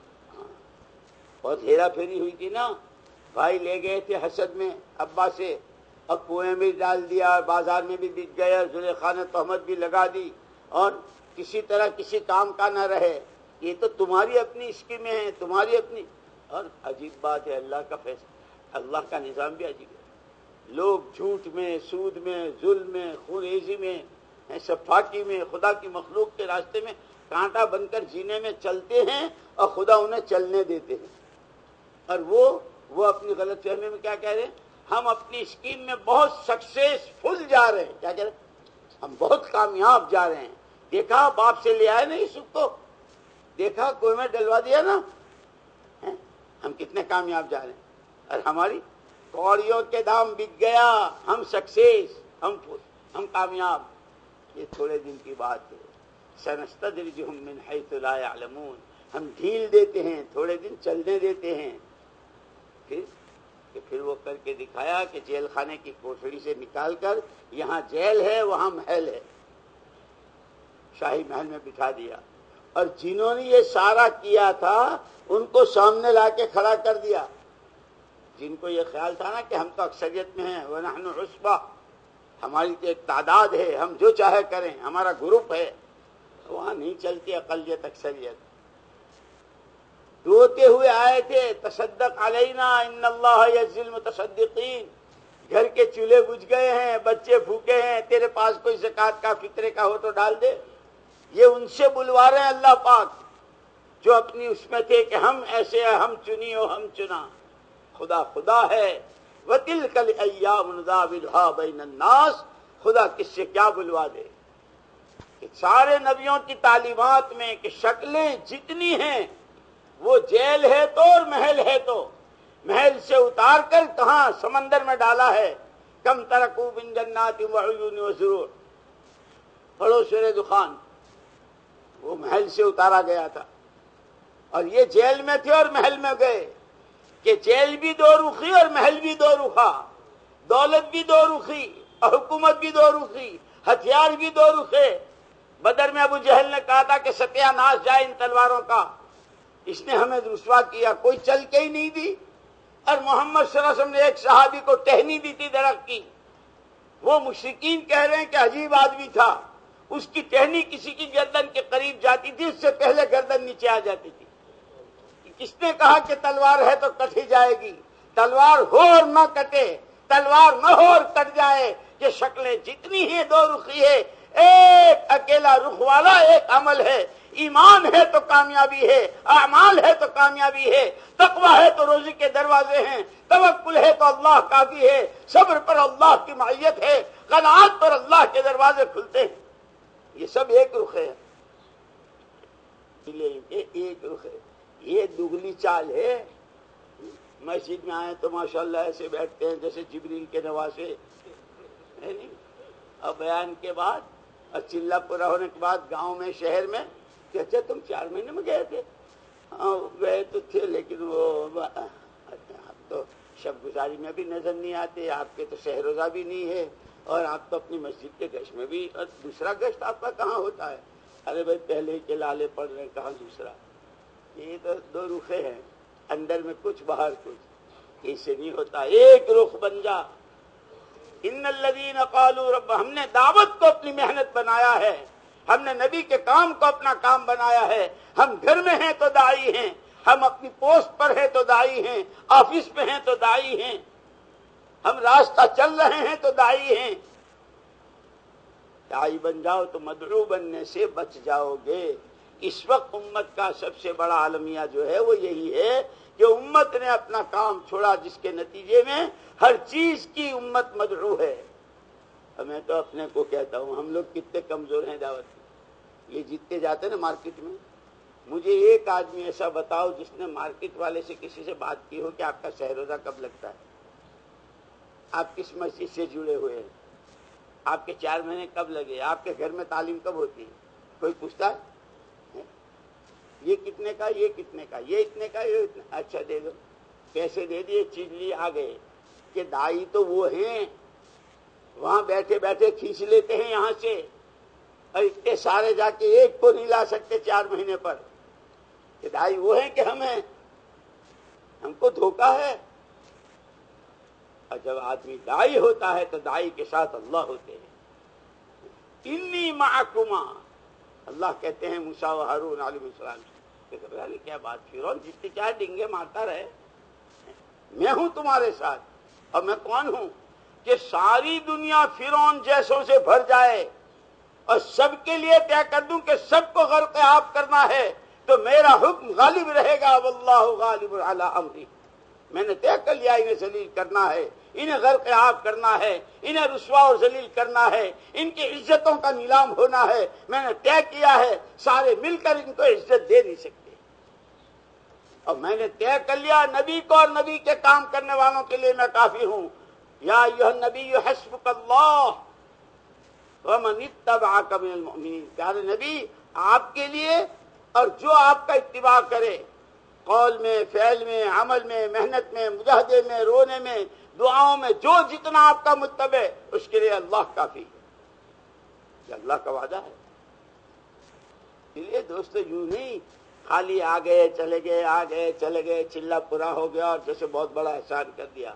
بہت ہیرا پھیری ہوئی تھی نا، بھائی لے گئے تھے حسد میں ابا سے، اور کنویں میں ڈال دیا، اور بازار میں بھی بک گئے، اور زلیخا نے تہمت بھی لگا دی، اور کسی طرح کسی کام کا نہ رہے. یہ تو تمہاری اپنی اسکیمیں ہیں، تمہاری اپنی. اور عجیب بات ہے، اللہ کا فیصلہ، اللہ کا نظام بھی عجیب ہے. لوگ جھوٹ میں، سود میں، ظلم میں، خون ریزی میں، صفاقی میں، خدا کی مخلوق کے راستے میں کانٹا بن کر جینے میں چلتے ہیں اور خدا انہیں چلنے دیتے ہیں. اور وہ وہ اپنی غلط فہمی میں کیا کہہ رہے ہیں؟ ہم اپنی اسکیم میں بہت سکسیسفل جا رہے ہیں. کیا کہہ رہے ہیں؟ ہم بہت کامیاب جا رہے ہیں. دیکھا باپ سے لے آئے نا یوسف کو، دیکھا کوئی میں ڈلوا دیا نا، ہم کتنے کامیاب جا رہے ہیں. اور ہماری کوڑیوں کے دام بک گیا، ہم سکسیس، ہم ہم کامیاب. یہ تھوڑے دن کی بات ہے. سنستدرجہم من حیث لا یعلمون، ہم ڈھیل دیتے ہیں، تھوڑے دن چلنے دیتے ہیں. پھر کہ پھر وہ کر کے دکھایا کہ جیل خانے کی کوٹڑی سے نکال کر یہاں جیل ہے وہاں محل ہے، شاہی محل میں بٹھا دیا. اور جنہوں نے یہ سارا کیا تھا ان کو سامنے لا کے کھڑا کر دیا. جن کو یہ خیال تھا نا کہ ہم تو اکثریت میں ہیں، وَنَحْنُ عُصْبَةٌ، ہماری تو ایک تعداد ہے، ہم جو چاہے کریں، ہمارا گروپ ہے. وہاں نہیں چلتی اقلیت اکثریت. روتے ہوئے آئے تھے، تصدق علینا ان اللہ یجزی المتصدقین. گھر کے چولہے بجھ گئے ہیں، بچے بھوکے ہیں، تیرے پاس کوئی زکوٰۃ کا فطرے کا ہو تو ڈال دے. یہ ان سے بلوا رہے ہیں اللہ پاک جو اپنی اس میں تھے کہ ہم ایسے ہیں، ہم چنی ہو ہم چنا. خدا خدا ہے. وَتِلْكَ الْأَيَّامُ نُدَاوِلُهَا بَيْنَ النَّاسِ، خدا کس سے کیا بلوا دے. کہ سارے نبیوں کی تعلیمات میں کہ شکلیں جتنی ہیں وہ جیل ہے تو اور محل ہے تو، محل سے اتار کر کہاں سمندر میں ڈالا ہے. کم ترکوا من جنات وعیون وسرور. پڑھو سورہ دخان. وہ محل سے اتارا گیا تھا اور یہ جیل میں تھے اور محل میں گئے. کہ جیل بھی دو رخی اور محل بھی دو رخا، دولت بھی دو رخی اور حکومت بھی دو رخی، ہتھیار بھی دو رخے. بدر میں ابو جہل نے کہا تھا کہ ستیہ ناش جائے ان تلواروں کا، اس نے ہمیں رسوا کیا، کوئی چل کے ہی نہیں دی. اور محمد صلی اللہ علیہ وسلم نے ایک صحابی کو ٹہنی دی تھی درخت کی. وہ مشرکین کہہ رہے ہیں کہ عجیب آدمی تھا، اس کی ٹہنی کسی کی گردن کے قریب جاتی تھی، اس سے پہلے گردن نیچے آ جاتی تھی. کس نے کہا کہ تلوار ہے تو کٹ ہی جائے گی؟ تلوار ہو اور نہ کٹے، تلوار نہ ہو اور کٹ جائے. یہ شکلیں جتنی ہیں دو رخی ہے، ایک اکیلا رخ والا ایک عمل ہے. ایمان ہے تو کامیابی ہے، اعمال ہے تو کامیابی ہے، تقویٰ ہے تو روزی کے دروازے ہیں، توکل ہے تو اللہ کافی ہے، صبر پر اللہ کی معیت ہے، قناعت پر اللہ کے دروازے کھلتے ہیں. یہ سب ایک رخ ہے، ایک رخ ہے. یہ دگلی چال ہے. مسجد میں آئے تو ماشاءاللہ ایسے بیٹھتے ہیں جیسے جبریل کے نواسے، ہے نہیں؟ اور بیان کے بعد اور چلہ پورا ہونے کے بعد گاؤں میں شہر میں کہ اچھا تم چار مہینے میں گئے تھے؟ ہاں گئے تو تھے، لیکن وہ آپ تو شب گزاری میں بھی نظر نہیں آتے، آپ کے تو شہر روزہ بھی نہیں ہے، اور آپ تو اپنی مسجد کے گشت میں بھی، اور دوسرا گشت آپ کا کہاں ہوتا ہے؟ ارے بھائی پہلے کے لالے پڑ رہے ہیں، کہاں دوسرا؟ یہ تو دو رخے ہیں، اندر میں کچھ باہر کچھ، اس سے نہیں ہوتا. ایک رخ بن جا. ان الذین قالوا رب، ہم نے دعوت کو اپنی محنت بنایا ہے، ہم نے نبی کے کام کو اپنا کام بنایا ہے. ہم گھر میں ہیں تو داعی ہیں، ہم اپنی پوسٹ پر ہیں تو داعی ہیں، آفس میں ہیں تو داعی ہیں، ہم راستہ چل رہے ہیں تو داعی ہیں. داعی بن جاؤ تو مدعو بننے سے بچ جاؤ گے. اس وقت امت کا سب سے بڑا عالمیہ جو ہے وہ یہی ہے کہ امت نے اپنا کام چھوڑا، جس کے نتیجے میں ہر چیز کی امت مدعو ہے. میں تو اپنے کو کہتا ہوں ہم لوگ کتنے کمزور ہیں دعوت میں. یہ جیتتے جاتے ہیں نا مارکیٹ میں. مجھے ایک آدمی ایسا بتاؤ جس نے مارکیٹ والے سے کسی سے بات کی ہو کہ آپ کا شہ روزہ کب لگتا ہے، آپ کس مسجد سے جڑے ہوئے ہیں، آپ کے چار مہینے کب لگے، آپ کے گھر میں تعلیم کب ہوتی ہے؟ کوئی پوچھتا ہے یہ کتنے کا، یہ کتنے کا، یہ اتنے کا، یہ اتنے؟ اچھا دے دو، پیسے دے دیے، چیز لی، آ گئے. کہ دائی تو وہ ہیں وہاں بیٹھے بیٹھے کھینچ لیتے ہیں یہاں سے، اور اتنے سارے جا کے ایک کو نہیں لا سکتے چار مہینے پر. کہ دائی وہ ہیں کہ ہم ہیں؟ ہم کو دھوکہ ہے. اور جب آدمی دائی ہوتا ہے تو دائی کے ساتھ اللہ ہوتے ہیں. انی معکما، اللہ کہتے ہیں موسیٰ و ہارون علیہ السلام سے، کیا بات، فرعون جتنے چاہے ڈنگے مارتا رہے، میں ہوں تمہارے ساتھ. اور میں کون ہوں؟ کہ ساری دنیا فرعون جیسوں سے بھر جائے اور سب کے لیے طے کر دوں کہ سب کو غرق آب کرنا ہے تو میرا حکم غالب رہے گا، واللہ غالب علی امری، میں نے طے کر لیا انہیں ذلیل کرنا ہے، انہیں غرق آب کرنا ہے، انہیں رسوا اور ذلیل کرنا ہے، ان کی عزتوں کا نیلام ہونا ہے، میں نے طے کیا ہے، سارے مل کر ان کو عزت دے نہیں سکتے، اور میں نے طے کر لیا نبی کو اور نبی کے کام کرنے والوں کے لیے میں کافی ہوں۔ یا ایھا النبی حسبک اللہ ومن اتبعک من المؤمنین، پیارے نبی آپ کے لیے اور جو آپ کا اتباع کرے، قول میں، فعل میں، عمل میں، محنت میں، مجاہدے میں، رونے میں، دعاؤں میں، جو جتنا آپ کا متبع اس کے لیے اللہ کافی ہے، یہ اللہ کا وعدہ ہے۔ اس لیے دوستو یوں نہیں خالی آ گئے چلے گئے آ گئے چلے گئے، چلا پورا ہو گیا اور جیسے بہت بڑا احسان کر دیا۔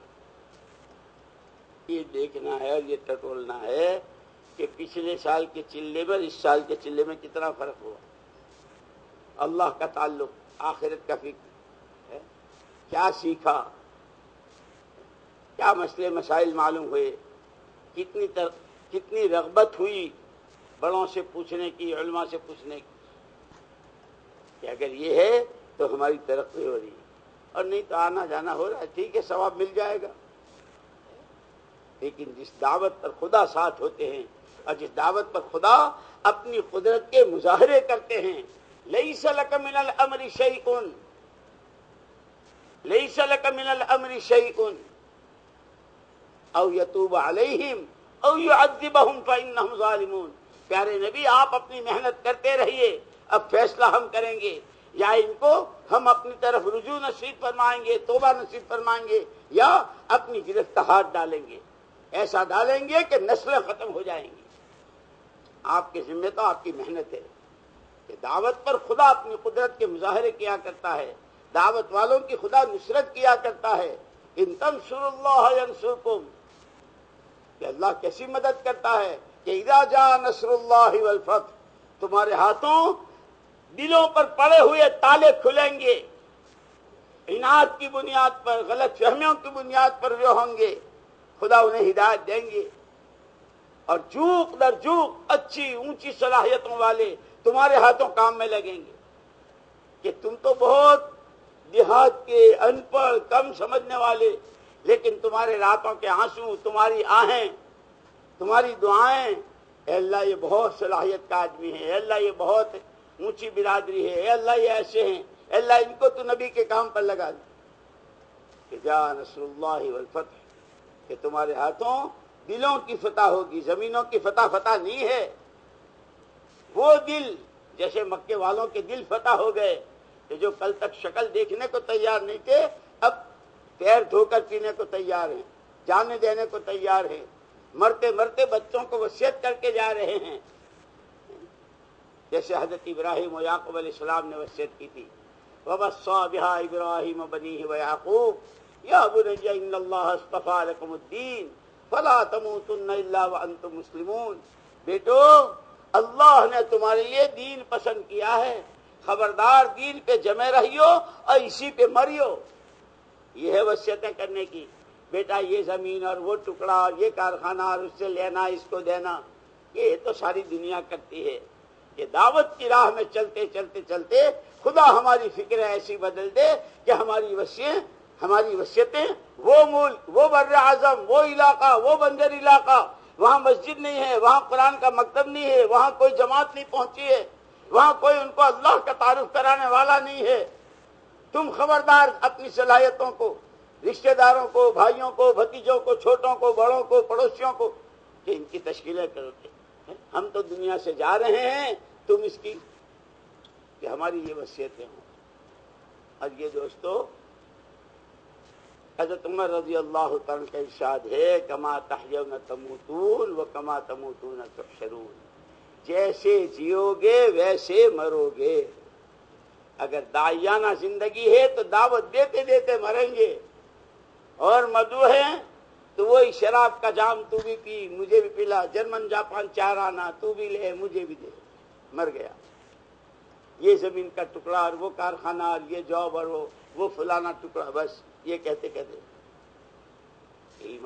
یہ دیکھنا ہے اور یہ ٹٹولنا ہے کہ پچھلے سال کے چلے میں اس سال کے چلے میں کتنا فرق ہوا، اللہ کا تعلق، آخرت کا فکر ہے، کیا سیکھا، کیا مسئلے مسائل معلوم ہوئے، کتنی تر... کتنی رغبت ہوئی بڑوں سے پوچھنے کی، علماء سے پوچھنے کی، کہ اگر یہ ہے تو ہماری ترقی ہو رہی ہے، اور نہیں تو آنا جانا ہو رہا ہے، ٹھیک ہے ثواب مل جائے گا، لیکن جس دعوت پر خدا ساتھ ہوتے ہیں اور جس دعوت پر خدا اپنی قدرت کے مظاہرے کرتے ہیں، لیس لک من الامر شیء، لیس لک من الامر شیء او یتوب علیہم او یعذبہم فانہم ظالمون۔ پیارے نبی آپ اپنی محنت کرتے رہیے، اب فیصلہ ہم کریں گے، یا ان کو ہم اپنی طرف رجوع نصیب فرمائیں گے، توبہ نصیب فرمائیں گے، یا اپنی گرفت ہاتھ ڈالیں گے، ایسا ڈالیں گے کہ نسلیں ختم ہو جائیں گی۔ آپ کے ذمہ تو آپ کی محنت ہے کہ دعوت پر خدا اپنی قدرت کے مظاہرے کیا کرتا ہے، دعوت والوں کی خدا نصرت کیا کرتا ہے، ان تنصروا اللہ ینصرکم، کہ اللہ کیسی مدد کرتا ہے کہ اذا جاء نصر اللہ والفتح، تمہارے ہاتھوں دلوں پر پڑے ہوئے تالے کھلیں گے، عناد کی بنیاد پر، غلط فہمیوں کی بنیاد پر جو ہوں گے خدا انہیں ہدایت دیں گے، اور جوک در جوک اچھی اونچی صلاحیتوں والے تمہارے ہاتھوں کام میں لگیں گے، کہ تم تو بہت دیہات کے ان پڑھ کم سمجھنے والے، لیکن تمہارے راتوں کے آنسو، تمہاری آہیں، تمہاری دعائیں، اے اللہ یہ بہت صلاحیت کا آدمی ہے، اے اللہ یہ بہت اونچی برادری ہے، اے اللہ یہ ایسے ہیں، اے اللہ ان کو تو نبی کے کام پر لگا دے، کہ جا نصر اللہ والفتح، کہ تمہارے ہاتھوں دلوں کی فتح ہوگی، زمینوں کی فتح فتح نہیں ہے، وہ دل جیسے مکے والوں کے دل فتح ہو گئے کہ جو کل تک شکل دیکھنے کو تیار نہیں تھے اب پیر دھو کر پینے کو تیار ہیں، جانے دینے کو تیار ہیں، مرتے مرتے بچوں کو وصیت کر کے جا رہے ہیں، جیسے حضرت ابراہیم و یعقوب علیہ السلام نے وصیت کی تھی، وَوَصَّىٰ بِهَا إِبْرَاهِيمُ بَنِيهِ وَيَعْقُوبُ يَا بُنَيَّ إِنَّ اللَّهَ اصْطَفَىٰ لَكُمُ الدِّينَ فَلَا تَمُوتُنَّ إِلَّا وَأَنتُم مُّسْلِمُونَ، بیٹو اللہ نے تمہارے لیے دین پسند کیا ہے، خبردار دین پہ جمے رہیو اور اسی پہ مریو، یہ ہے وصیتیں کرنے کی، بیٹا یہ زمین اور وہ ٹکڑا اور یہ کارخانہ اور اس سے لینا اس کو دینا، یہ تو ساری دنیا کرتی ہے، کہ دعوت کی راہ میں چلتے چلتے چلتے خدا ہماری فکریں ایسی بدل دے کہ ہماری وصیتیں ہماری وصیتیں وہ ملک، وہ بر اعظم، وہ علاقہ، وہ بنجر علاقہ، وہاں مسجد نہیں ہے، وہاں قرآن کا مکتب نہیں ہے، وہاں کوئی جماعت نہیں پہنچی ہے، وہاں کوئی ان کو اللہ کا تعارف کرانے والا نہیں ہے، تم خبردار اپنی صلاحیتوں کو، رشتہ داروں کو، بھائیوں کو، بھتیجوں کو، چھوٹوں کو، بڑوں کو، پڑوسیوں کو، کہ ان کی تشکیلیں کرو گے، ہم تو دنیا سے جا رہے ہیں، تم اس کی، کہ ہماری یہ وصیتیں ہوں۔ اور یہ دوستو حضرت عمر رضی اللہ تعالیٰ کا ارشاد ہے، کما تحیون تموتون و کما تموتون تحشرون، جیسے جیو گے ویسے مرو گے، اگر داعیانہ زندگی ہے تو دعوت دیتے دیتے مریں گے، اور مدعو ہے تو وہی شراب کا جام تو بھی پی مجھے بھی پلا، جرمن جاپان چار آنا تو بھی لے مجھے بھی دے، مر گیا، یہ زمین کا ٹکڑا اور وہ کارخانہ اور یہ جاب اور وہ وہ فلانا ٹکڑا، بس یہ کہتے کہتے ایمان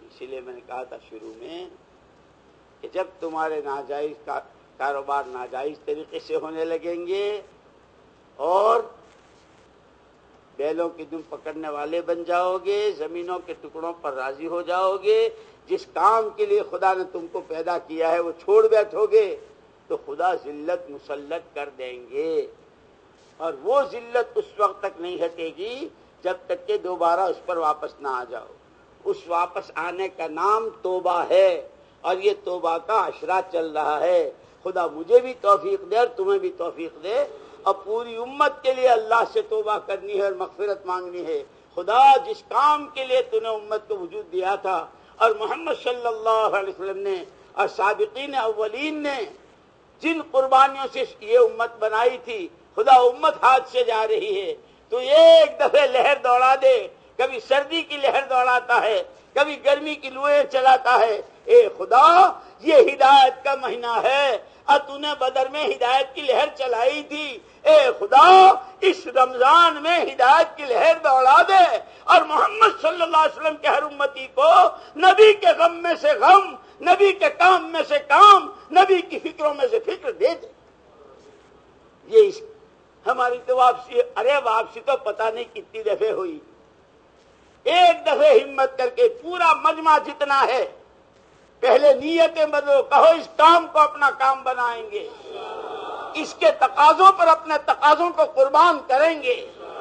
اسی لیے میں نے کہا تھا شروع میں کہ جب تمہارے ناجائز کا کاروبار ناجائز طریقے سے ہونے لگیں گے اور بیلوں کی دم پکڑنے والے بن جاؤ گے، زمینوں کے ٹکڑوں پر راضی ہو جاؤ گے، جس کام کے لیے خدا نے تم کو پیدا کیا ہے وہ چھوڑ بیٹھو گے، تو خدا ذلت مسلط کر دیں گے، اور وہ ذلت اس وقت تک نہیں ہٹے گی جب تک کہ دوبارہ اس پر واپس نہ آ جاؤ۔ اس واپس آنے کا نام توبہ ہے، اور یہ توبہ کا عشرہ چل رہا ہے۔ خدا مجھے بھی توفیق دے اور تمہیں بھی توفیق دے، اور پوری امت کے لیے اللہ سے توبہ کرنی ہے اور مغفرت مانگنی ہے۔ خدا جس کام کے لیے تو نے امت کو وجود دیا تھا، اور محمد صلی اللہ علیہ وسلم نے اور سابقین اولین نے جن قربانیوں سے یہ امت بنائی تھی، خدا امت ہاتھ سے جا رہی ہے، تو ایک دفعہ لہر دوڑا دے، کبھی سردی کی لہر دوڑاتا ہے، کبھی گرمی کی لوہیں چلاتا ہے۔ اے خدا، یہ ہدایت کا مہینہ ہے، اور تو نے بدر میں ہدایت کی لہر چلائی تھی، اے خدا اس رمضان میں ہدایت کی لہر دوڑا دے، اور محمد صلی اللہ علیہ وسلم کے ہر امتی کو نبی کے غم میں سے غم، نبی کے کام میں سے کام، نبی کی فکروں میں سے فکر دے دے۔ یہ اس ہماری تو واپسی، ارے واپسی تو پتہ نہیں کتنی دفعہ ہوئی، ایک دفعہ ہمت کر کے پورا مجمع جتنا ہے پہلے نیتیں بدلو، کہو اس کام کو اپنا کام بنائیں گے، اس کے تقاضوں پر اپنے تقاضوں کو قربان کریں گے۔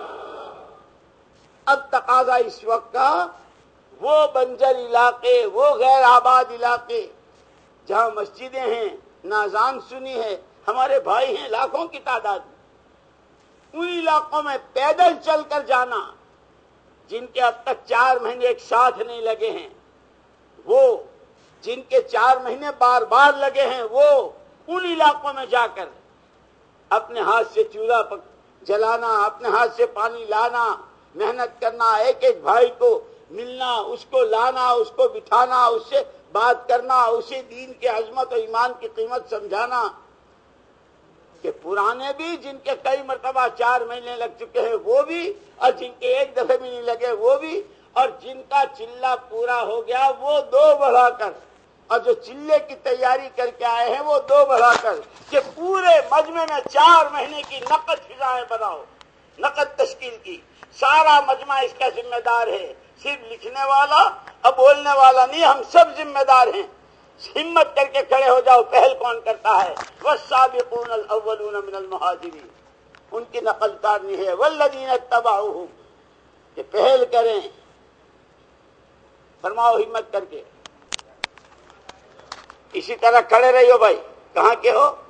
اب تقاضا اس وقت کا وہ بنجر علاقے، وہ غیر آباد علاقے جہاں مسجدیں ہیں، نہ اذان سنی ہے، ہمارے بھائی ہیں لاکھوں کی تعداد میں، ان علاقوں میں پیدل چل کر جانا، جن کے اب تک چار مہینے ایک ساتھ نہیں لگے ہیں، وہ جن کے چار مہینے بار بار لگے ہیں، وہ ان علاقوں میں جا کر اپنے ہاتھ سے چولہا جلانا، اپنے ہاتھ سے پانی لانا، محنت کرنا، ایک ایک بھائی کو ملنا، اس کو لانا، اس کو بٹھانا، اس سے بات کرنا، اسے دین کی عظمت اور ایمان کی قیمت سمجھانا، کہ پرانے بھی جن کے کئی مرتبہ چار مہینے لگ چکے ہیں وہ بھی، اور جن کے ایک دفعہ بھی نہیں لگے وہ بھی، اور جن کا چلہ پورا ہو گیا وہ دو بڑھا کر، اور جو چلے کی تیاری کر کے آئے ہیں وہ دو بڑھا کر، کہ پورے مجمع میں چار مہینے کی نقد فضائیں بناؤ، نقد تشکیل کی، سارا مجمع اس کا ذمہ دار ہے، صرف لکھنے والا اور بولنے والا نہیں، ہم سب ذمہ دار ہیں۔ ہمت کر کے کھڑے ہو جاؤ، پہل کون کرتا ہے؟ والسابقون الاولون من المہاجرین، ان کی نقل اتارنی ہے، والذین اتبعوہم، کہ پہل کریں، فرماؤ ہمت کر کے، اسی طرح کھڑے رہیو بھائی، کہاں کے ہو؟